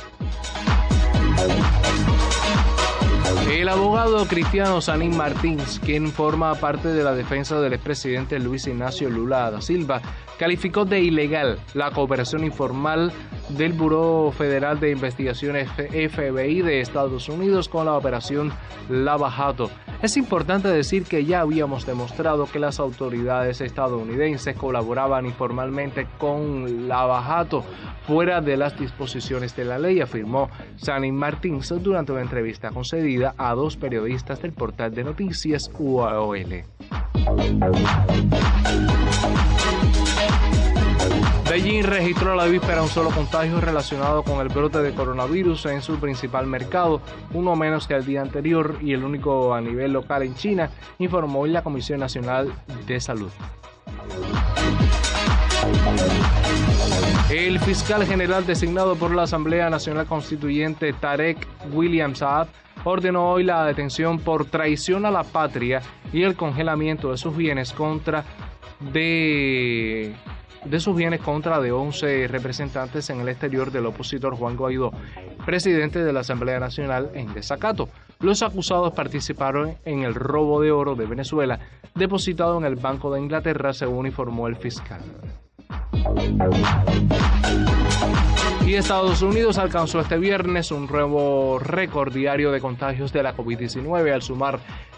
El abogado cristiano Sanín Martins, quien forma parte de la defensa del expresidente Luis Ignacio Lula da Silva, calificó de ilegal la cooperación informal del Buró Federal de Investigaciones FBI de Estados Unidos con la operación Lava Jato. Es importante decir que ya habíamos demostrado que las autoridades estadounidenses colaboraban informalmente con Lava Jato fuera de las disposiciones de la ley, afirmó Sanín Martins durante una entrevista concedida a 2 periodistas del portal de noticias UAOL. Beijing registró a la víspera un solo contagio relacionado con el brote de coronavirus en su principal mercado, uno menos que el día anterior y el único a nivel local en China, informó hoy la Comisión Nacional de Salud. El fiscal general designado por la Asamblea Nacional Constituyente, Tarek William Saab, ordenó hoy la detención por traición a la patria y el congelamiento de sus bienes contra de 11 representantes en el exterior del opositor Juan Guaidó, presidente de la Asamblea Nacional, en desacato. Los acusados participaron en el robo de oro de Venezuela depositado en el Banco de Inglaterra, según informó el fiscal. Y Estados Unidos alcanzó este viernes un nuevo récord diario de contagios de la COVID-19 al sumar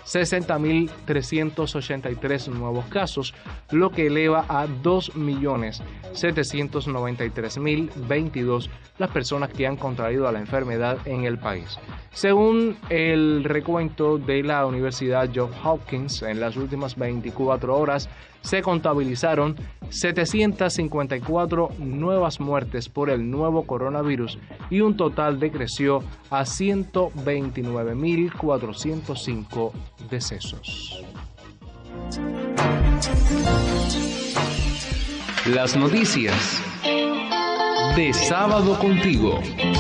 60.383 nuevos casos, lo que eleva a 2.793.022 las personas que han contraído la enfermedad en el país. Según el recuento de la Universidad Johns Hopkins, en las últimas 24 horas se contabilizaron 754 nuevas muertes por el nuevo coronavirus y un total decreció a 129.405 decesos. Las noticias de Sábado Contigo.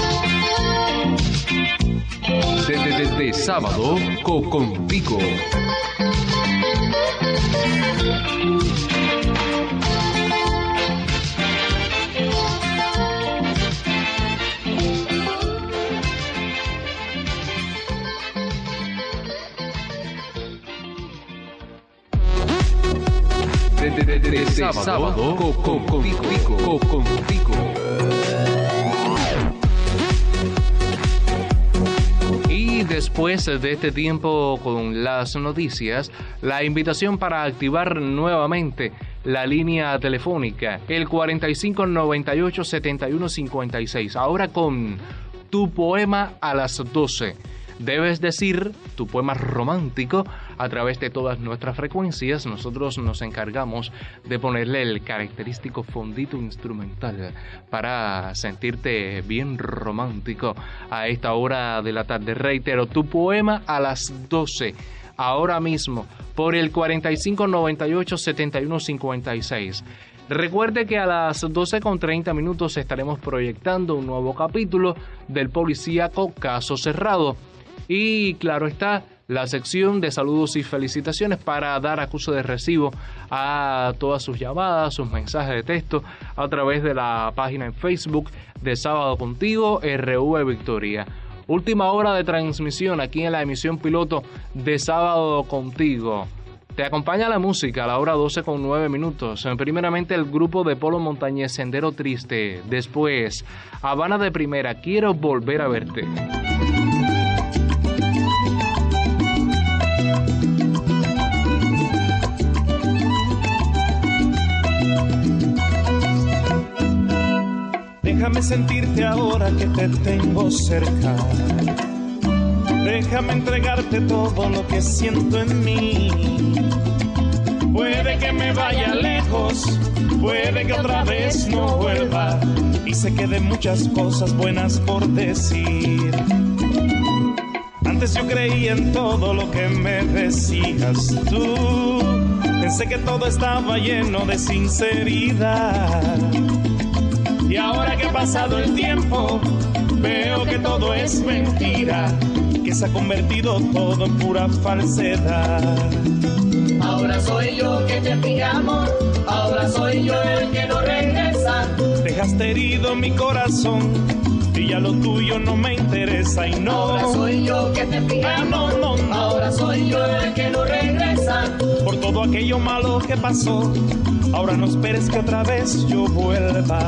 De Sábado Contigo. De Sábado Contigo. Y después de este tiempo con las noticias, la invitación para activar nuevamente la línea telefónica, el 4598-7156, ahora con tu poema a las 12. Debes decir tu poema romántico a través de todas nuestras frecuencias. Nosotros nos encargamos de ponerle el característico fondito instrumental para sentirte bien romántico a esta hora de la tarde. Reitero, tu poema a las 12, ahora mismo, por el 4598-7156. Recuerde que a las 12:30 estaremos proyectando un nuevo capítulo del policíaco Caso Cerrado. Y claro está, la sección de saludos y felicitaciones para dar acuse de recibo a todas sus llamadas, sus mensajes de texto a través de la página en Facebook de Sábado Contigo, RV Victoria. Última hora de transmisión aquí en la emisión piloto de Sábado Contigo. Te acompaña la música a la hora 12:09. Primeramente el grupo de Polo Montañés, Sendero Triste. Después, Habana de Primera, Quiero Volver a Verte. Déjame sentirte ahora que te tengo cerca. Déjame entregarte todo lo que siento en mí. Puede que me vaya lejos, puede que otra vez no vuelva y se queden muchas cosas buenas por decir. Antes yo creía en todo lo que me decías tú. Pensé que todo estaba lleno de sinceridad. Y ahora que ha pasado el tiempo, veo que todo es mentira, que se ha convertido todo en pura falsedad. Ahora soy yo que te pide amor, ahora soy yo el que no regresa. Dejaste herido mi corazón y ya lo tuyo no me interesa y no. Ahora soy yo que te pide amor, no. Ahora soy yo el que no regresa. Por todo aquello malo que pasó, ahora no esperes que otra vez yo vuelva.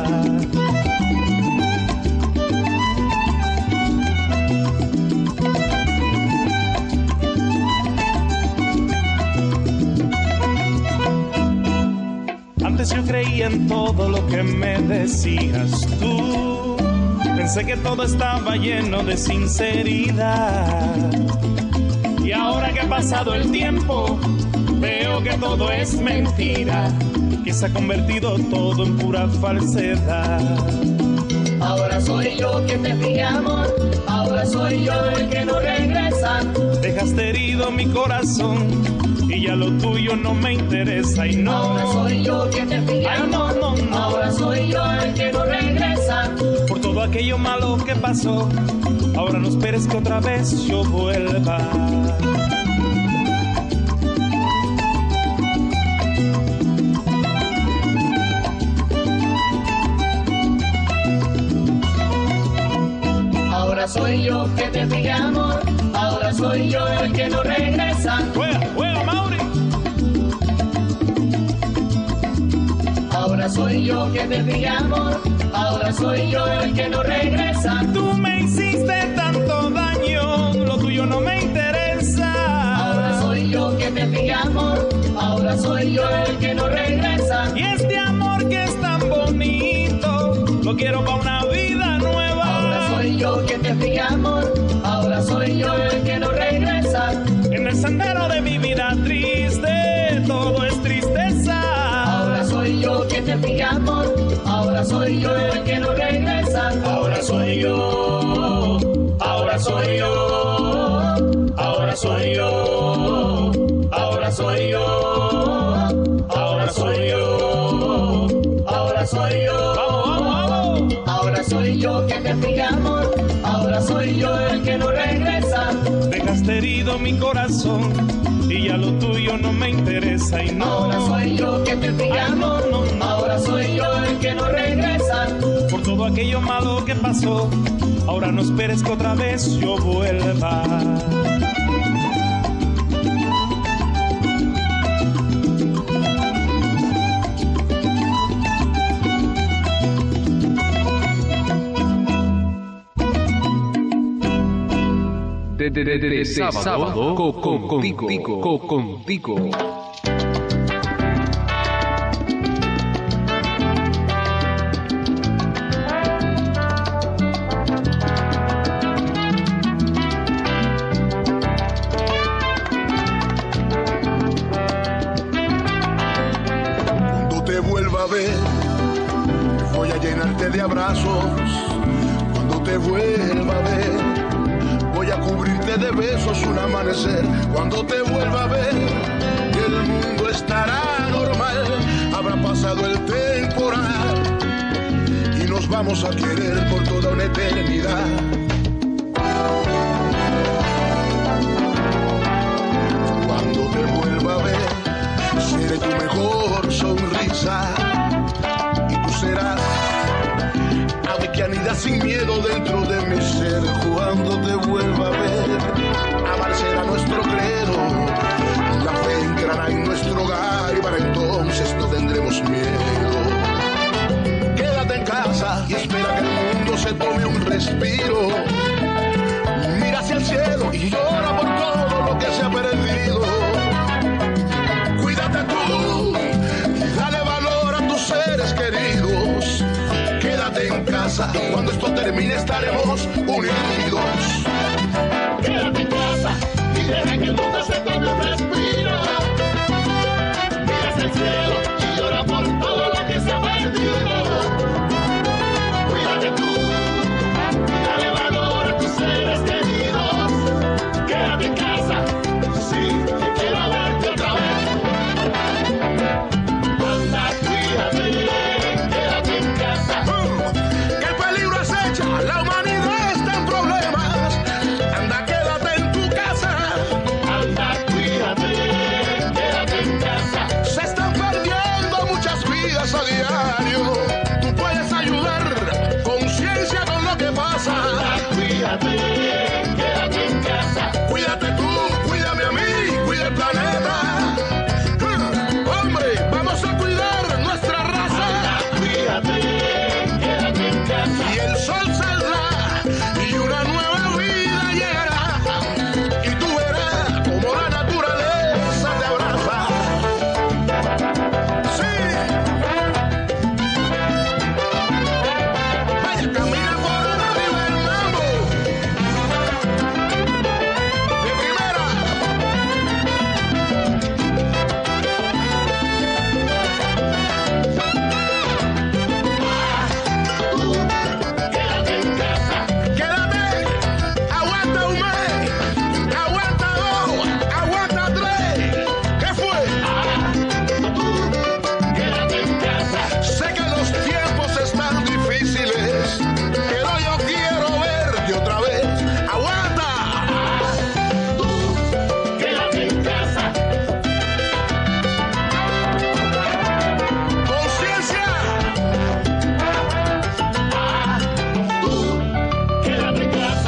Antes yo creía en todo lo que me decías tú. Pensé que todo estaba lleno de sinceridad. Y ahora que ha pasado el tiempo, veo que todo es mentira, que se ha convertido todo en pura falsedad. Ahora soy yo que te pide amor, ahora soy yo el que no regresa. Dejaste herido mi corazón y ya lo tuyo no me interesa y no. Ahora soy yo que te pide amor, no. Ahora soy yo el que no regresa. Por todo aquello malo que pasó, ahora no esperes que otra vez yo vuelva. Ahora soy yo que te pide amor, ahora soy yo el que no regresa. ¡Juega, Mauri! Ahora soy yo que te pide amor, ahora soy yo el que no regresa. Tú me hiciste tanto daño, lo tuyo no me interesa. Ahora soy yo que te pide amor, ahora soy yo el que no regresa. Y este amor que es tan bonito, lo quiero para una vida nueva. Ahora soy yo que te pide amor, ahora soy yo el que no regresa. En el sendero de mi vida triste, todo es tristeza. Ahora soy yo que te pide amor, ahora soy yo el que no regresa. Ahora soy yo, ahora soy yo, ahora soy yo, ahora soy yo, ahora soy yo, ahora soy yo. Vamos, vamos, vamos. Ahora soy yo que te pide amor, ahora soy yo el que no regresa. Dejaste herido mi corazón y ya lo tuyo no me interesa y no. Ahora soy yo que te pide amor, no. Ahora soy yo el que no regresa. Por todo aquello malo que pasó, ahora no esperes que otra vez yo vuelva. De sábado, contigo. Cuando te vuelva a ver, voy a llenarte de abrazos. Cuando te vuelva a ver, voy a cubrirte de besos un amanecer. Cuando te vuelva a ver, el mundo estará normal. Habrá pasado el temporal y nos vamos a querer por toda una eternidad. Cuando te vuelva a ver, seré tu mejor sonrisa y tú serás ave que anida sin miedo dentro de mi ser. Cuando te vuelva a ver, amar será nuestro credo, la fe entrará en y espera que el mundo se tome un respiro. Mira hacia el cielo y llora por todo lo que se ha perdido. Cuídate tú y dale valor a tus seres queridos. Quédate en casa, cuando esto termine estaremos unidos. Quédate en casa y deja que el mundo se tome un respiro. Mira hacia el cielo y llora por todo lo que se ha perdido. Cuídate tú, dale valor a tus seres queridos. Quédate en casa, sí, quiero verte otra vez. Anda, cuídate, quédate en casa. Que el peligro acecha, la humanidad está en problemas. Anda, quédate en tu casa. Anda, cuídate, quédate en casa. Se están perdiendo muchas vidas a diario. Tú puedes ayudar, conciencia con lo que pasa. Anda, cuídate, quédate en casa. Cuídate tú, cuídame a mí, cuida el planeta. Hombre, vamos a cuidar nuestra raza. Anda, cuídate, quédate en casa. Y el sol saldrá y una nueva vida llegará. Y tú verás como la naturaleza te abraza. Sí. Vaya, camina por arriba el mambo. De primera. Quédate en casa. Quédate. Aguanta un mes. Aguanta dos. Aguanta tres. ¿Qué fue? Quédate en casa. Sé que los tiempos están difíciles, pero yo quiero verte otra vez. Aguanta. Quédate en casa. Conciencia. Quédate en casa.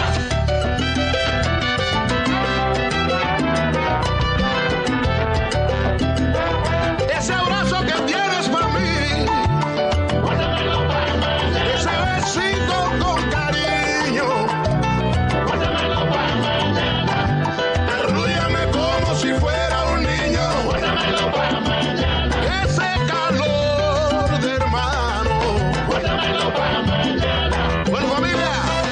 Ese abrazo que tienes para mí, guárdamelo para mañana. Ese besito con cariño, guárdamelo para mañana. Arrúllame como si fuera un niño, guárdamelo para mañana. Ese calor de hermano, guárdamelo para mañana. Bueno, familia,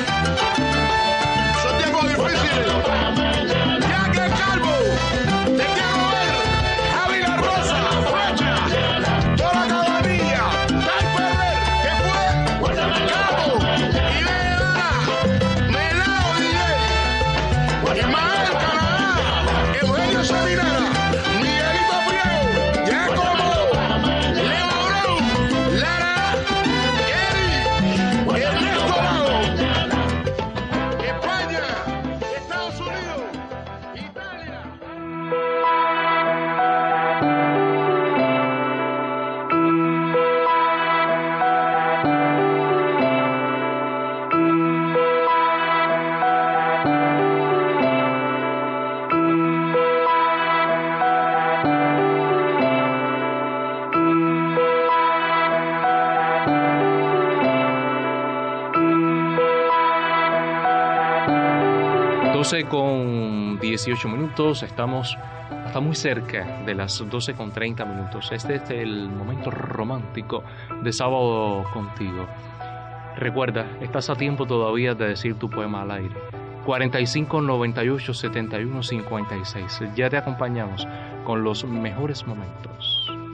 son tiempos difíciles. Ya que Calvo, te quiero ver. Javi La Rosa, Flecha, toda la cabanilla, Tal Ferrer, ¿qué fue? Cabo, Ibera, Melao DJ, Ismael Canadá, Eugenio Salinera, Miguelito Priego, Giacomo, Leo Brown, Lara, Eri, Ernesto Lado, España, Estados Unidos, Italia. Con 18 minutos, estamos hasta muy cerca de las 12:30. Este es el momento romántico de Sábado Contigo. Recuerda, estás a tiempo todavía de decir tu poema al aire. 45 98 71 56. Ya te acompañamos con los mejores momentos.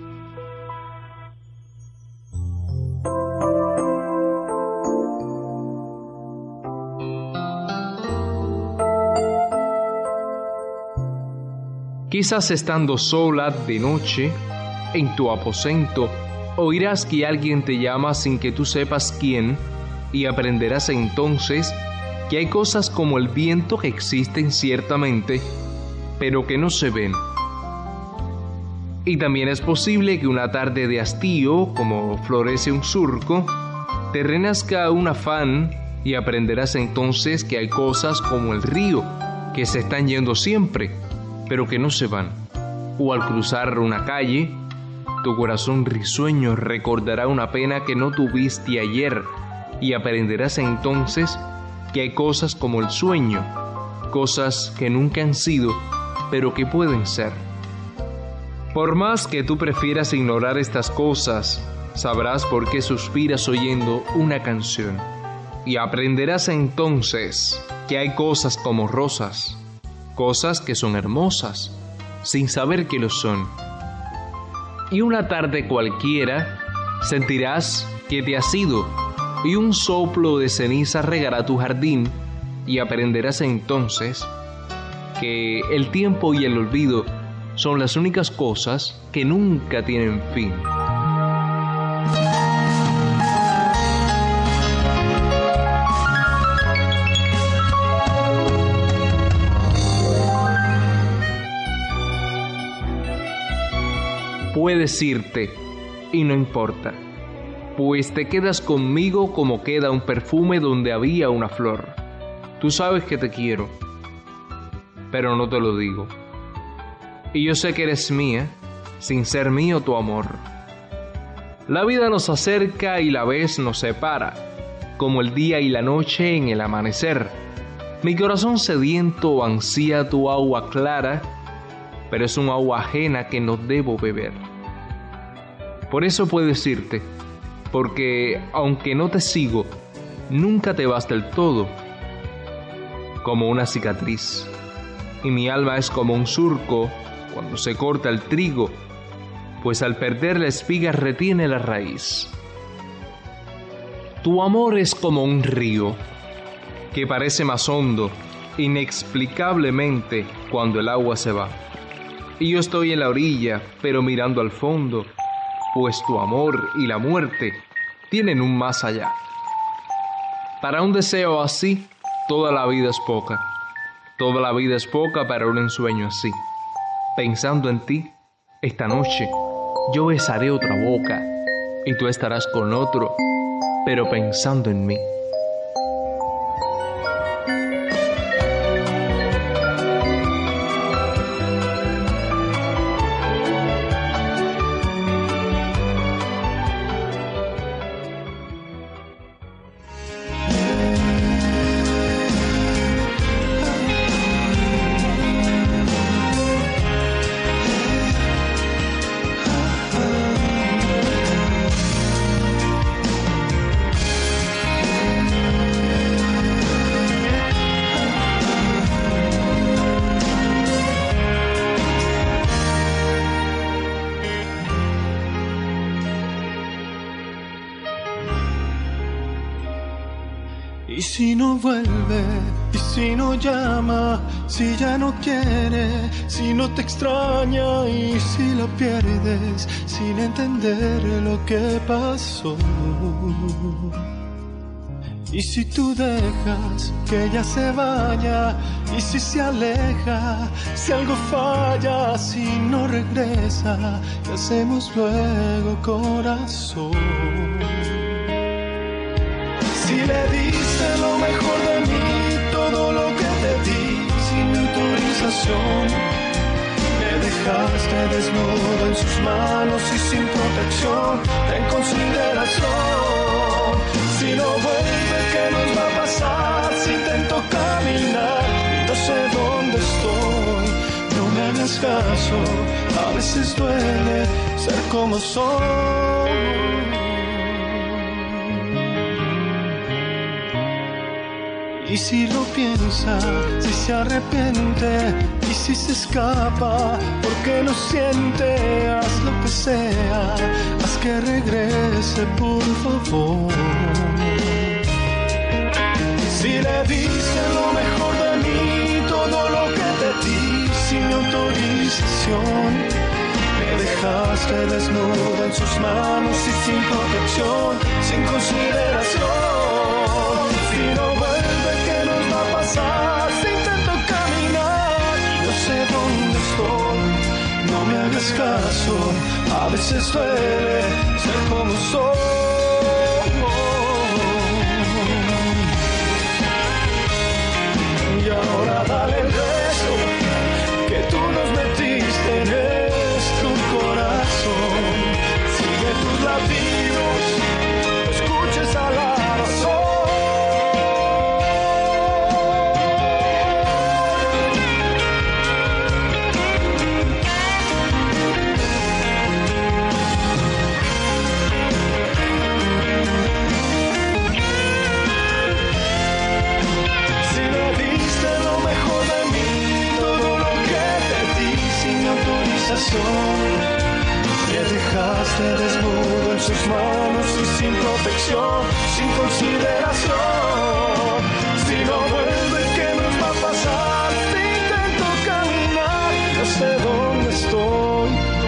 Quizás estando sola de noche, en tu aposento, oirás que alguien te llama sin que tú sepas quién, y aprenderás entonces que hay cosas como el viento que existen ciertamente, pero que no se ven. Y también es posible que una tarde de hastío, como florece un surco, te renazca un afán y aprenderás entonces que hay cosas como el río, que se están yendo siempre, pero que no se van. O al cruzar una calle, tu corazón risueño recordará una pena que no tuviste ayer y aprenderás entonces que hay cosas como el sueño, cosas que nunca han sido, pero que pueden ser. Por más que tú prefieras ignorar estas cosas, sabrás por qué suspiras oyendo una canción. Y aprenderás entonces que hay cosas como rosas, cosas que son hermosas, sin saber que lo son. Y una tarde cualquiera sentirás que te has ido, y un soplo de ceniza regará tu jardín, y aprenderás entonces que el tiempo y el olvido son las únicas cosas que nunca tienen fin. Puedes irte y no importa, pues te quedas conmigo como queda un perfume donde había una flor. Tú sabes que te quiero, pero no te lo digo. Y yo sé que eres mía, sin ser mío tu amor. La vida nos acerca y la vez nos separa, como el día y la noche en el amanecer. Mi corazón sediento ansía tu agua clara, pero es un agua ajena que no debo beber. Por eso puedes irte, porque aunque no te sigo, nunca te vas del todo. Como una cicatriz, y mi alma es como un surco cuando se corta el trigo, pues al perder la espiga retiene la raíz. Tu amor es como un río, que parece más hondo, inexplicablemente, cuando el agua se va. Y yo estoy en la orilla, pero mirando al fondo, pues tu amor y la muerte tienen un más allá. Para un deseo así, toda la vida es poca. Toda la vida es poca para un ensueño así. Pensando en ti, esta noche, yo besaré otra boca, y tú estarás con otro, pero pensando en mí. Y si no vuelve, y si no llama, si ya no quiere, si no te extraña y si la pierdes sin entender lo que pasó. Y si tú dejas que ella se vaya, y si se aleja, si algo falla, si no regresa, ¿qué hacemos luego, corazón? Si le diste lo mejor de mí, todo lo que te di, sin mi autorización, me dejaste desnudo en sus manos y sin protección, ten consideración. Si no vuelve, ¿qué nos va a pasar? Si intento caminar y no sé dónde estoy, no me hagas caso, a veces duele ser como soy. Y si lo piensa, si se arrepiente, y si se escapa, porque no siente, haz lo que sea, haz que regrese, por favor. Si le diste lo mejor de mí, todo lo que te di, sin mi autorización, me dejaste desnudo en sus manos y sin protección, sin consideración. Si no vuelve, ¿qué nos va a pasar? Si intento caminar y no sé dónde estoy, no me hagas caso, a veces duele ser como soy. Y ahora dale el beso que tú nos metiste en nuestro corazón. Sigue tus latidos, escucha esa razón. quedarte desnudo en sus manos y sin protección, sin consideración. Si no vuelves, ¿qué nos va a pasar? Si intento caminar, no sé dónde estoy.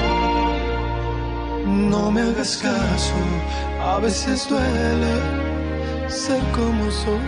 No me hagas caso, a veces duele ser como soy.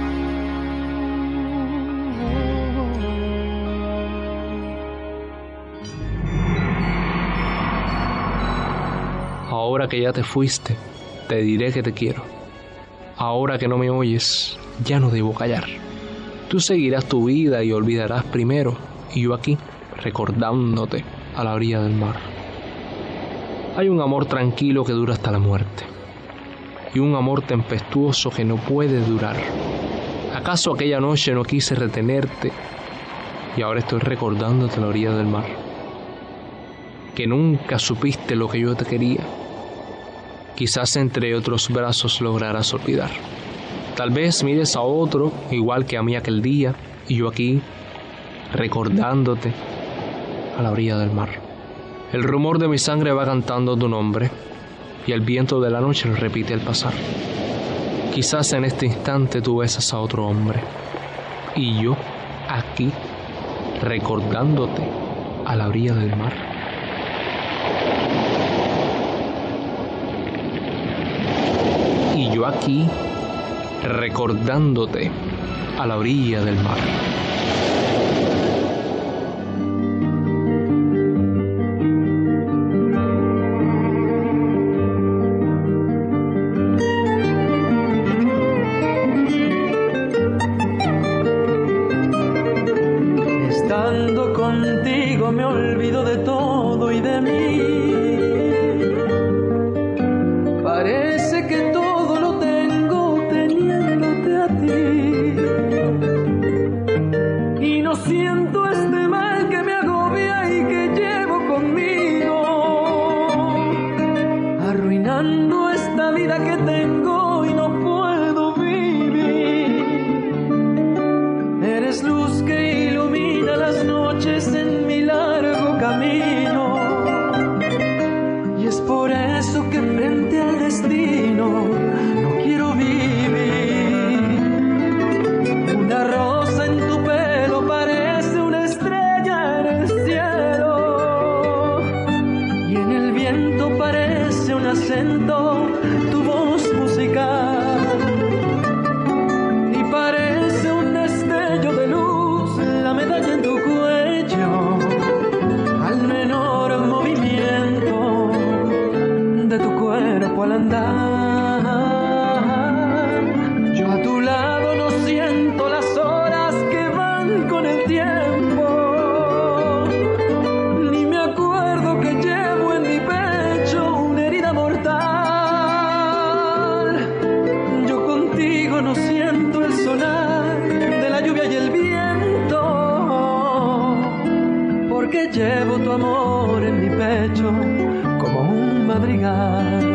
Ahora que ya te fuiste, te diré que te quiero. Ahora que no me oyes, ya no debo callar. Tú seguirás tu vida y olvidarás primero, y yo aquí, recordándote a la orilla del mar. Hay un amor tranquilo que dura hasta la muerte, y un amor tempestuoso que no puede durar. ¿Acaso aquella noche no quise retenerte, y ahora estoy recordándote a la orilla del mar? Que nunca supiste lo que yo te quería. Quizás entre otros brazos lograrás olvidar. Tal vez mires a otro, igual que a mí aquel día, y yo aquí, recordándote a la orilla del mar. El rumor de mi sangre va cantando tu nombre, y el viento de la noche lo repite al pasar. Quizás en este instante tú besas a otro hombre, y yo aquí, recordándote a la orilla del mar. Y yo aquí, recordándote a la orilla del mar. Estando contigo me olvido de todo y de mí. Parece que todo lo tengo teniéndote a ti. Y no siento este mal que me agobia y que llevo conmigo, arruinando esta vida que tengo y no puedo vivir. Eres luz que ilumina las noches en mi largo camino, y es por eso que frente al destino no quiero vivir. Una rosa en tu pelo parece una estrella en el cielo, y en el viento parece un acento tu voz musical, y parece un destello de luz la medalla en tu cuello al menor movimiento de tu cuerpo al andar. Yo a tu lado no siento las horas que van con el tiempo, ni me acuerdo que llevo en mi pecho una herida mortal. Yo contigo no siento el sonar de la lluvia y el viento, porque llevo tu amor en mi pecho como un madrigal.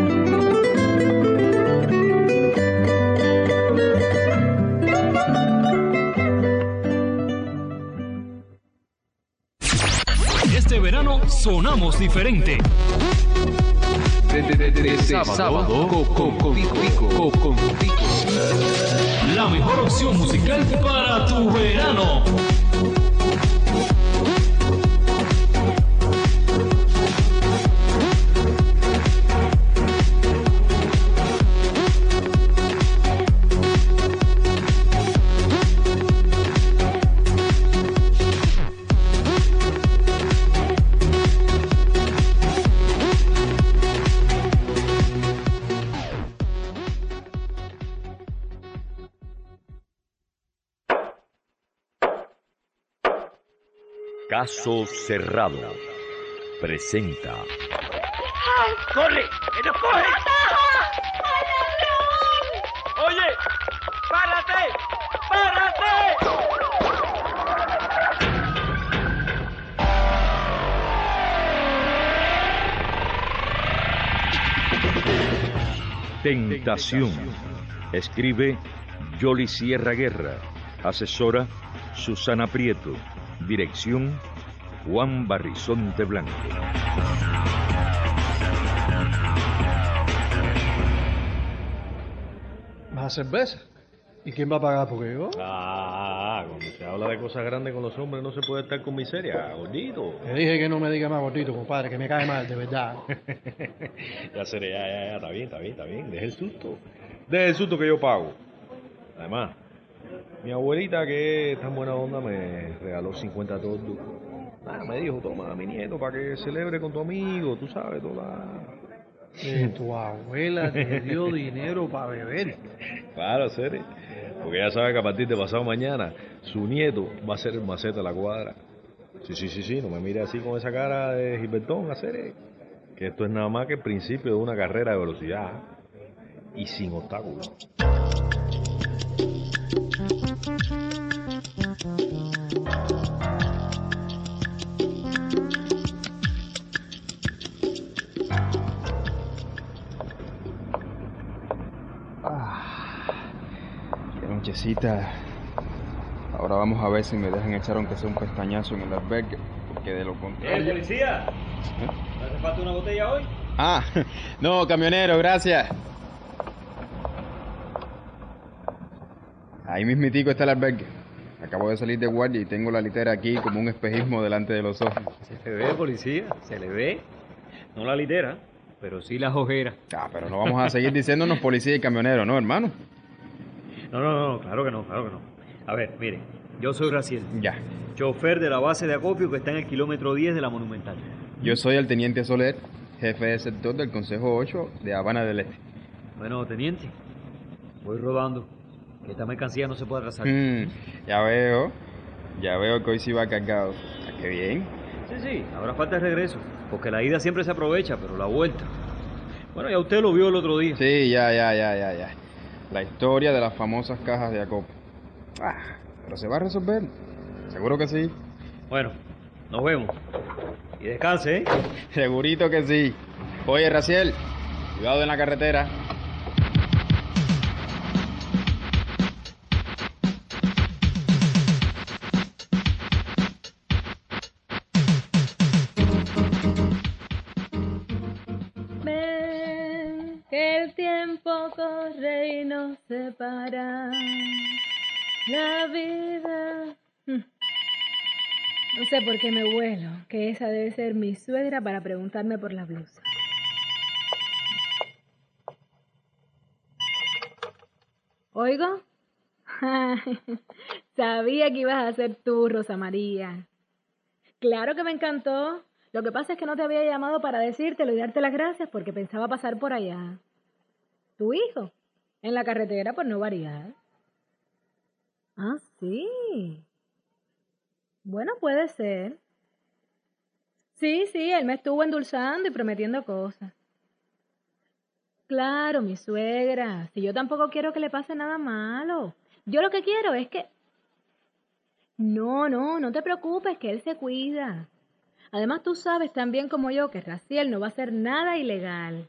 Este verano sonamos diferente. De sábado contigo. La mejor opción musical para tu verano. Caso Cerrado presenta. ¡Corre! ¡Que nos coge! ¡Oye! ¡Párate! ¡Párate! Tentación. Escribe Yoli Sierra Guerra. Asesora Susana Prieto. Dirección Juan Barrizonte Blanco. cerveza. ¿Y quién va a pagar por qué? Cuando se habla de cosas grandes con los hombres no se puede estar con miseria, gordito. Te dije que no me diga más gordito, compadre, que me cae mal, de verdad. Ya seré, ya, está bien. Deje el susto que yo pago. Además, mi abuelita, que es tan buena onda, me regaló 50 tordos. Me dijo, toma, mi nieto, para que celebre con tu amigo, tú sabes, Tu abuela te dio dinero para beber. Claro, Cere. Porque ya sabe que a partir de pasado mañana su nieto va a ser el maceta de la cuadra. Sí, no me mire así con esa cara de Gilbertón, Cere. Que esto es nada más que el principio de una carrera de velocidad y sin obstáculos. Nochecita. Ahora vamos a ver si me dejan echar aunque sea un pestañazo en el albergue, porque de lo contrario... policía! ¿No hace falta una botella hoy? No, camionero, gracias. Ahí mismitico está el albergue. Acabo de salir de guardia y tengo la litera aquí como un espejismo delante de los ojos. Se le ve, policía, se le ve. No la litera, pero sí las ojeras. Pero no vamos a seguir diciéndonos policía y camionero, ¿no, hermano? No, claro que no. A ver, mire, yo soy Raciel. Ya. Chofer de la base de acopio que está en el kilómetro 10 de la Monumental. Yo soy el teniente Soler, jefe de sector del Consejo 8 de Habana del Este. Bueno, teniente, voy rodando, que esta mercancía no se puede atrasar. Ya veo que hoy sí va cargado. Qué bien. Sí, ahora falta el regreso, porque la ida siempre se aprovecha, pero la vuelta... Bueno, ya usted lo vio el otro día. Sí, ya. La historia de las famosas cajas de acopio. Pero se va a resolver. Seguro que sí. Bueno, nos vemos. Y descanse, ¿eh? Segurito que sí. Oye, Raciel, cuidado en la carretera. Que el tiempo corre y nos separa. La vida... No sé por qué me huelo, que esa debe ser mi suegra para preguntarme por la blusa. ¿Oigo? Sabía que ibas a ser tú, Rosa María. Claro que me encantó. Lo que pasa es que no te había llamado para decírtelo y darte las gracias porque pensaba pasar por allá. ¿Tu hijo? En la carretera, por no variar. Sí. Bueno, puede ser. Sí, él me estuvo endulzando y prometiendo cosas. Claro, mi suegra. Si yo tampoco quiero que le pase nada malo. Yo lo que quiero es que... No te preocupes, que él se cuida. Además, tú sabes tan bien como yo que Raciel no va a hacer nada ilegal.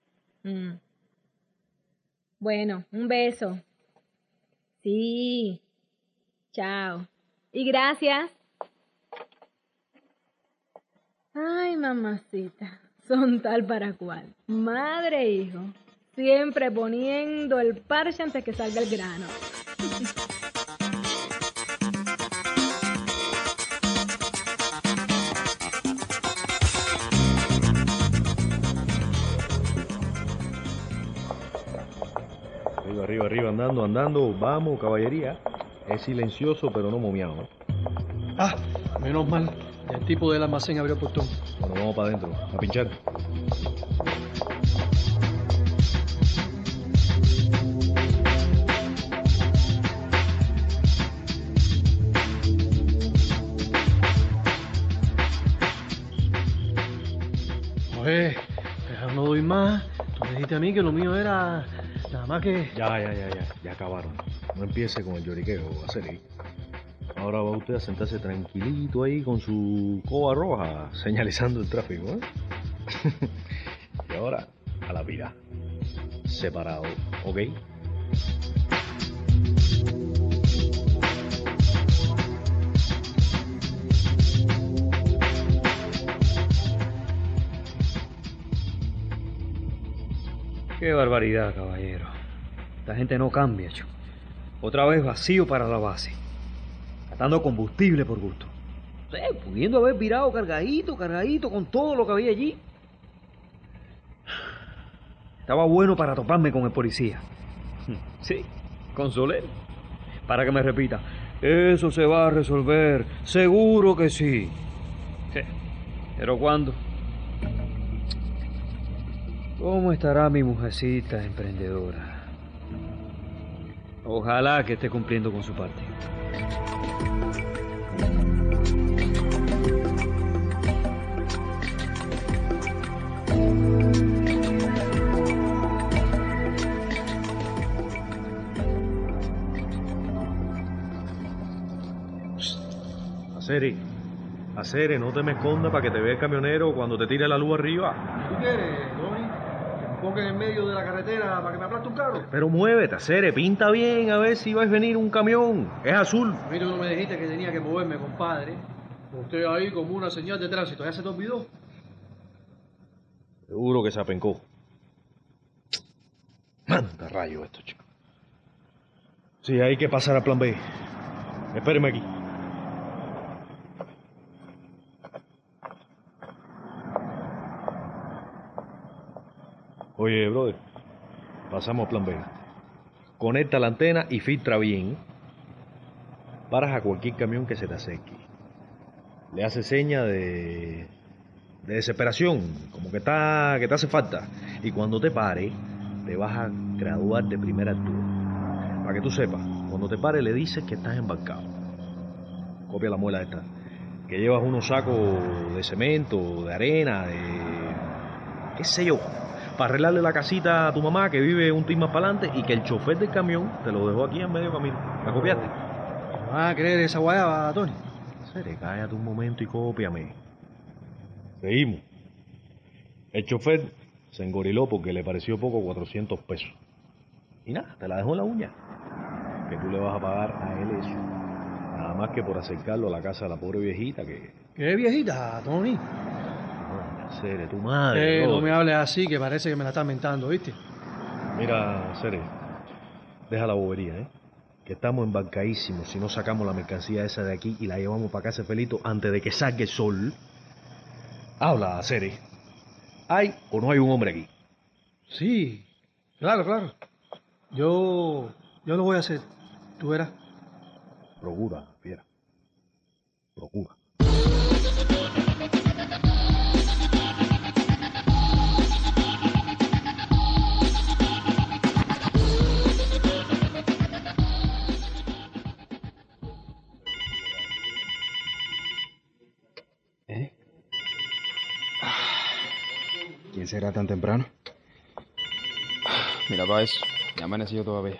Bueno, un beso. Sí. Chao. Y gracias. Ay, mamacita. Son tal para cual. Madre e hijo. Siempre poniendo el parche antes que salga el grano. Arriba, andando. Vamos, caballería. Es silencioso, pero no momiado. Menos mal. El tipo del almacén abrió el portón. Bueno, vamos para adentro, a pinchar. Oye, pero no doy más. Tú me dijiste a mí que lo mío era nada más que... Ya acabaron. No empiece con el lloriqueo, va a ser. Ahora va usted a sentarse tranquilito ahí con su coba roja, señalizando el tráfico, ¿eh? Y ahora, a la vida. Separado, ¿ok? Qué barbaridad, caballero. Esta gente no cambia, chico. Otra vez vacío para la base. Gastando combustible por gusto. Pudiendo haber virado cargadito con todo lo que había allí. Estaba bueno para toparme con el policía. Sí, con Soler. Para que me repita, eso se va a resolver, seguro que sí. ¿Pero cuándo? ¿Cómo estará mi mujercita emprendedora? Ojalá que esté cumpliendo con su parte. Acere, no te me escondas para que te vea el camionero cuando te tire la luz arriba. ¿Tú quieres, Tony? Que me ponga en el medio de la carretera para que me aplaste un carro. Pero muévete, Acere, pinta bien a ver si va a venir un camión. Es azul. A mí tú no me dijiste que tenía que moverme, compadre. Usted ahí como una señal de tránsito. ¿Ya se te olvidó? Seguro que se apencó. Manda rayo esto, chico. Sí, hay que pasar al plan B. Espéreme aquí. Oye, brother, pasamos al plan B. Conecta la antena y filtra bien. Paras a cualquier camión que se te acerque. Le hace seña de desesperación, como que te hace falta. Y cuando te pare, te vas a graduar de primera altura. Para que tú sepas, cuando te pare le dices que estás embarcado. Copia la muela esta. Que llevas unos sacos de cemento, de arena, de... qué sé yo, para arreglarle la casita a tu mamá que vive un team más para adelante y que el chofer del camión te lo dejó aquí en medio camino. ¿La copiaste? ¿Me vas a creer esa guayaba, Tony? Cállate un momento y cópiame. Seguimos. El chofer se engoriló porque le pareció poco 400 pesos. Y nada, te la dejó en la uña. Que tú le vas a pagar a él eso. Nada más que por acercarlo a la casa de la pobre viejita que... ¿Qué viejita, Tony? Cere, tu madre. No me hables así, que parece que me la estás mentando, ¿viste? Mira, Cere, deja la bobería, ¿eh? Que estamos embarcadísimos si no sacamos la mercancía esa de aquí y la llevamos para casa Felito antes de que salga el sol. Habla, Cere. ¿Hay o no hay un hombre aquí? Sí, claro. Yo lo voy a hacer. Tú verás. Procura, fiera. Procura. ¿Quién será tan temprano? Mira para eso, ya amaneció todavía.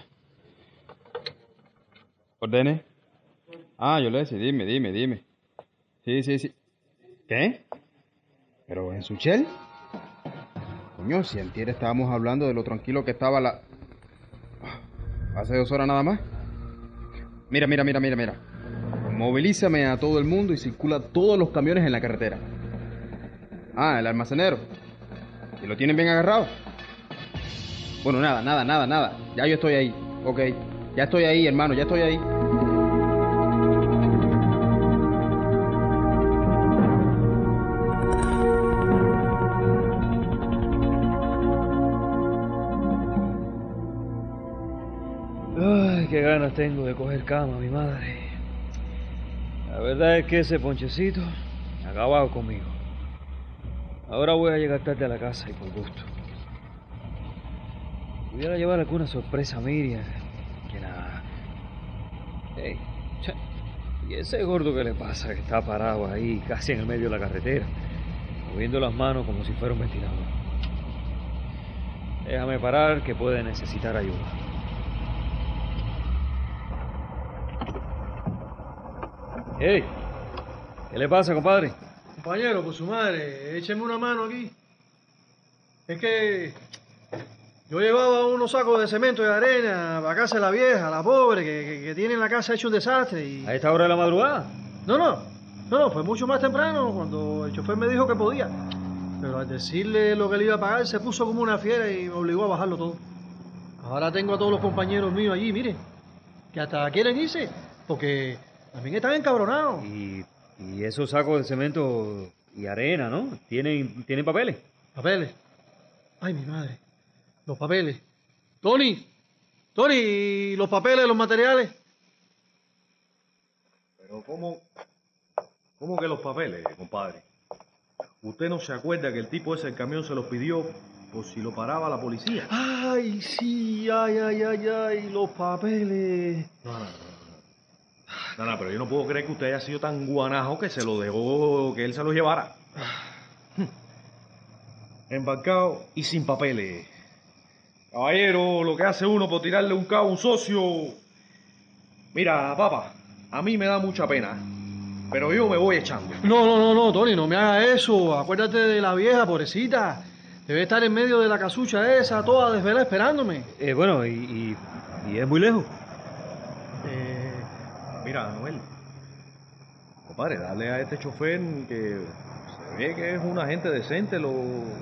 ¿Ordene? Yo le decía, dime. Sí. ¿Qué? ¿Pero en Suchel? Coño, si antier estábamos hablando de lo tranquilo que estaba la... Hace 2 horas nada más. Mira. Movilízame a todo el mundo y circula todos los camiones en la carretera. El almacenero. ¿Y lo tienen bien agarrado? Bueno, nada. Ya yo estoy ahí. Ok. Ya estoy ahí, hermano, ya estoy ahí. Ay, qué ganas tengo de coger cama, mi madre. La verdad es que ese ponchecito ha acabado conmigo. Ahora voy a llegar tarde a la casa y por gusto. Pudiera llevar alguna sorpresa a Miriam. Que nada. ¿Y ese gordo qué le pasa? Que está parado ahí, casi en el medio de la carretera, moviendo las manos como si fuera un ventilador. Déjame parar, que puede necesitar ayuda. ¡Hey! ¿Qué le pasa, compadre? Compañero, por su madre, écheme una mano aquí. Es que yo llevaba unos sacos de cemento y de arena para casa de la vieja, la pobre, que tiene en la casa hecho un desastre y... ¿A esta hora de la madrugada? No, fue mucho más temprano cuando el chofer me dijo que podía. Pero al decirle lo que le iba a pagar se puso como una fiera y me obligó a bajarlo todo. Ahora tengo a todos los compañeros míos allí, mire, que hasta quieren irse, porque también están encabronados. Y esos sacos de cemento y arena, ¿no? ¿Tienen papeles? ¿Papeles? Ay, mi madre. Los papeles. Tony, ¿y los papeles, los materiales? Pero ¿cómo que los papeles, compadre? ¿Usted no se acuerda que el tipo ese del camión se los pidió por si lo paraba la policía? Ay, sí, ay, los papeles. No, pero yo no puedo creer que usted haya sido tan guanajo que se lo dejó, que él se los llevara. Embarcado y sin papeles. Caballero, lo que hace uno por tirarle un cabo a un socio... Mira, papá, a mí me da mucha pena, pero yo me voy echando. No, Tony, no me hagas eso. Acuérdate de la vieja, pobrecita. Debe estar en medio de la casucha esa, toda desvelada esperándome. Bueno, y es muy lejos. Mira, Noel, compadre, dale a este chofer que se ve que es una gente decente los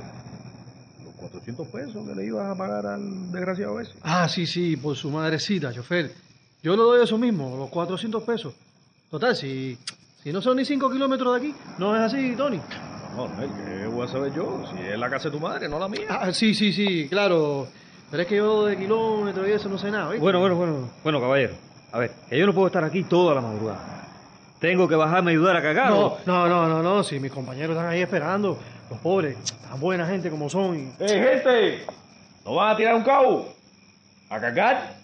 400 pesos que le ibas a pagar al desgraciado ese. Ah, sí, por su madrecita, chofer. Yo le doy eso mismo, los 400 pesos. Total, si no son ni 5 kilómetros de aquí, ¿no es así, Tony? No, ¿qué voy a saber yo? Si es la casa de tu madre, no la mía. Ah, sí, claro. Pero es que yo de kilómetros y eso no sé nada, ¿viste? Bueno, caballero. A ver, que yo no puedo estar aquí toda la madrugada. Tengo que bajarme a ayudar a cagar. No, si mis compañeros están ahí esperando. Los pobres, tan buena gente como son. Gente! ¿No van a tirar un cabo? ¿A cagar?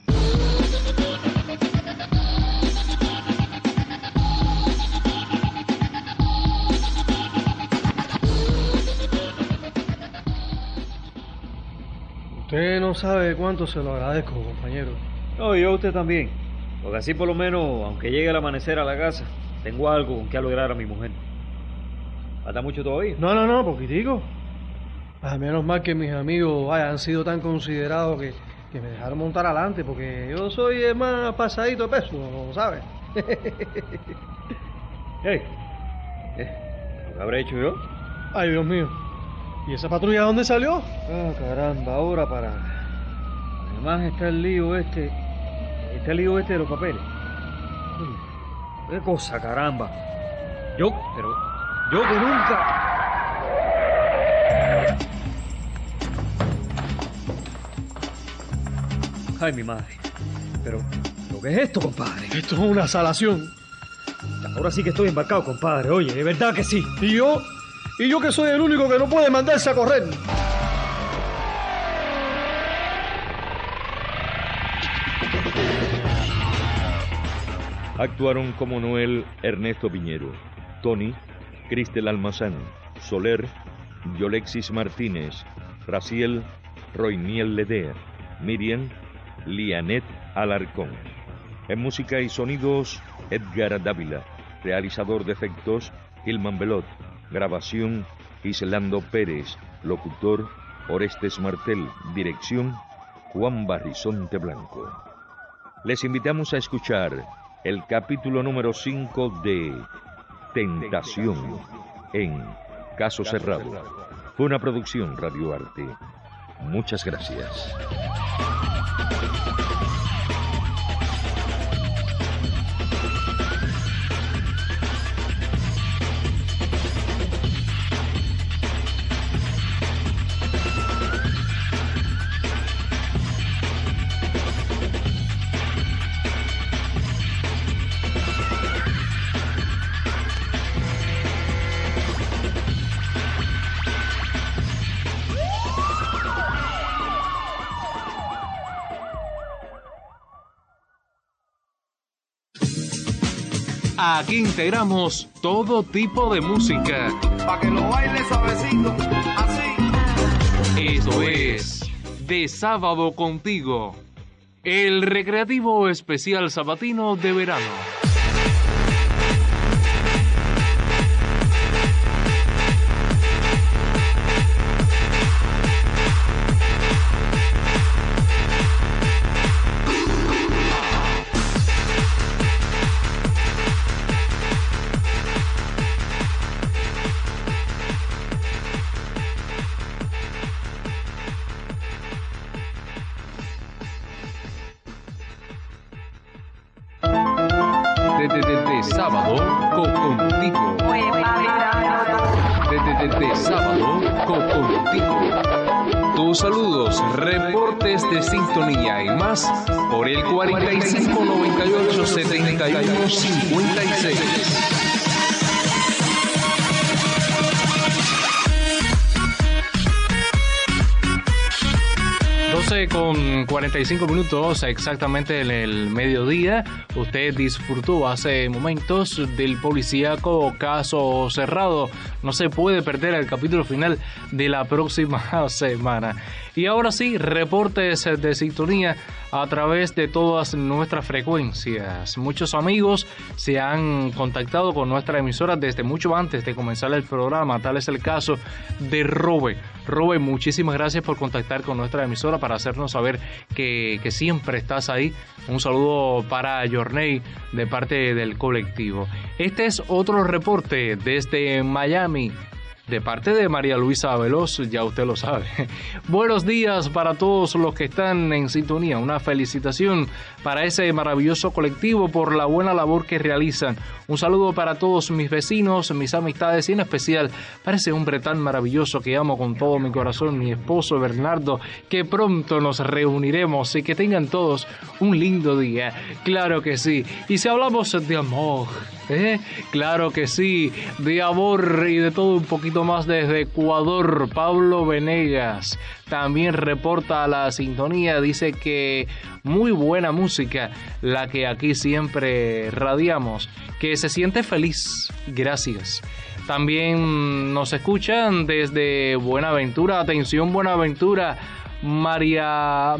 Usted no sabe cuánto se lo agradezco, compañero. No, yo a usted también. Porque así por lo menos, aunque llegue el amanecer a la casa, tengo algo con que alegrar a mi mujer. ¿Falta mucho todavía? No, poquitico. A menos mal que mis amigos hayan sido tan considerados que me dejaron montar adelante, porque yo soy el más pasadito de peso, ¿sabes? ¿Qué habré hecho yo? Ay, Dios mío. ¿Y esa patrulla dónde salió? Ah, caramba, ahora para... Además está el lío este de los papeles. ¿Qué cosa, caramba? Yo que nunca... Ay, mi madre. Pero ¿qué es esto, compadre? Esto es una salación. Ahora sí que estoy embarcado, compadre. Oye, de verdad que sí. ¿Y yo que soy el único que no puede mandarse a correr? Actuaron como Noel Ernesto Piñero, Tony, Cristel Almazán, Soler, Yolexis Martínez, Raciel, Royniel Leder, Miriam, Lianet Alarcón. En música y sonidos, Edgar Dávila. Realizador de efectos, Gilman Belot. Grabación, Islando Pérez. Locutor, Orestes Martel. Dirección, Juan Barrizonte Blanco. Les invitamos a escuchar el capítulo número 5 de Tentación en Caso Cerrado. Fue una producción Radio Arte. Muchas gracias. Aquí integramos todo tipo de música. Pa' que lo baile suavecito, así. Esto es De Sábado Contigo, el recreativo especial sabatino de verano. de sábado contigo. De sábado contigo. Tus saludos, reportes de sintonía y más por el 45 98 71 56. 12:45 minutos, exactamente en el mediodía. Usted disfrutó hace momentos del policíaco Caso Cerrado. No se puede perder el capítulo final de la próxima semana. Y ahora sí, reportes de sintonía a través de todas nuestras frecuencias. Muchos amigos se han contactado con nuestra emisora desde mucho antes de comenzar el programa. Tal es el caso de Robe. Robe, muchísimas gracias por contactar con nuestra emisora para hacernos saber que siempre estás ahí. Un saludo para Yorney de parte del colectivo. Este es otro reporte desde Miami, de parte de María Luisa Veloz, ya usted lo sabe. Buenos días para todos los que están en sintonía. Una felicitación para ese maravilloso colectivo por la buena labor que realizan. Un saludo para todos mis vecinos, mis amistades y en especial para ese hombre tan maravilloso que amo con todo mi corazón, mi esposo Bernardo, que pronto nos reuniremos y que tengan todos un lindo día. Claro que sí. Y si hablamos de amor, claro que sí, de amor y de todo un poquito más desde Ecuador, Pablo Venegas también reporta la sintonía, dice que muy buena música la que aquí siempre radiamos, que se siente feliz, gracias. También nos escuchan desde Buenaventura, atención Buenaventura, María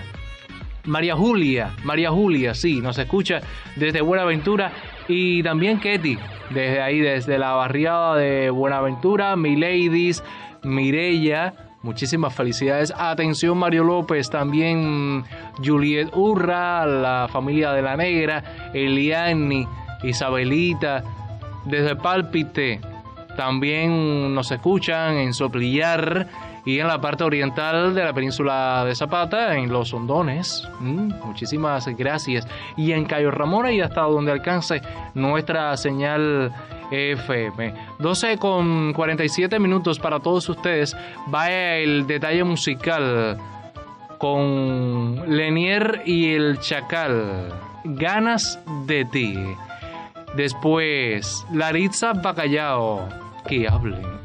Julia, sí, nos escucha desde Buenaventura. Y también Ketty, desde ahí, desde la barriada de Buenaventura, Miladies, Mireya, muchísimas felicidades. Atención Mario López, también Juliet Urra, la familia de la Negra, Eliani, Isabelita, desde Pálpite, también nos escuchan en Soplillar y en la parte oriental de la península de Zapata, en Los Hondones. Muchísimas gracias. Y en Cayo Ramón y hasta donde alcance nuestra señal FM. 12:47 minutos para todos ustedes. Va el detalle musical con Lenier y el Chacal. Ganas de ti. Después, Laritza Bacallao. Que hablen.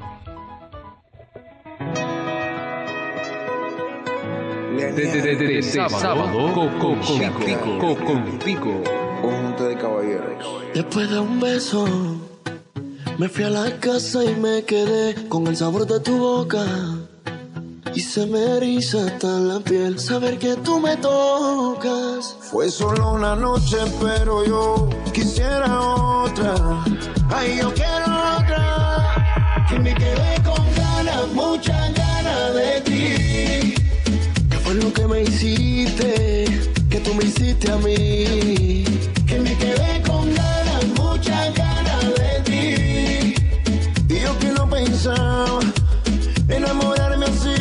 De sábado contigo. Conjunto de caballeros. Después de un beso, me fui a la casa y me quedé con el sabor de tu boca. Y se me eriza hasta la piel saber que tú me tocas. Fue solo una noche, pero yo quisiera otra. Ay, yo quiero otra. Que me quedé con ganas, muchas ganas de ti. ¿Qué fue lo que me hiciste? Que tú me hiciste a mí. Que me quedé con ganas, muchas ganas de ti. Y yo que no pensaba enamorarme así.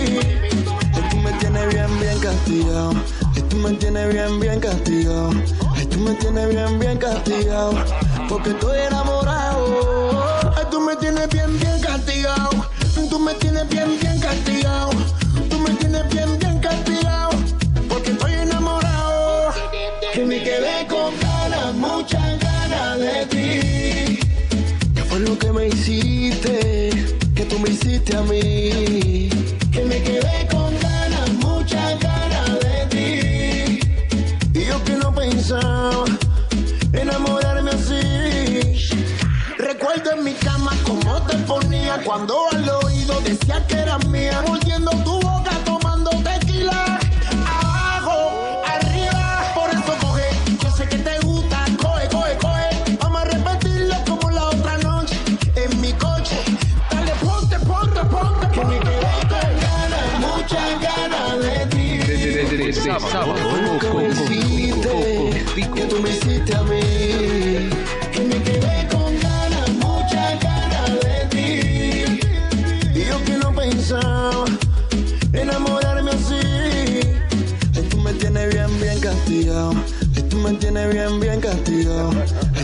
Tú me tienes bien castigado. Tú me tienes bien castigado. Tú me tienes bien castigado. Porque estoy enamorado. Tú me tienes bien castigado. Tú me tienes bien castigado. Tú me tienes bien castigado. Porque estoy enamorado. Que me quedé con ganas, muchas ganas de ti. ¿Qué fue lo que me hiciste? Que tú me hiciste a mí. Que me quedé con ganas, muchas ganas de ti. Y yo que no pensaba enamorarme así. Recuerdo en mi cama cómo te ponía cuando al oído decía que eras mía. Mordiendo tu boca, tomando tequila. Abajo, arriba, por eso coge. Yo sé que te gusta, coge. Vamos a repetirlo como la otra noche en mi coche. Dale, ponte. Que me quedé con ganas, muchas ganas de ti. De sábado contigo. Que tú me hiciste a mí. Que me quedé con ganas, muchas ganas de ti. Y yo que no pensaba enamorarme así. Tú me tienes bien castigado. Tú me tienes bien castigado.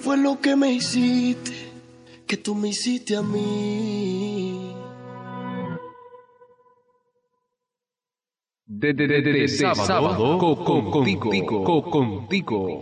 fue lo que me hiciste? Que tú me hiciste a mí. De sábado contigo.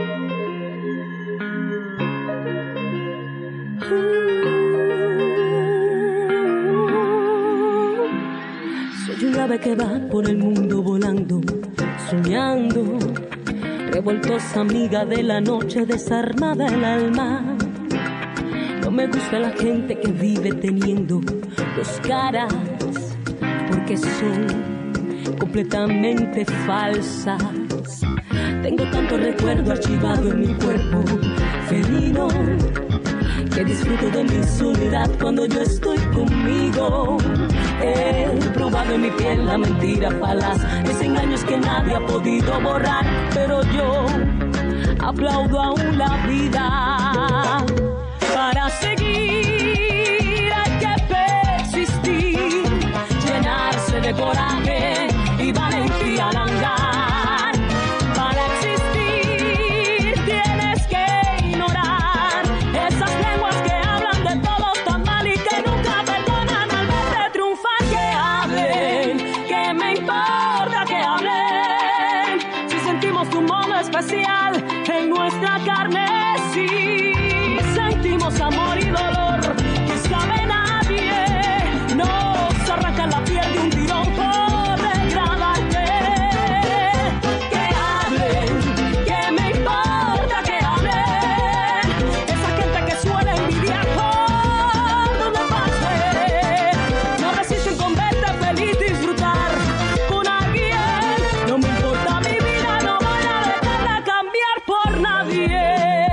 Soy un ave que va por el mundo volando, soñando, revoltosa amiga de la noche, desarmada el alma. No me gusta la gente que vive teniendo dos caras, porque son completamente falsas. Tengo tanto recuerdo archivado en mi cuerpo felino, que disfruto de mi soledad cuando yo estoy conmigo. He probado en mi piel la mentira falaz, desengaños que nadie ha podido borrar, pero yo aplaudo aún la vida. Para seguir hay que persistir, llenarse de coraje y valentía al andar. Para existir tienes que ignorar esas lenguas que hablan de todo tan mal y que nunca perdonan al verte triunfar. Que hablen, que me importa que hablen, si sentimos tu modo especial en nuestra carne, sí. Sentimos amor y dolor que sabe nadie, nos arranca la piel de un tirón por degradarte. Que hablen, que me importa que hablen, esa gente que suele envidiar por donde pase, no resisten con verte feliz disfrutar con alguien. No me importa mi vida, no voy a dejarla cambiar por nadie.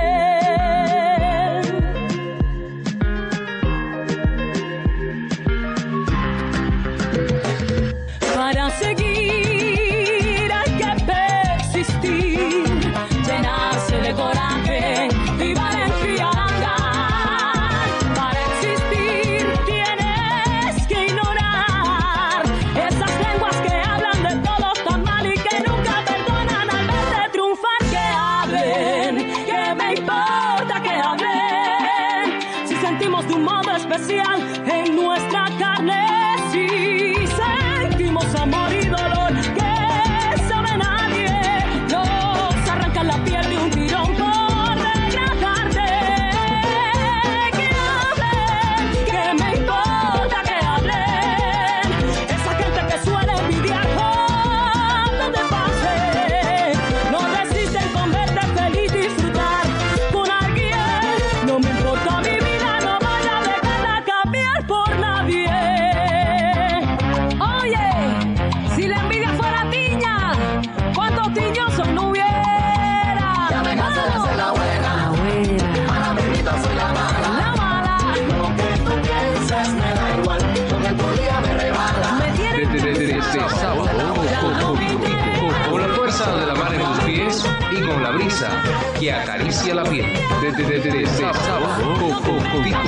Para seguir hay que persistir, llenarse de coraje y valentía al andar. Para existir tienes que ignorar esas lenguas que hablan de todo tan mal y que nunca perdonan al verte triunfar. Que hablen, que me importa que hablen, si sentimos de un modo especial en nuestra carne, sí. Sentimos amor y dolor que sabe nadie, nos arranca la piel de un tirón por degradarte. Que hablen, que me importa que hablen, esa gente que suele envidiar por donde pase, no resisten con verte feliz disfrutar con alguien. No me importa mi vida, no voy a dejarla cambiar por nadie. Oye, si la envidia fuera tiña, ¿cuántos tiñosos no hubiera? Ya me cansé de ser la buena, para mi vida soy la mala. La mala. Lo que tú pienses me da igual, lo que tu día me rebala. Me tienen De sábado con la fuerza de la mar en tus pies y con la brisa que acaricia la piel. De sábado contigo.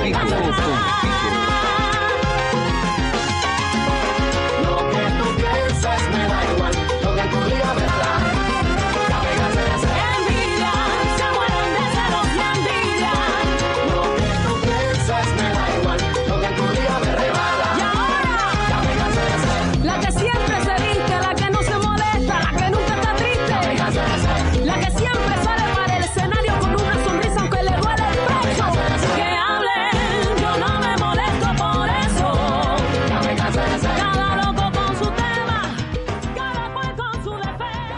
Lo que tú pienses me da igual, lo que tu día me da. Ya me cansé de ser envidia, se mueren de celos y envidia. lo que tú pienses me da igual, lo que tu día me rebala. Y ahora, Ya me cansé de ser la que siempre se viste, la que no se molesta, la que nunca está triste, la que siempre sale para el escenario con una sonrisa aunque le duele el pecho. Que hablen, yo no me molesto por eso. Ya me cansé de ser Cada loco con su tema, cada cual con su defecto.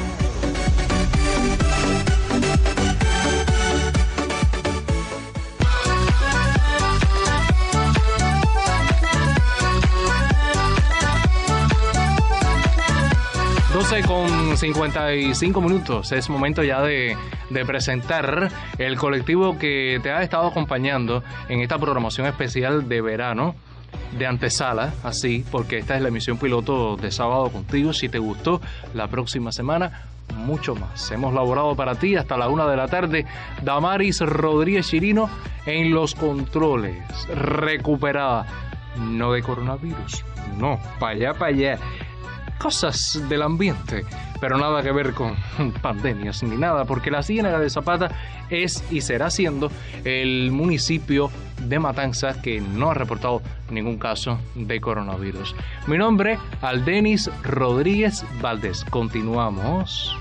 12:55. Es momento ya de presentar el colectivo que te ha estado acompañando en esta programación especial de verano, de antesala, así, porque esta es la emisión piloto de Sábado Contigo. Si te gustó, la próxima semana mucho más. Hemos laborado para ti hasta la 1 de la tarde. Damaris Rodríguez Chirino en los controles, recuperada, no de coronavirus, no, para allá, cosas del ambiente, pero nada que ver con pandemias ni nada, porque la Ciénaga de Zapata es y será siendo el municipio de Matanzas que no ha reportado ningún caso de coronavirus. Mi nombre, Aldenis Rodríguez Valdés. Continuamos.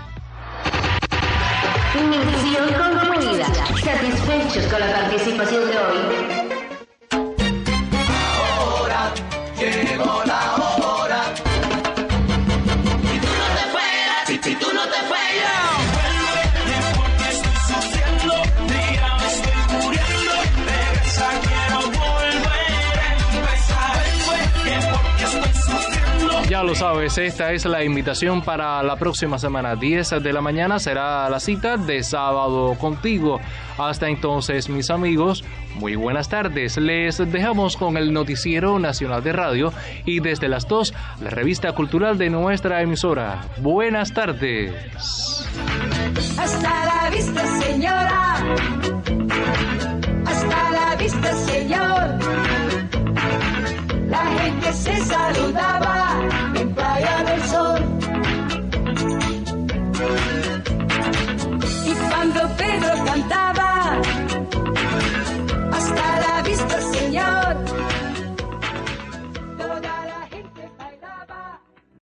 Misión concluida. Satisfechos con la participación de hoy. Ahora llegó la hora. Si tú no te fueras, si tú no te fueras, vuelve, porque estoy sufriendo, día me estoy muriendo, regresa, quiero volver a empezar, vuelve, porque estoy sufriendo. Ya lo sabes, esta es la invitación para la próxima semana. 10 de la mañana será la cita de Sábado Contigo. Hasta entonces, mis amigos, muy buenas tardes. Les dejamos con el Noticiero Nacional de Radio y desde las 2, la revista cultural de nuestra emisora. Buenas tardes. Hasta la vista, señora. Hasta la vista, señor. La gente se saludaba en Playa del Sol. Y cuando